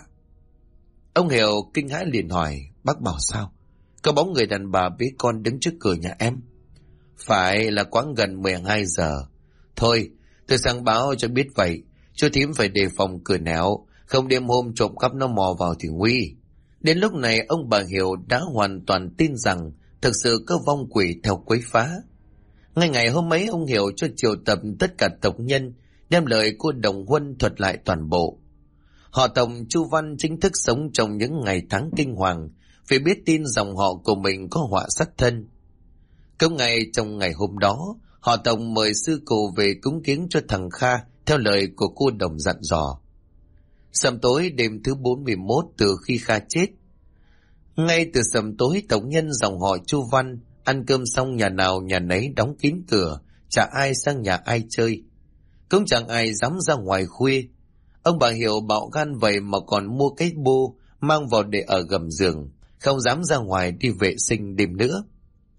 Ông Hiểu kinh hãi liền hỏi: bác bảo sao? Có bóng người đàn bà bế con đứng trước cửa nhà em? Phải, là quãng gần 12 giờ. Thôi, tôi sang báo cho biết vậy. Chú thím phải đề phòng cửa nẻo, không đêm hôm trộm cắp nó mò vào thì nguy. Đến lúc này ông bà Hiểu đã hoàn toàn tin rằng thực sự có vong quỷ theo quấy phá. Ngay ngày hôm ấy, ông Hiểu cho triệu tập tất cả tộc nhân, đem lời cô Đồng Huân thuật lại toàn bộ. Họ Tổng Chu Văn chính thức sống trong những ngày tháng kinh hoàng vì biết tin dòng họ của mình có họa sát thân. Cũng ngay trong ngày hôm đó, họ Tổng mời sư cụ về cúng kiến cho thằng Kha theo lời của cô Đồng dặn dò. Sầm tối đêm thứ 41 từ khi Kha chết, ngay từ sầm tối tộc nhân dòng họ Chu Văn ăn cơm xong nhà nào nhà nấy đóng kín cửa, chả ai sang nhà ai chơi, cũng chẳng ai dám ra ngoài khuya. Ông bà Hiểu bạo gan vậy mà còn mua cái bô mang vào để ở gầm giường, không dám ra ngoài đi vệ sinh đêm nữa.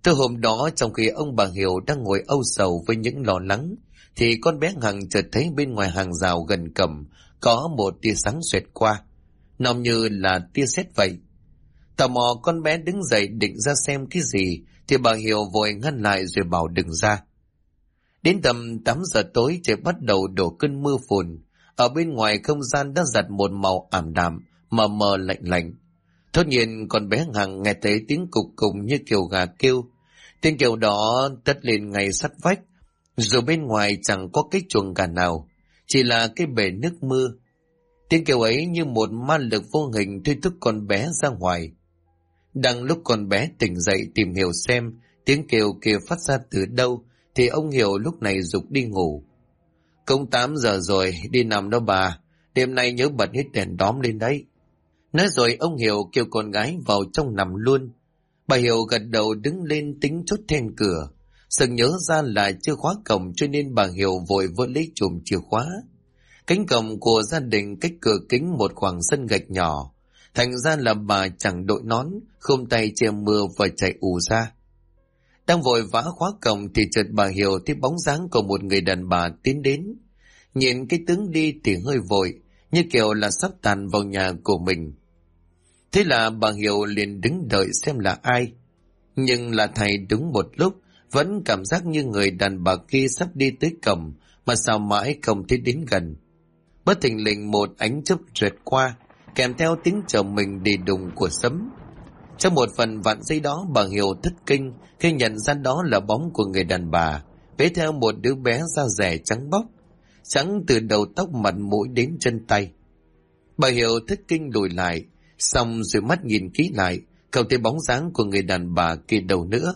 Từ hôm đó, trong khi ông bà Hiểu đang ngồi âu sầu với những lo lắng, thì con bé Hằng chợt thấy bên ngoài hàng rào gần cổng có một tia sáng xoẹt qua, nó như là tia sét vậy. Tò mò, con bé đứng dậy định ra xem cái gì, thì bà Hiểu vội ngăn lại rồi bảo đừng ra. Đến tầm 8 giờ tối, trời bắt đầu đổ cơn mưa phùn. Ở bên ngoài không gian đã giặt một màu ảm đạm, mờ mờ lạnh lạnh. Thốt nhiên con bé Hằng nghe thấy tiếng cục cùng như kiểu gà kêu. Tiếng kêu đó tất lên ngay sát vách, dù bên ngoài chẳng có cái chuồng gà nào, chỉ là cái bể nước mưa. Tiếng kêu ấy như một ma lực vô hình thôi thúc con bé ra ngoài. Đang lúc con bé tỉnh dậy tìm hiểu xem tiếng kêu kia phát ra từ đâu, thì ông Hiểu lúc này giục đi ngủ. Cũng 8 giờ rồi, đi nằm đó bà, đêm nay nhớ bật hết đèn đóm lên đấy. Nói rồi ông Hiểu kêu con gái vào trong nằm luôn. Bà Hiểu gật đầu đứng lên tính chốt then cửa. Sực nhớ ra là chưa khóa cổng, cho nên bà Hiểu vội vỡ lấy chùm chìa khóa. Cánh cổng của gia đình cách cửa kính một khoảng sân gạch nhỏ. Thành ra là bà chẳng đội nón, khum tay che mưa và chạy ù ra. Đang vội vã khóa cổng thì chợt bà Hiểu thấy bóng dáng của một người đàn bà tiến đến. Nhìn cái tướng đi thì hơi vội, như kiểu là sắp tàn vào nhà của mình. Thế là bà Hiểu liền đứng đợi xem là ai. Nhưng là thầy đúng một lúc, vẫn cảm giác như người đàn bà kia sắp đi tới cổng, mà sao mãi không thấy đến gần. Bất thình lình một ánh chớp rượt qua, kèm theo tiếng chồng mình đi đùng của sấm. Trong một phần vạn giây đó, bà Hiểu thất kinh khi nhận ra đó là bóng của người đàn bà, bế theo một đứa bé da rẻ trắng bóc, trắng từ đầu tóc mặt mũi đến chân tay. Bà Hiểu thất kinh lùi lại, xong rồi mắt nhìn kỹ lại, không thấy bóng dáng của người đàn bà kia đâu nữa.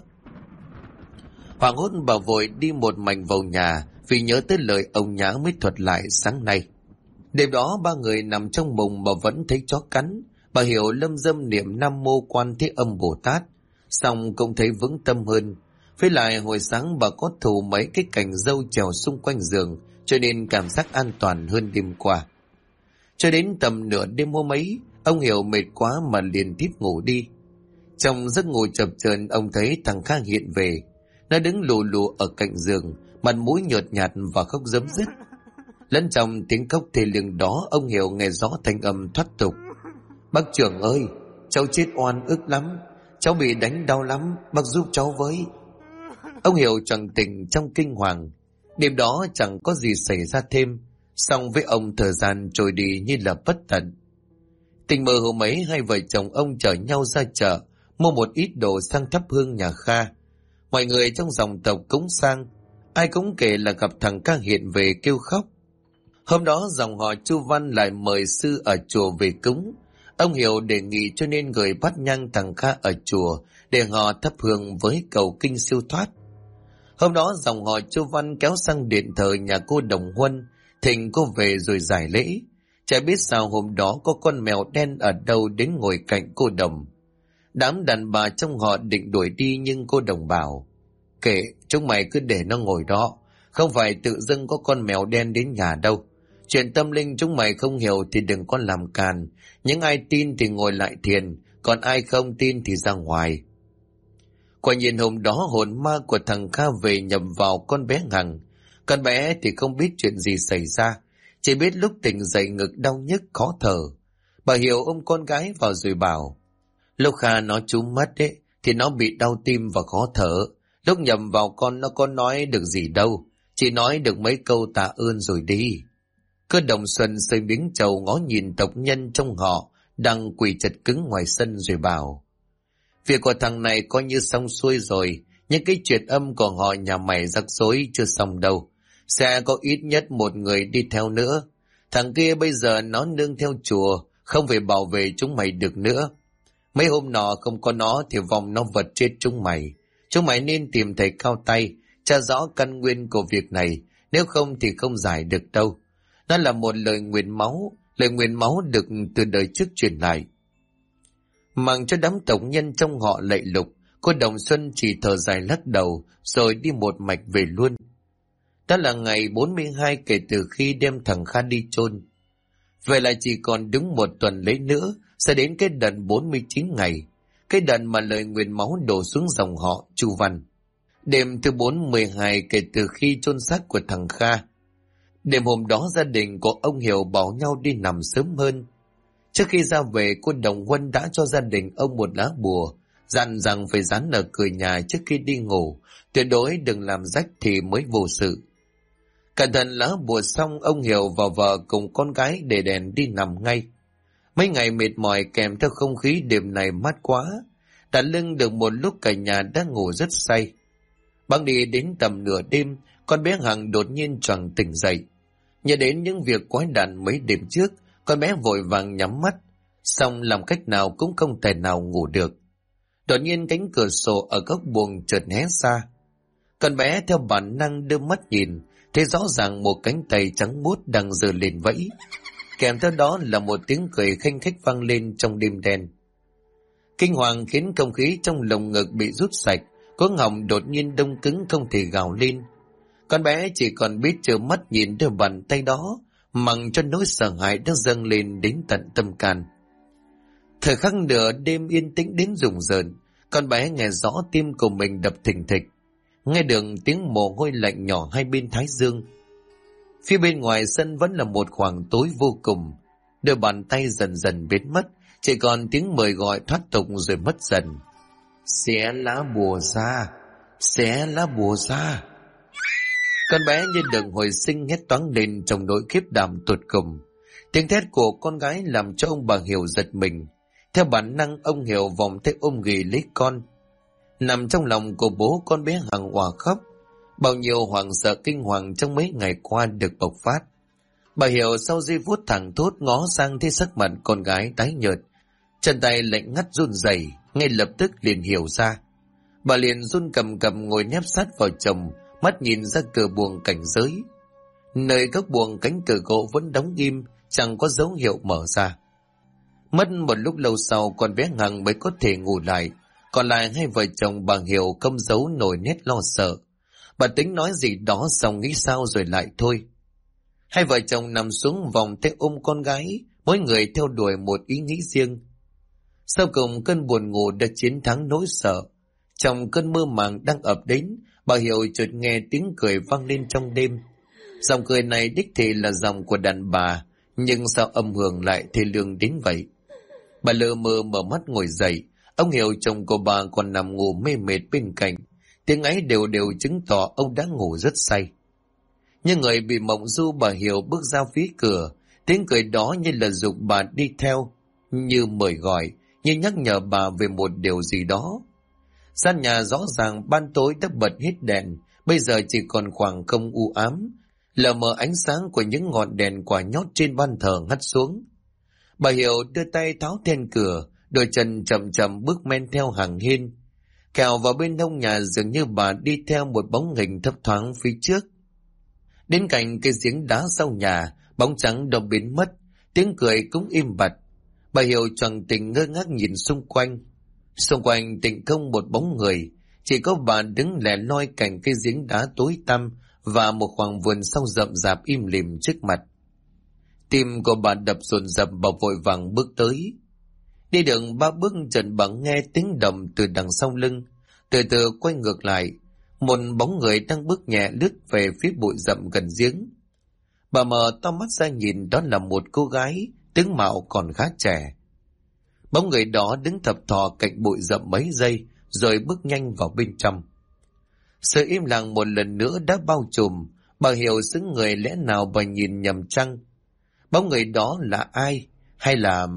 Hoảng hốt bà vội đi một mạch vào nhà, vì nhớ tới lời ông Nhã mới thuật lại sáng nay. Đêm đó ba người nằm trong mùng mà vẫn thấy chó cắn. Bà Hiểu lâm dâm niệm Nam Mô Quan Thế Âm Bồ Tát, xong cũng thấy vững tâm hơn. Với lại hồi sáng bà có thù mấy cái cành dâu trèo xung quanh giường, cho nên cảm giác an toàn hơn đêm qua. Cho đến tầm nửa đêm hôm ấy, ông Hiểu mệt quá mà liền thiếp ngủ đi. Trong giấc ngủ chập chờn, ông thấy thằng Kha hiện về. Nó đứng lù lù ở cạnh giường, mặt mũi nhợt nhạt và khóc rấm rứt. Lẫn trong tiếng khóc thê lương đó, ông Hiểu nghe rõ thanh âm thoát tục: "Bác trưởng ơi, cháu chết oan ức lắm, cháu bị đánh đau lắm, bác giúp cháu với." Ông Hiểu choàng tỉnh trong kinh hoàng. Đêm đó chẳng có gì xảy ra thêm, song với ông thời gian trôi đi như là bất tận. Tình mơ hôm ấy, hai vợ chồng ông chở nhau ra chợ mua một ít đồ sang thắp hương nhà Kha. Mọi người trong dòng tộc cúng sang, ai cũng kể là gặp thằng Kha hiện về kêu khóc. Hôm đó dòng họ Chu Văn lại mời sư ở chùa về cúng. Ông Hiểu đề nghị cho nên người bắt nhang thằng Kha ở chùa để họ thắp hương với cầu kinh siêu thoát. Hôm đó dòng họ Chu Văn kéo sang điện thờ nhà cô Đồng Huân, thỉnh cô về rồi giải lễ. Chả biết sao hôm đó có con mèo đen ở đâu đến ngồi cạnh cô Đồng. Đám đàn bà trong họ định đuổi đi, nhưng cô Đồng bảo: "Kệ, chúng mày cứ để nó ngồi đó, không phải tự dưng có con mèo đen đến nhà đâu. Chuyện tâm linh chúng mày không hiểu thì đừng có làm càn, những ai tin thì ngồi lại thiền, còn ai không tin thì ra ngoài." Quả nhiên hôm đó hồn ma của thằng Kha về nhập vào con bé Hằng. Con bé thì không biết chuyện gì xảy ra, chỉ biết lúc tỉnh dậy ngực đau nhức khó thở. Bà Hiểu ôm con gái vào rồi bảo: "Lúc Kha nó trú mất ấy, thì nó bị đau tim và khó thở. Lúc nhầm vào con nó có nói được gì đâu, chỉ nói được mấy câu tạ ơn rồi đi." Cơ Đồng Xuân sơi miếng trầu ngó nhìn tộc nhân trong họ đang quỳ chật cứng ngoài sân rồi bảo: "Việc của thằng này coi như xong xuôi rồi, nhưng cái chuyện âm của họ nhà mày rắc rối chưa xong đâu. Sẽ có ít nhất một người đi theo nữa. Thằng kia bây giờ nó nương theo chùa, không thể bảo vệ chúng mày được nữa. Mấy hôm nọ không có nó thì vòng nó vật chết chúng mày. Chúng mày nên tìm thầy cao tay, tra rõ căn nguyên của việc này, nếu không thì không giải được đâu. Nó là một lời nguyền máu được từ đời trước truyền lại." Mặc cho đám tộc nhân trong họ lạy lục, cô Đồng Xuân chỉ thở dài lắc đầu rồi đi một mạch về luôn. Đó là ngày 42 kể từ khi đem thằng Kha đi chôn. Vậy là chỉ còn đúng một tuần lễ nữa sẽ đến cái đợt 49 ngày. cái đợt mà lời nguyền máu đổ xuống dòng họ Chu Văn. Đêm thứ 4/12 kể từ khi chôn xác của thằng Kha. Đêm hôm đó gia đình của ông Hiểu bảo nhau đi nằm sớm hơn. Trước khi ra về, cô Đồng Huân đã cho gia đình ông một lá bùa, dặn rằng phải dán ở cửa nhà trước khi đi ngủ, tuyệt đối đừng làm rách thì mới vô sự. Cẩn thận lá bùa xong, ông Hiểu và vợ cùng con gái để đèn đi nằm ngay. Mấy ngày mệt mỏi kèm theo không khí đêm này mát quá, đặt lưng được một lúc cả nhà đã ngủ rất say. Băng đi đến tầm nửa đêm, con bé Hằng đột nhiên choàng tỉnh dậy. Nhớ đến những việc quái đản mấy đêm trước, con bé vội vàng nhắm mắt, xong làm cách nào cũng không thể nào ngủ được. Đột nhiên cánh cửa sổ ở góc buồng chợt hé ra. Con bé theo bản năng đưa mắt nhìn, thấy rõ ràng một cánh tay trắng muốt đang giơ lên vẫy. Kèm theo đó là một tiếng cười khanh khách vang lên trong đêm đen. Kinh hoàng khiến không khí trong lồng ngực bị rút sạch, có họng đột nhiên đông cứng không thể gào lên. Con bé chỉ còn biết trơ mắt nhìn đôi bàn tay đó, mặc cho nỗi sợ hãi đã dâng lên đến tận tâm can. Thời khắc nửa đêm yên tĩnh đến rùng rợn, con bé nghe rõ tim của mình đập thình thịch, nghe được tiếng mồ hôi lạnh nhỏ hai bên thái dương. Phía bên ngoài sân vẫn là một khoảng tối vô cùng, đôi bàn tay dần dần biến mất, chỉ còn tiếng mời gọi thoát tục rồi mất dần. Xé lá bùa ra, xé lá bùa ra. Con bé như được hồi sinh hét toáng lên trong nỗi khiếp đảm tột cùng. Tiếng thét của con gái làm cho ông bà Hiểu giật mình. Theo bản năng, ông Hiểu vòng tay ôm ghì lấy con. Nằm trong lòng của bố, con bé Hằng òa khóc. Bao nhiêu hoảng sợ kinh hoàng trong mấy ngày qua được bộc phát. Bà Hiểu sau giây phút thẳng thốt ngó sang thấy sắc mặt con gái tái nhợt, chân tay lạnh ngắt run rẩy, ngay lập tức liền hiểu ra. Bà liền run cầm cầm ngồi nép sát vào chồng, mắt nhìn ra cửa buồng cảnh giới. Nơi các buồng cánh cửa gỗ vẫn đóng im, chẳng có dấu hiệu mở ra. Mất một lúc lâu sau, con bé Hằng mới có thể ngủ lại. Còn lại hai vợ chồng bà Hiểu không giấu nổi nét lo sợ. Bà tính nói gì đó xong nghĩ sao rồi lại thôi. Hai vợ chồng nằm xuống vòng tay ôm con gái, mỗi người theo đuổi một ý nghĩ riêng. Sau cùng cơn buồn ngủ đã chiến thắng nỗi sợ. Trong cơn mơ màng đang ập đến, bà Hiểu chợt nghe tiếng cười vang lên trong đêm. Giọng cười này đích thị là giọng của đàn bà, nhưng sao âm hưởng lại thê lương đến vậy? Bà lờ mờ mở mắt ngồi dậy, ông Hiểu chồng của bà còn nằm ngủ mê mệt bên cạnh. Tiếng ấy đều đều chứng tỏ ông đã ngủ rất say. Như người bị mộng du, bà Hiểu bước ra phía cửa, tiếng cười đó như là giục bà đi theo, như mời gọi, như nhắc nhở bà về một điều gì đó. Gian nhà rõ ràng ban tối đã bật hết đèn, bây giờ chỉ còn khoảng không u ám, lờ mờ ánh sáng của những ngọn đèn quả nhót trên ban thờ hắt xuống. Bà Hiểu đưa tay tháo then cửa, đôi chân chậm chậm bước men theo hàng hiên. Kèo vào bên hông nhà dường như bà đi theo một bóng hình thấp thoáng phía trước. Đến cạnh cây giếng đá sau nhà, bóng trắng đã biến mất, tiếng cười cũng im bặt. Bà Hiểu choàng tỉnh ngơ ngác nhìn xung quanh. Xung quanh tỉnh không một bóng người, chỉ có bà đứng lẻ loi cạnh cây giếng đá tối tăm và một khoảng vườn sau rậm rạp im lìm trước mặt. Tim của bà đập dồn dập, bà vội vàng bước tới. Đi được 3 bước chợt bà nghe tiếng động từ đằng sau lưng, từ từ quay ngược lại, một bóng người đang bước nhẹ lướt về phía bụi rậm gần giếng. Bà mở to mắt ra nhìn, đó là một cô gái, tướng mạo còn khá trẻ. Bóng người đó đứng thập thò cạnh bụi rậm mấy giây, rồi bước nhanh vào bên trong. Sự im lặng một lần nữa đã bao trùm, bà Hiểu sững người, lẽ nào bà nhìn nhầm chăng? Bóng người đó là ai? Hay là...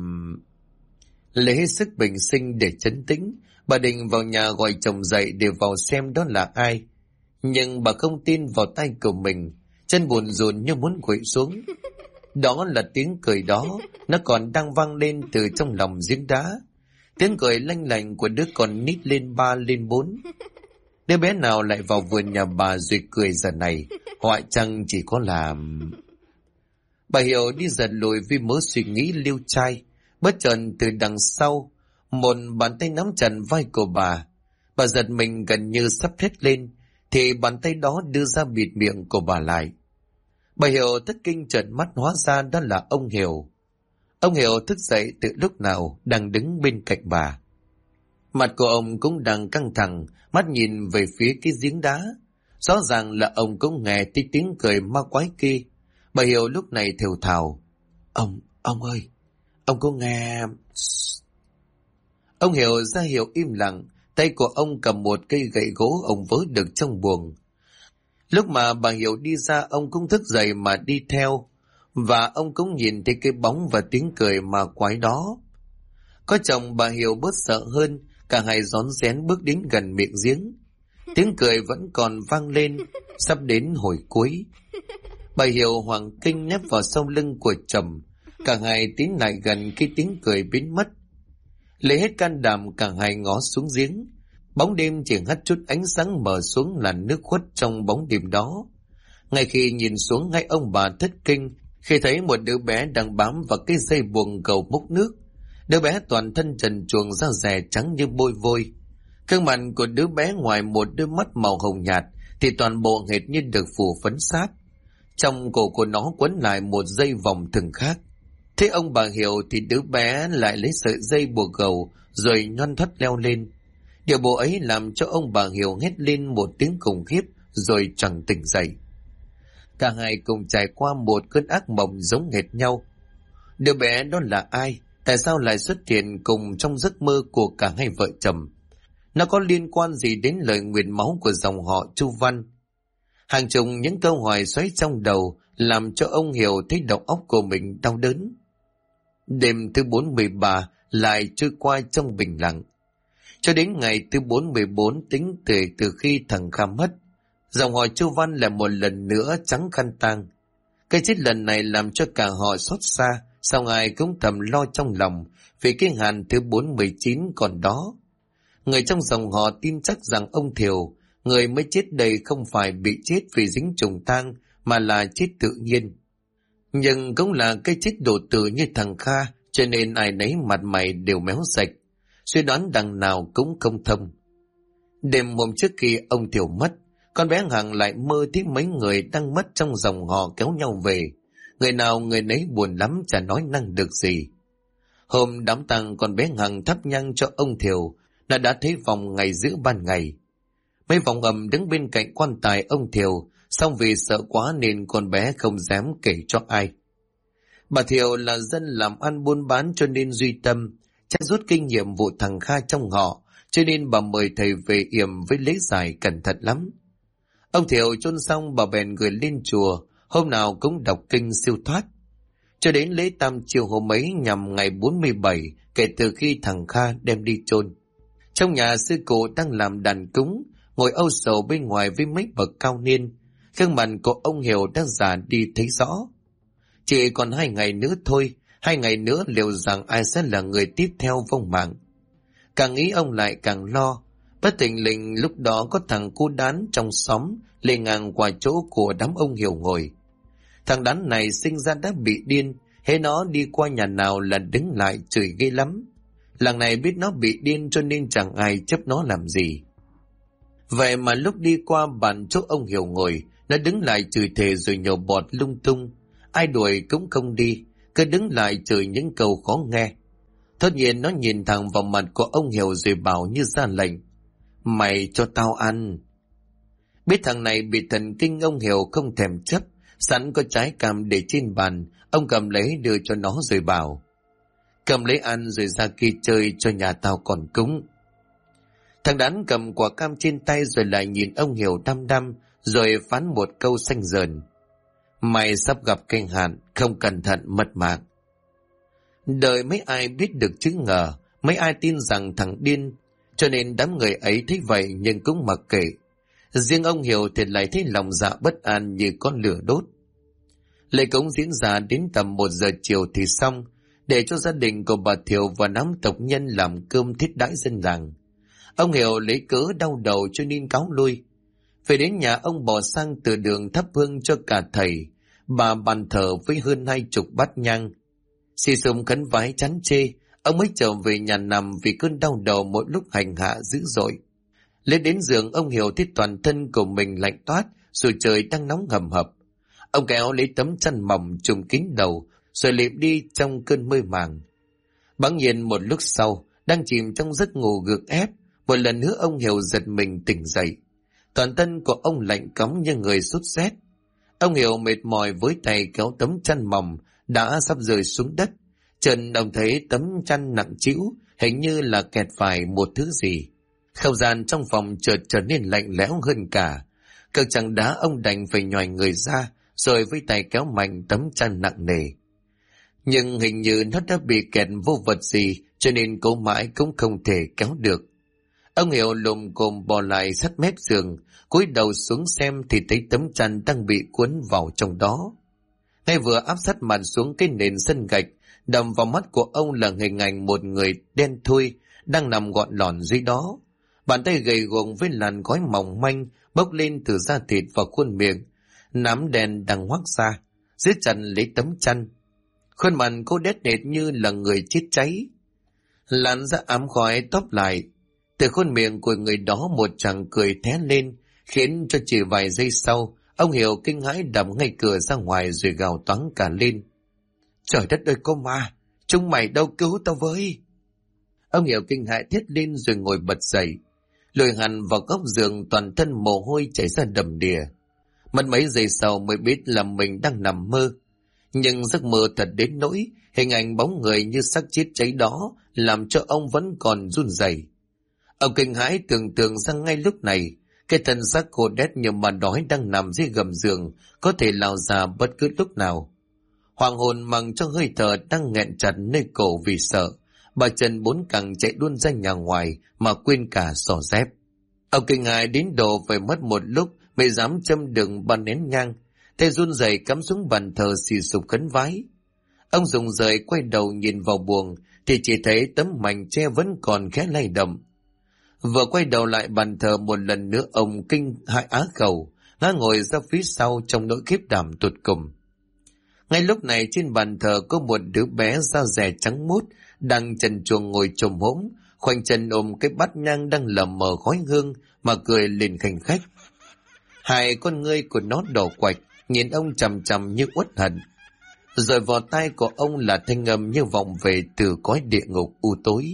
Lấy hết sức bình sinh để trấn tĩnh, bà định vào nhà gọi chồng dậy để vào xem đó là ai. Nhưng bà không tin vào tay của mình, chân buồn rùn như muốn quỵ xuống. Đó là tiếng cười đó, nó còn đang vang lên từ trong lòng giếng đá. Tiếng cười lanh lành của đứa con nít lên 3 lên 4. Đứa bé nào lại vào vườn nhà bà rồi cười giờ này, hoại chăng chỉ có là... Bà Hiểu đi giật lùi vì mớ suy nghĩ liêu trai. Bất chợt từ đằng sau, một bàn tay nắm chặt vai của bà. Bà giật mình gần như sắp thét lên, thì bàn tay đó đưa ra bịt miệng của bà lại. Bà Hiểu thất kinh trợn mắt, hóa ra đó là ông Hiểu. Ông Hiểu thức dậy từ lúc nào, đang đứng bên cạnh bà. Mặt của ông cũng đang căng thẳng, mắt nhìn về phía cái giếng đá. Rõ ràng là ông cũng nghe thấy tiếng cười ma quái kia. Bà Hiểu lúc này thều thào. Ông ơi, ông có nghe... Ông Hiểu ra hiệu im lặng, tay của ông cầm một cây gậy gỗ ông vớ được trong buồng. Lúc mà bà Hiểu đi ra, ông cũng thức dậy mà đi theo, và ông cũng nhìn thấy cái bóng và tiếng cười ma quái đó. Có chồng bà Hiểu bớt sợ hơn, cả hai rón rén bước đến gần miệng giếng. Tiếng cười vẫn còn vang lên, sắp đến hồi cuối. Bà Hiểu hoảng kinh nép vào sau lưng của chồng, cả hai tiến lại gần khi tiếng cười biến mất. Lấy hết can đảm cả hai ngó xuống giếng. Bóng đêm chỉ hắt chút ánh sáng mờ xuống làn nước khuất trong bóng đêm đó. Ngay khi nhìn xuống, hai ông bà thất kinh khi thấy một đứa bé đang bám vào cái dây buồng cầu múc nước. Đứa bé toàn thân trần truồng, da dẻ trắng như bôi vôi. Gương mặt của đứa bé ngoài một đôi mắt màu hồng nhạt thì toàn bộ hệt như được phủ phấn sáp. Trong cổ của nó quấn lại một dây vòng thừng khác. Thế ông bà Hiểu thì đứa bé lại lấy sợi dây buộc gầu rồi nhoăn thoắt leo lên. Điều bộ ấy làm cho ông bà Hiểu hét lên một tiếng khủng khiếp rồi chẳng tỉnh dậy. Cả hai cùng trải qua một cơn ác mộng giống hệt nhau. Đứa bé đó là ai? Tại sao lại xuất hiện cùng trong giấc mơ của cả hai vợ chồng? Nó có liên quan gì đến lời nguyền máu của dòng họ Chu Văn? Hàng chục những câu hỏi xoáy trong đầu làm cho ông Hiểu thấy đầu óc của mình đau đớn. Đêm thứ 43 lại trôi qua trong bình lặng. Cho đến ngày thứ 44 tính từ khi thằng Kha mất, dòng họ Chu Văn lại một lần nữa trắng khăn tang. Cái chết lần này làm cho cả họ xót xa, song ai cũng thầm lo trong lòng vì cái hạn thứ 49 còn đó. Người trong dòng họ tin chắc rằng ông Thiều, người mới chết đây, không phải bị chết vì dính trùng tang mà là chết tự nhiên. Nhưng cũng là cái chết đổ tử như thằng Kha, cho nên ai nấy mặt mày đều méo sạch, suy đoán đằng nào cũng không thông. Đêm hôm trước khi ông Thiều mất, con bé Hằng lại mơ thấy mấy người đang mất trong dòng họ kéo nhau về. Người nào người nấy buồn lắm, chả nói năng được gì. Hôm đám tang, con bé Hằng thắp nhang cho ông Thiều, đã thấy vòng ngày giữa ban ngày. Mấy vòng ầm đứng bên cạnh quan tài ông Thiều, song vì sợ quá nên con bé không dám kể cho ai. Bà Thiều là dân làm ăn buôn bán cho nên duy tâm, chắc rút kinh nghiệm vụ thằng Kha trong họ, cho nên bà mời thầy về yểm với lễ giải cẩn thận lắm. Ông Thiều chôn xong, bà bèn gửi lên chùa, hôm nào cũng đọc kinh siêu thoát. Cho đến lễ tam chiều hôm ấy nhằm ngày 47 kể từ khi thằng Kha đem đi chôn. Trong nhà sư cụ đang làm đàn cúng, ngồi âu sầu bên ngoài với mấy bậc cao niên. Gương mặt của ông Hiểu đã già đi thấy rõ. Chỉ còn 2 ngày nữa thôi, 2 ngày nữa liệu rằng ai sẽ là người tiếp theo vong mạng. Càng nghĩ ông lại càng lo. Bất thình lình lúc đó có thằng cu đán trong xóm lê ngang qua chỗ của đám ông Hiểu ngồi. Thằng đán này sinh ra đã bị điên, hễ nó đi qua nhà nào là đứng lại chửi ghê lắm. Làng này biết nó bị điên cho nên chẳng ai chấp nó làm gì. Vậy mà lúc đi qua bàn chỗ ông Hiểu ngồi, nó đứng lại chửi thề rồi nhổ bọt lung tung. Ai đuổi cũng không đi, cứ đứng lại chửi những câu khó nghe. Tất nhiên nó nhìn thẳng vào mặt của ông Hiểu rồi bảo như ra lệnh: "Mày cho tao ăn." Biết thằng này bị thần kinh, ông Hiểu không thèm chấp, sẵn có trái cam để trên bàn, ông cầm lấy đưa cho nó rồi bảo: "Cầm lấy ăn rồi ra kia chơi, cho nhà tao còn cúng." Thằng đán cầm quả cam trên tay rồi lại nhìn ông Hiểu đăm đăm, rồi phán một câu xanh dờn: "Mày sắp gặp cái hạn, không cẩn thận mất mạng." Đời mấy ai biết được chứ ngờ, mấy ai tin rằng thằng điên, cho nên đám người ấy thấy vậy nhưng cũng mặc kệ. Riêng ông Hiểu thì lại thấy lòng dạ bất an như con lửa đốt. Lễ cúng diễn ra đến tầm 1 giờ chiều thì xong, để cho gia đình của bà Thiều và đám tộc nhân làm cơm thiết đãi dân làng. Ông Hiểu lấy cớ đau đầu cho nên cáo lui. Về đến nhà, ông bỏ sang từ đường thắp hương cho cả thầy bà bàn thờ với hơn 20 bát nhang. Xì xùng khấn vái chán chê, ông mới trở về nhà nằm vì cơn đau đầu mỗi lúc hành hạ dữ dội. Lên đến giường, ông Hiểu thấy toàn thân của mình lạnh toát, rồi trời đang nóng hầm hập. Ông kéo lấy tấm chăn mỏng trùm kín đầu, rồi liệm đi trong cơn mơ màng. Bỗng nhiên một lúc sau, đang chìm trong giấc ngủ gượng ép. Một lần nữa ông Hiểu giật mình tỉnh dậy. Toàn thân của ông lạnh cóng như người sốt rét. Ông Hiểu mệt mỏi với tay kéo tấm chăn mỏng đã sắp rơi xuống đất. Trần ông thấy tấm chăn nặng trĩu, hình như là kẹt phải một thứ gì. Không gian trong phòng chợt trở nên lạnh lẽo hơn cả. Cực chẳng đá ông đành phải nhòi người ra, rồi với tay kéo mạnh tấm chăn nặng nề. Nhưng hình như nó đã bị kẹt vô vật gì, cho nên cố mãi cũng không thể kéo được. Ông Hiểu lồm cồm bò lại sát mép giường, cúi đầu xuống xem thì thấy tấm chăn đang bị cuốn vào trong đó. Ngay vừa áp sát mặt xuống cái nền sân gạch, đầm vào mắt của ông là hình ảnh một người đen thui đang nằm gọn lỏn dưới đó. Bàn tay gầy guồng với làn gói mỏng manh bốc lên từ da thịt và khuôn miệng, nám đen đang hoác ra, giữ chặt lấy tấm chăn. Khuôn mặt cô đét nệt như là người chết cháy. Làn da ám khói tóp lại. Từ khuôn miệng của người đó một tràng cười thét lên, khiến cho chỉ vài giây sau, ông Hiểu kinh hãi đập ngay cửa ra ngoài rồi gào toáng cả lên. Trời đất ơi, có ma! Chúng mày đâu, cứu tao với! Ông Hiểu kinh hãi thét lên rồi ngồi bật dậy, lùi hẳn vào góc giường, toàn thân mồ hôi chảy ra đầm đìa. Mất mấy giây sau mới biết là mình đang nằm mơ. Nhưng giấc mơ thật đến nỗi hình ảnh bóng người như xác chết cháy đó làm cho ông vẫn còn run rẩy. Ông kinh hãi tưởng tượng rằng ngay lúc này, cái thân xác khô đét như mà đói đang nằm dưới gầm giường có thể lao ra bất cứ lúc nào. Hoàng hồn mằng cho hơi thở đang nghẹn chặt nơi cổ vì sợ, bà Trần bốn cẳng chạy luôn ra nhà ngoài mà quên cả xỏ dép. Ông kinh hãi đến độ phải mất một lúc mới dám châm đựng ba nén nhang, tay run rẩy cắm xuống bàn thờ xì sụp khấn vái. Ông rùng rời quay đầu nhìn vào buồng thì chỉ thấy tấm mảnh tre vẫn còn khẽ lay động. Vừa quay đầu lại bàn thờ một lần nữa, ông kinh hãi á khẩu, ngã ngồi ra phía sau trong nỗi khiếp đảm tột cùng. Ngay lúc này trên bàn thờ có một đứa bé da dẻ trắng muốt đang trần truồng ngồi chồm hổm, khoanh chân ôm cái bát nhang đang lờ mờ khói hương mà cười lên khanh khách. Hai con ngươi của nó đỏ quạch nhìn ông chằm chằm như uất hận. Rồi vào tai của ông là thanh âm như vọng về từ cõi địa ngục u tối.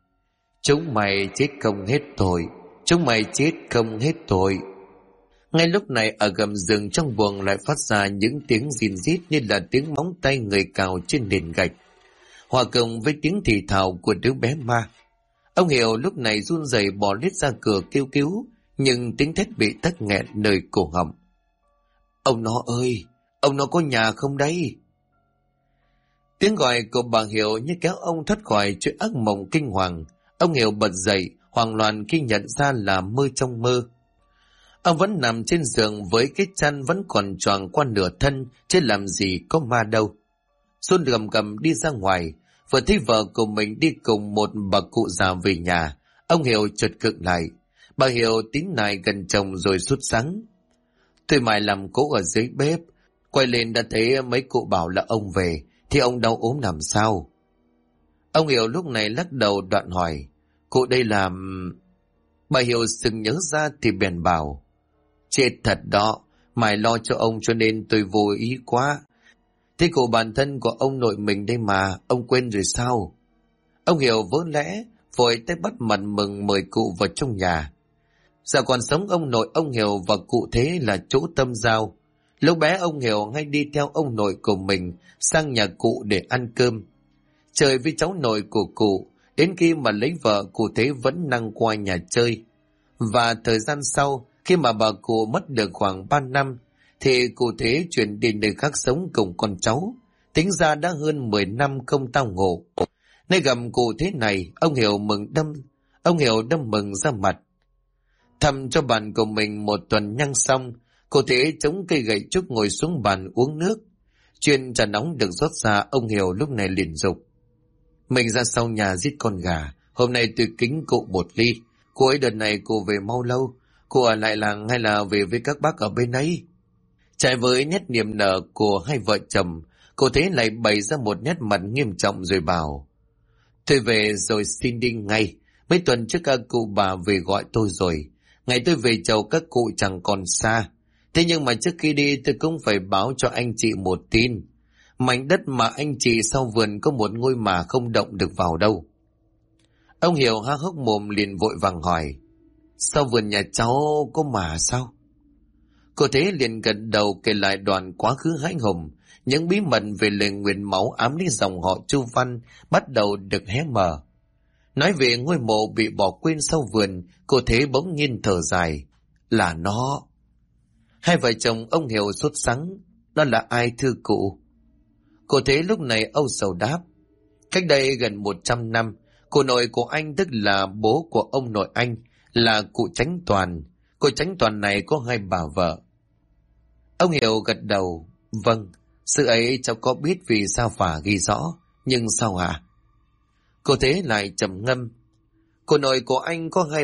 Chúng mày chết không hết tội, chúng mày chết không hết tội. Ngay lúc này ở gầm giường trong buồng lại phát ra những tiếng rìn rít như là tiếng móng tay người cào trên nền gạch, hòa cùng với tiếng thì thào của đứa bé ma. Ông Hiểu lúc này run rẩy bò lết ra cửa kêu cứu, nhưng tiếng thét bị tắc nghẹn nơi cổ họng. Ông nó ơi, ông nó có nhà không đây? Tiếng gọi của bà Hiểu như kéo ông thoát khỏi chuyện ác mộng kinh hoàng. Ông Hiểu bật dậy, hoảng loạn khi nhận ra là mơ trong mơ. Ông vẫn nằm trên giường với cái chăn vẫn còn choàng qua nửa thân, chứ làm gì có ma đâu. Xuân gầm gầm đi ra ngoài, vừa thấy vợ của mình đi cùng một bà cụ già về nhà, ông Hiểu chợt khựng lại. Bà Hiểu tín nài gần chồng rồi sốt sắng. Tôi mãi làm cố ở dưới bếp, quay lên đã thấy mấy cụ bảo là ông về, thì ông đau ốm làm sao? Ông Hiểu lúc này lắc đầu đoạn hỏi, cụ đây làm... Bà Hiểu sừng nhớ ra thì bèn bảo, chết thật đó, mày lo cho ông cho nên tôi vô ý quá. Thế cụ bản thân của ông nội mình đây mà, ông quên rồi sao? Ông Hiểu vỡ lẽ, vội tay bắt mặt mừng mời cụ vào trong nhà. Giờ còn sống ông nội ông Hiểu và cụ Thế là chỗ tâm giao. Lúc bé ông Hiểu hay đi theo ông nội của mình sang nhà cụ để ăn cơm, chơi với cháu nội của cụ, đến khi mà lấy vợ cụ Thế vẫn năng qua nhà chơi. Và thời gian sau, khi mà bà cụ mất được khoảng 3 năm, thì cụ Thế chuyển đi nơi khác sống cùng con cháu. Tính ra đã hơn 10 năm không tao ngộ. Nơi gặp cụ Thế này, ông Hiểu đâm mừng ra mặt. Thăm cho bạn của mình một tuần nhang xong, cụ Thế chống cây gậy trúc ngồi xuống bàn uống nước. Chuyên trà nóng được rót ra, ông Hiểu lúc này liền dục. Mình ra sau nhà giết con gà, hôm nay tôi kính cụ một ly. Cô ấy đợt này cô về mau lâu, cô ở lại làng hay là về với các bác ở bên ấy? Trái với nét niềm nở của hai vợ chồng, cô Thế lại bày ra một nét mặt nghiêm trọng rồi bảo, tôi về rồi xin đi ngay. Mấy tuần trước các cụ bà về gọi tôi rồi, ngày tôi về chầu các cụ chẳng còn xa. Thế nhưng mà trước khi đi tôi cũng phải báo cho anh chị một tin. Mảnh đất mà anh chị sau vườn có một ngôi mà không động được vào đâu. Ông Hiểu há hốc mồm liền vội vàng hỏi, sao vườn nhà cháu có mà sao? Cô Thế liền gật đầu kể lại đoạn quá khứ hãi hùng, những bí mật về lời nguyền máu ám đến dòng họ Chu Văn bắt đầu được hé mở. Nói về ngôi mộ bị bỏ quên sau vườn, cô Thế bỗng nhiên thở dài, là nó. Hai vợ chồng ông Hiểu sốt sắng, đó là ai thưa cụ? Cô Thế lúc này âu sầu đáp, cách đây gần 100 năm, cụ nội của anh tức là bố của ông nội anh là cụ Chánh Toàn. Cụ Chánh Toàn này có hai bà vợ. Ông Hiểu gật đầu, vâng, sự ấy cháu có biết vì sao phả ghi rõ, nhưng sao hả? Cô Thế lại trầm ngâm, cụ nội của anh có hai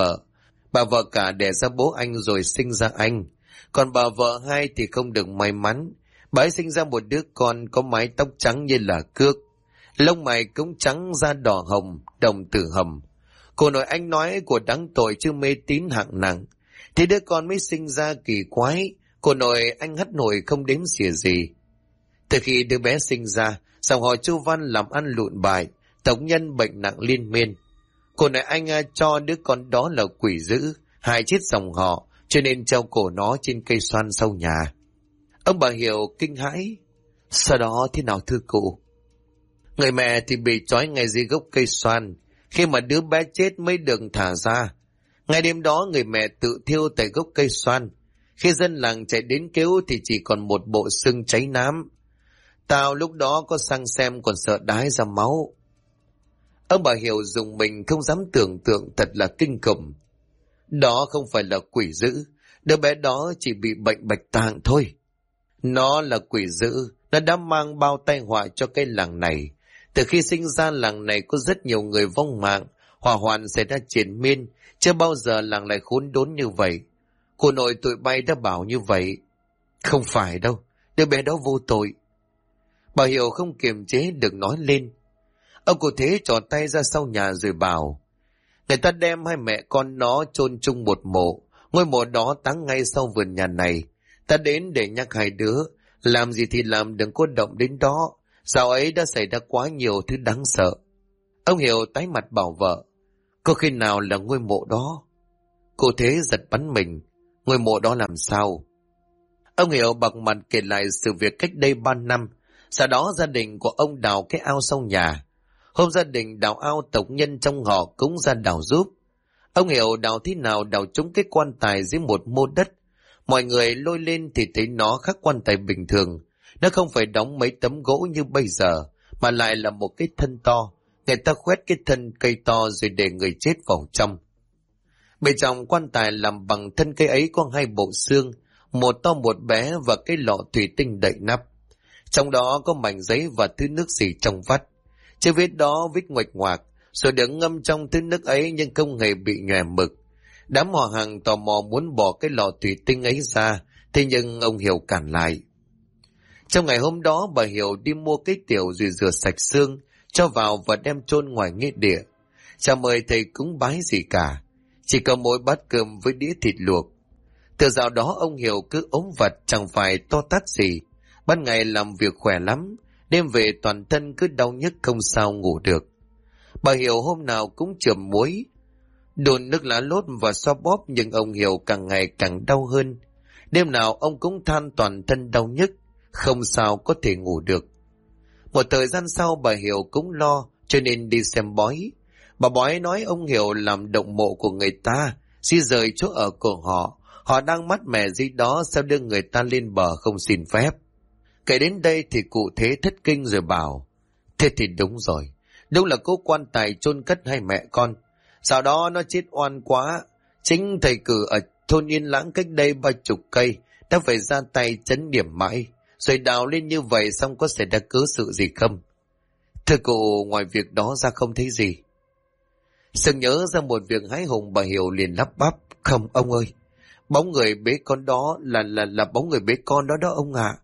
bà vợ cả đẻ ra bố anh rồi sinh ra anh, còn bà vợ hai thì không được may mắn, bà ấy sinh ra một đứa con có mái tóc trắng như là cước, lông mày cũng trắng da đỏ hồng, đồng tử hầm. Cô nội anh nói của đáng tội chứ mê tín hạng nặng, thì đứa con mới sinh ra kỳ quái, cô nội anh hắt nổi không đếm xỉa gì. Từ khi đứa bé sinh ra, dòng họ Chu Văn làm ăn lụn bại, tộc nhân bệnh nặng liên miên. Cô nội anh cho đứa con đó là quỷ dữ, hại chết dòng họ, cho nên treo cổ nó trên cây xoan sau nhà. Ông bà Hiểu kinh hãi, sau đó thế nào thưa cụ? Người mẹ thì bị trói ngay dưới gốc cây xoan, khi mà đứa bé chết mới được thả ra. Ngày đêm đó người mẹ tự thiêu tại gốc cây xoan. Khi dân làng chạy đến cứu thì chỉ còn một bộ xương cháy nám. Tao lúc đó có sang xem còn sợ đái ra máu. Ông bà Hiểu dùng mình không dám tưởng tượng, thật là kinh khủng. Đó không phải là quỷ dữ, đứa bé đó chỉ bị bệnh bạch tạng thôi. Nó là quỷ dữ, nó đã mang bao tai họa cho cái làng này. Từ khi sinh ra làng này có rất nhiều người vong mạng, hỏa hoạn xảy ra triền miên, chưa bao giờ làng lại khốn đốn như vậy. Cô nội tụi bay đã bảo như vậy. Không phải đâu, đứa bé đó vô tội. Bà Hiểu không kiềm chế được nói lên. Ông cụ Thế trỏ tay ra sau nhà rồi bảo, người ta đem hai mẹ con nó chôn chung một mộ, ngôi mộ đó táng ngay sau vườn nhà này. Ta đến để nhắc hai đứa, làm gì thì làm, đừng có động đến đó. Dạo ấy đã xảy ra quá nhiều thứ đáng sợ. Ông Hiểu tái mặt bảo vợ, có khi nào là ngôi mộ đó? Cô Thế giật bắn mình, ngôi mộ đó làm sao? Ông Hiểu bạc mặt kể lại sự việc cách đây 3 năm. Sau đó gia đình của ông đào cái ao sau nhà. Hôm gia đình đào ao, tộc nhân trong họ cũng ra đào giúp. Ông Hiểu đào thế nào đào trúng cái quan tài dưới một mô đất. Mọi người lôi lên thì thấy nó khác quan tài bình thường. Nó không phải đóng mấy tấm gỗ như bây giờ, mà lại là một cái thân to. Người ta khoét cái thân cây to rồi để người chết vào trong. Bên trong quan tài làm bằng thân cây ấy có hai bộ xương, một to một bé và cái lọ thủy tinh đậy nắp. Trong đó có mảnh giấy và thứ nước xỉ trong vắt. Chữ viết đó viết nguệch ngoạc, rồi được ngâm trong thứ nước ấy nhưng không hề bị nhòe mực. Đám họ hàng tò mò muốn bỏ cái lọ thủy tinh ấy ra, thế nhưng ông Hiểu cản lại. Trong ngày hôm đó bà Hiểu đi mua cái tiểu rồi rửa sạch xương, cho vào và đem chôn ngoài nghĩa địa. Chả mời thầy cúng bái gì cả, chỉ có mỗi bát cơm với đĩa thịt luộc. Từ dạo đó ông Hiểu cứ ốm vặt, chẳng phải to tát gì. Ban ngày làm việc khỏe lắm, đêm về toàn thân cứ đau nhức không sao ngủ được. Bà Hiểu hôm nào cũng chườm muối, đun nước lá lốt và xoa bóp, nhưng ông Hiểu càng ngày càng đau hơn. Đêm nào ông cũng than toàn thân đau nhức, không sao có thể ngủ được. Một thời gian sau bà Hiểu cũng lo, cho nên đi xem bói. Bà bói nói ông Hiểu làm động mộ của người ta, di rời chỗ ở của họ. Họ đang mát mẻ gì đó, sao đưa người ta lên bờ không xin phép. Kể đến đây thì cụ Thế thất kinh rồi bảo, thế thì đúng rồi, đúng là cố quan tài chôn cất hai mẹ con. Sau đó nó chết oan quá, chính thầy cử ở thôn Yên Lãng cách đây 30 cây đã phải ra tay trấn điểm mãi, rồi đào lên như vậy xong có xảy ra cớ sự gì không? Thưa cụ, ngoài việc đó ra không thấy gì. Sừng nhớ ra một việc hãi hùng, bà Hiểu liền lắp bắp, không ông ơi, bóng người bế con đó là bóng người bế con đó đó ông ạ.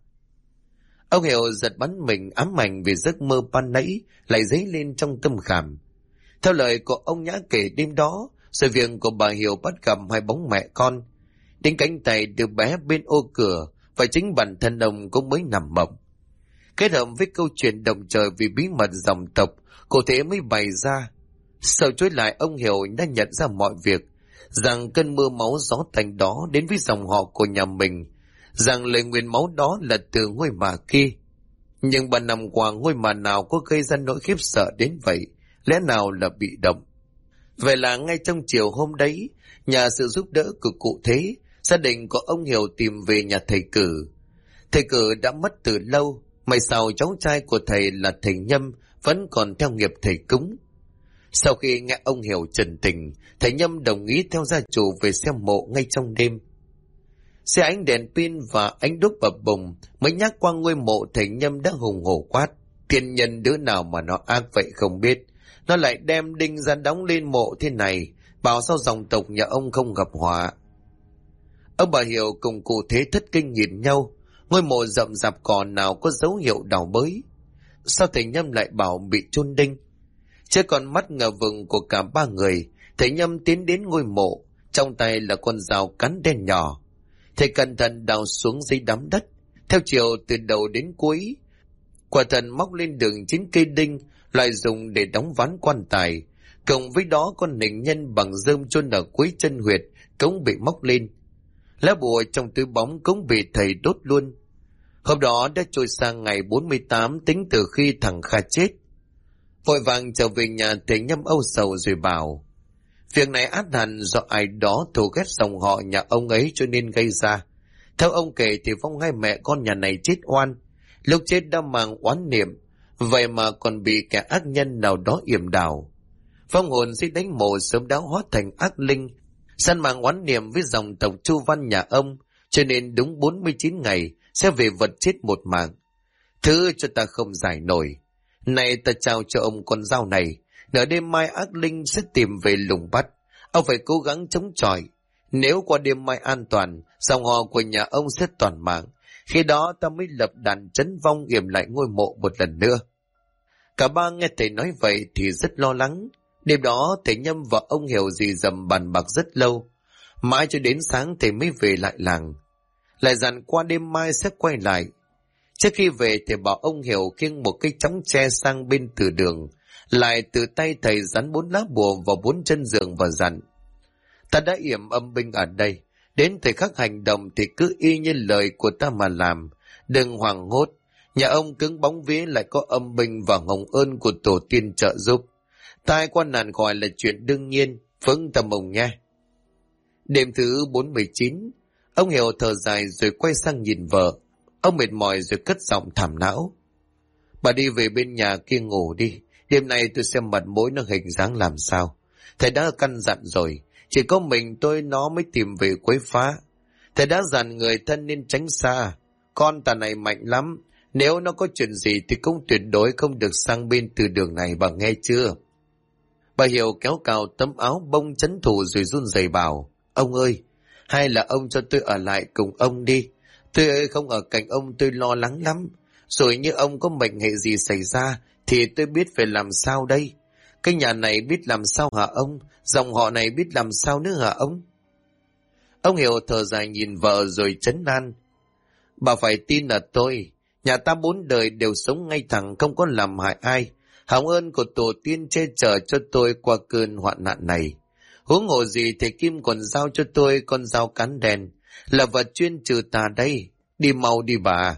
Ông Hiểu giật bắn mình, ám ảnh vì giấc mơ ban nãy lại dấy lên trong tâm khảm. Theo lời của ông Nhã kể đêm đó, sự việc của bà Hiểu bắt gặp hai bóng mẹ con. Đến cánh tay đứa bé bên ô cửa, và chính bản thân ông cũng mới nằm mộng. Kết hợp với câu chuyện động trời vì bí mật dòng tộc, cô Thế mới bày ra. Sau chối lại, ông Hiểu đã nhận ra mọi việc, rằng cơn mưa máu gió tanh đó đến với dòng họ của nhà mình, rằng lời nguyền máu đó là từ ngôi mả kia. Nhưng 3 năm qua ngôi mả nào có gây ra nỗi khiếp sợ đến vậy, lẽ nào là bị động. Vậy là ngay trong chiều hôm đấy, nhờ sự giúp đỡ của cụ Thế, gia đình của ông Hiểu tìm về nhà thầy Cử. Thầy Cử đã mất từ lâu, may sao cháu trai của thầy là thầy Nhâm vẫn còn theo nghiệp thầy cúng. Sau khi nghe ông Hiểu trần tình, thầy Nhâm đồng ý theo gia chủ về xem mộ ngay trong đêm. Xe ánh đèn pin và ánh đuốc bập bùng mới nhắc qua ngôi mộ, thầy Nhâm đã hùng hổ quát: "Thiên nhân đứa nào mà nó ác vậy không biết, nó lại đem đinh ra đóng lên mộ thế này, bảo sao dòng tộc nhà ông không gặp họa." Ông bà Hiểu cùng cụ Thế thất kinh nhìn nhau, ngôi mộ rậm rạp cỏ nào có dấu hiệu đào bới. Sao thầy Nhâm lại bảo bị chôn đinh? Chưa còn mắt ngờ vực của cả 3 người, thầy Nhâm tiến đến ngôi mộ, trong tay là con dao cán đen nhỏ. Thầy cẩn thận đào xuống dưới đám đất, theo chiều từ đầu đến cuối. Quả thần móc lên đường 9 cây đinh, loại dùng để đóng ván quan tài. Cộng với đó con nịnh nhân bằng rơm chôn ở cuối chân huyệt cũng bị móc lên. Lá bùa trong túi bóng cũng bị thầy đốt luôn. Hôm đó đã trôi sang ngày 48 tính từ khi thằng Kha chết. Vội vàng trở về nhà, thầy Nhâm âu sầu rồi bảo: "Việc này ắt hẳn do ai đó thù ghét dòng họ nhà ông ấy cho nên gây ra. Theo ông kể thì Phong hai mẹ con nhà này chết oan, lúc chết đã mang oán niệm, vậy mà còn bị kẻ ác nhân nào đó yểm đảo. Phong hồn sẽ đánh mộ sớm đã hóa thành ác linh, săn mang oán niệm với dòng tộc Chu Văn nhà ông, cho nên đúng 49 ngày sẽ về vật chết một mạng. Thứ cho ta không giải nổi. Này ta trao cho ông con dao này, nửa đêm mai ác linh sẽ tìm về lùng bắt. Ông phải cố gắng chống chọi. Nếu qua đêm mai an toàn, dòng họ của nhà ông sẽ toàn mạng. Khi đó ta mới lập đàn trấn vong yểm lại ngôi mộ một lần nữa." Cả 3 nghe thầy nói vậy thì rất lo lắng. Đêm đó thầy Nhâm và ông Hiểu dì dầm bàn bạc rất lâu. Mãi cho đến sáng thầy mới về lại làng. Lại dặn qua đêm mai sẽ quay lại. Trước khi về thầy bảo ông Hiểu khiêng một cây chõng tre sang bên từ đường, lại từ tay thầy dán 4 lá bùa vào 4 chân giường và dặn: "Ta đã yểm âm binh ở đây, đến thời khắc hành động thì cứ y như lời của ta mà làm, đừng hoảng hốt. Nhà ông cứng bóng vía lại có âm binh và hồng ơn của tổ tiên trợ giúp. Tai qua nạn khỏi là chuyện đương nhiên, vững tâm ông nha." Đêm thứ 49, ông Hiểu thở dài rồi quay sang nhìn vợ. Ông mệt mỏi rồi cất giọng thảm não: "Bà đi về bên nhà kia ngủ đi, đêm nay tôi xem mặt mũi nó hình dáng làm sao. Thầy đã căn dặn rồi, chỉ có mình tôi nó mới tìm về quấy phá. Thầy đã dặn người thân nên tránh xa. Con tà này mạnh lắm, nếu nó có chuyện gì thì cũng tuyệt đối không được sang bên từ đường này, bà nghe chưa?" Bà Hiểu kéo cào tấm áo bông trấn thủ rồi run rẩy bảo: "Ông ơi, hay là ông cho tôi ở lại cùng ông đi. Tôi ơi, không ở cạnh ông tôi lo lắng lắm. Rồi như ông có mệnh hệ gì xảy ra thì tôi biết phải làm sao đây. Cái nhà này biết làm sao hả ông? Dòng họ này biết làm sao nữa hả ông?" Ông Hiểu thở dài nhìn vợ rồi trấn an: "Bà phải tin là tôi. Nhà ta 4 đời đều sống ngay thẳng, không có làm hại ai. Hồng ơn của tổ tiên che chở cho tôi qua cơn hoạn nạn này. Huống hồ gì thầy Kim còn giao cho tôi con dao cán đèn, là vật chuyên trừ tà đây. Đi mau đi bà."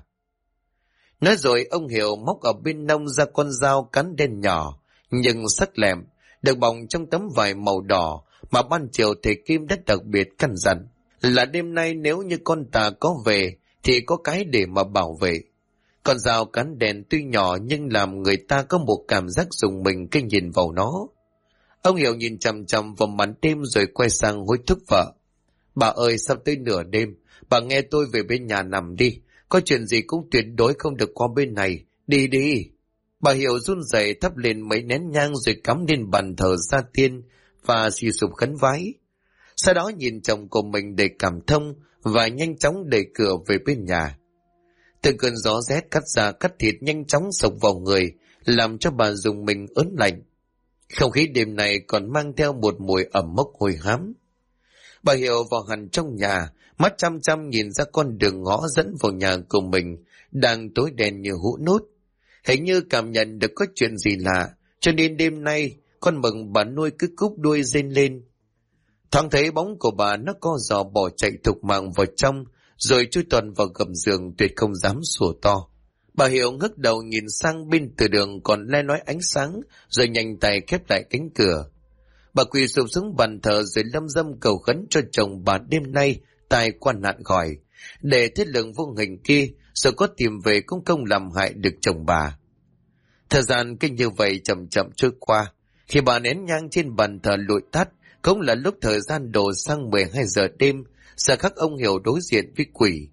Nói rồi ông Hiểu móc ở bên nông ra con dao cán đen nhỏ, nhưng sắc lẹm, được bọc trong tấm vải màu đỏ mà ban chiều thầy Kim rất đặc biệt căn dặn là đêm nay nếu như con tà có về thì có cái để mà bảo vệ. Con dao cán đèn tuy nhỏ nhưng làm người ta có một cảm giác rùng mình khi nhìn vào nó. Ông Hiểu nhìn chằm chằm vào màn đêm rồi quay sang hối thúc vợ: "Bà ơi, sắp tới nửa đêm, bà nghe tôi về bên nhà nằm đi. Có chuyện gì cũng tuyệt đối không được qua bên này. Đi đi." Bà Hiểu run rẩy thắp lên mấy nén nhang rồi cắm lên bàn thờ gia tiên và suy sụp khấn vái. Sau đó nhìn chồng của mình để cảm thông và nhanh chóng đẩy cửa về bên nhà. Từng cơn gió rét cắt da cắt thịt nhanh chóng sộc vào người, làm cho bà rùng mình ớn lạnh. Không khí đêm này còn mang theo một mùi ẩm mốc hôi hám. Bà Hiểu vào hẳn trong nhà, mắt chăm chăm nhìn ra con đường ngõ dẫn vào nhà của mình, đang tối đen như hũ nút. Hình như cảm nhận được có chuyện gì lạ, cho nên đêm nay con mừng bà nuôi cứ cúp đuôi rên lên. Thoáng thấy bóng của bà nó co giò bỏ chạy thục mạng vào trong, rồi chui toàn vào gầm giường tuyệt không dám sủa to. Bà Hiệu ngước đầu nhìn sang bên từ đường còn le lói ánh sáng, rồi nhanh tay khép lại cánh cửa. Bà quỳ sụp xuống bàn thờ rồi lâm dâm cầu khấn cho chồng bà đêm nay tai qua nạn khỏi, để thiết lượng vô hình kia rồi có tìm về cũng không làm hại được chồng bà. Thời gian cứ như vậy chậm chậm trôi qua. Khi bà nén nhang trên bàn thờ lụi tắt, cũng là lúc thời gian đổ sang 12 giờ đêm, giờ khắc ông Hiểu đối diện với quỷ.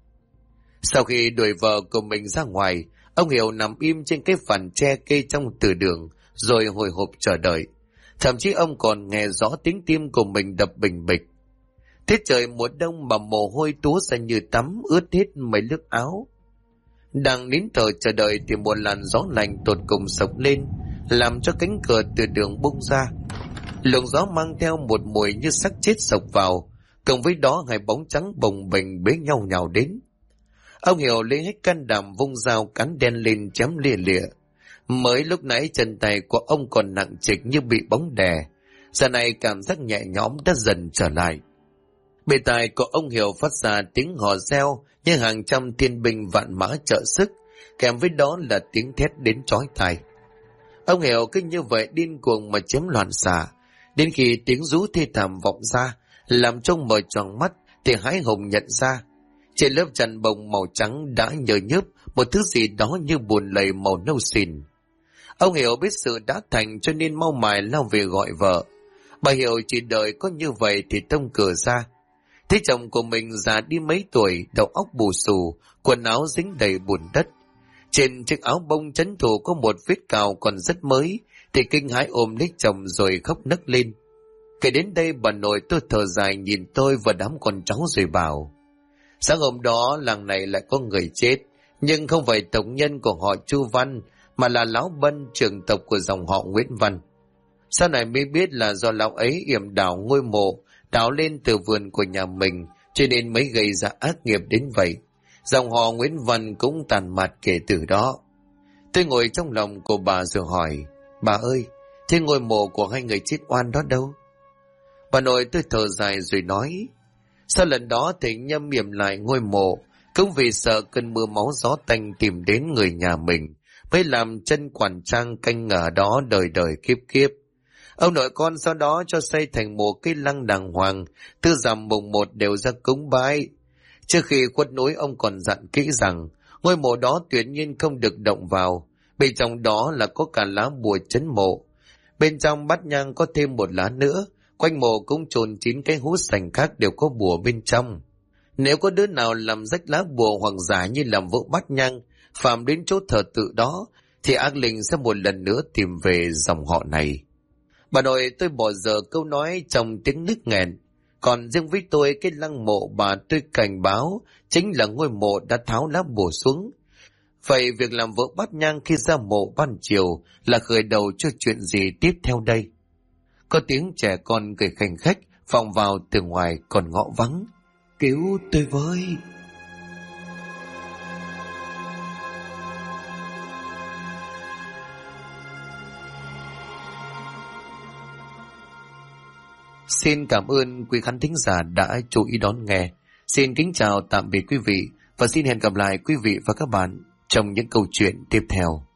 Sau khi đuổi vợ của mình ra ngoài, ông Hiểu nằm im trên cái phản tre kê trong từ đường, rồi hồi hộp chờ đợi. Thậm chí ông còn nghe rõ tiếng tim của mình đập bình bịch. Tiết trời mùa đông mà mồ hôi túa ra như tắm, ướt hết mấy lớp áo. Đang nín thở chờ đợi thì một làn gió lạnh tột cùng sộc lên, làm cho cánh cửa từ đường bung ra. Luồng gió mang theo một mùi như xác chết sộc vào, cùng với đó hai bóng trắng bồng bềnh bế nhau nhào đến. Ông Hiểu lấy hết can đảm vung dao cán đen lên chém lìa lịa. Mới lúc nãy chân tay của ông còn nặng trịch như bị bóng đè, giờ này cảm giác nhẹ nhõm đã dần trở lại. Bề tai của ông Hiểu phát ra tiếng hò reo như hàng trăm thiên binh vạn mã trợ sức, kèm với đó là tiếng thét đến chói tai. Ông Hiểu cứ như vậy điên cuồng mà chém loạn xạ, đến khi tiếng rú thê thảm vọng ra, làm trông mở tròn mắt thì hãi hùng nhận ra trên lớp chăn bông màu trắng đã nhờ nhớp một thứ gì đó như bùn lầy màu nâu xìn. Ông Hiểu biết sự đã thành cho nên mau mải lao về gọi vợ. Bà Hiểu chỉ đợi có như vậy thì tông cửa ra. Thấy chồng của mình già đi mấy tuổi, đầu óc bù xù, quần áo dính đầy bùn đất. Trên chiếc áo bông trấn thủ có một vết cào còn rất mới, thì kinh hãi ôm lấy chồng rồi khóc nấc lên. Kể đến đây bà nội tôi thở dài nhìn tôi và đám con cháu rồi bảo: sáng hôm đó làng này lại có người chết, nhưng không phải tộc nhân của họ Chu Văn, mà là lão Bân, trưởng tộc của dòng họ Nguyễn Văn. Sau này mới biết là do lão ấy yểm đào ngôi mộ, đào lên từ vườn của nhà mình, cho nên mới gây ra ác nghiệp đến vậy. Dòng họ Nguyễn Văn cũng tàn mạt kể từ đó. Tôi ngồi trong lòng của bà rồi hỏi: bà ơi, thế ngôi mộ của hai người chết oan đó đâu? Bà nội tôi thở dài rồi nói: sau lần đó thì nhâm yểm lại ngôi mộ, cũng vì sợ cơn mưa máu gió tanh tìm đến người nhà mình, mới làm chân quản trang canh ở đó đời đời kiếp kiếp. Ông nội con sau đó cho xây thành một cái lăng đàng hoàng, tư rằm mùng 1 đều ra cúng bái. Trước khi khuất núi ông còn dặn kỹ rằng ngôi mộ đó tuyệt nhiên không được động vào, bên trong đó là có cả lá bùa trấn mộ. Bên trong bát nhang có thêm một lá nữa, quanh mộ cũng chôn 9 cái hũ sành khác đều có bùa bên trong. Nếu có đứa nào làm rách lá bùa hoặc giả như làm vỡ bát nhang, phạm đến chỗ thờ tự đó, thì ác linh sẽ một lần nữa tìm về dòng họ này. Bà nội tôi bỏ dở câu nói trong tiếng nức nghẹn. Còn riêng với tôi, cái lăng mộ bà tôi cảnh báo chính là ngôi mộ đã tháo lá bùa xuống. Vậy việc làm vỡ bát nhang khi ra mộ ban chiều là khởi đầu cho chuyện gì tiếp theo đây? Có tiếng trẻ con cười khanh khách vọng vào từ ngoài còn ngõ vắng: cứu tôi với. Xin cảm ơn quý khán thính giả đã chú ý đón nghe. Xin kính chào tạm biệt quý vị và xin hẹn gặp lại quý vị và các bạn trong những câu chuyện tiếp theo.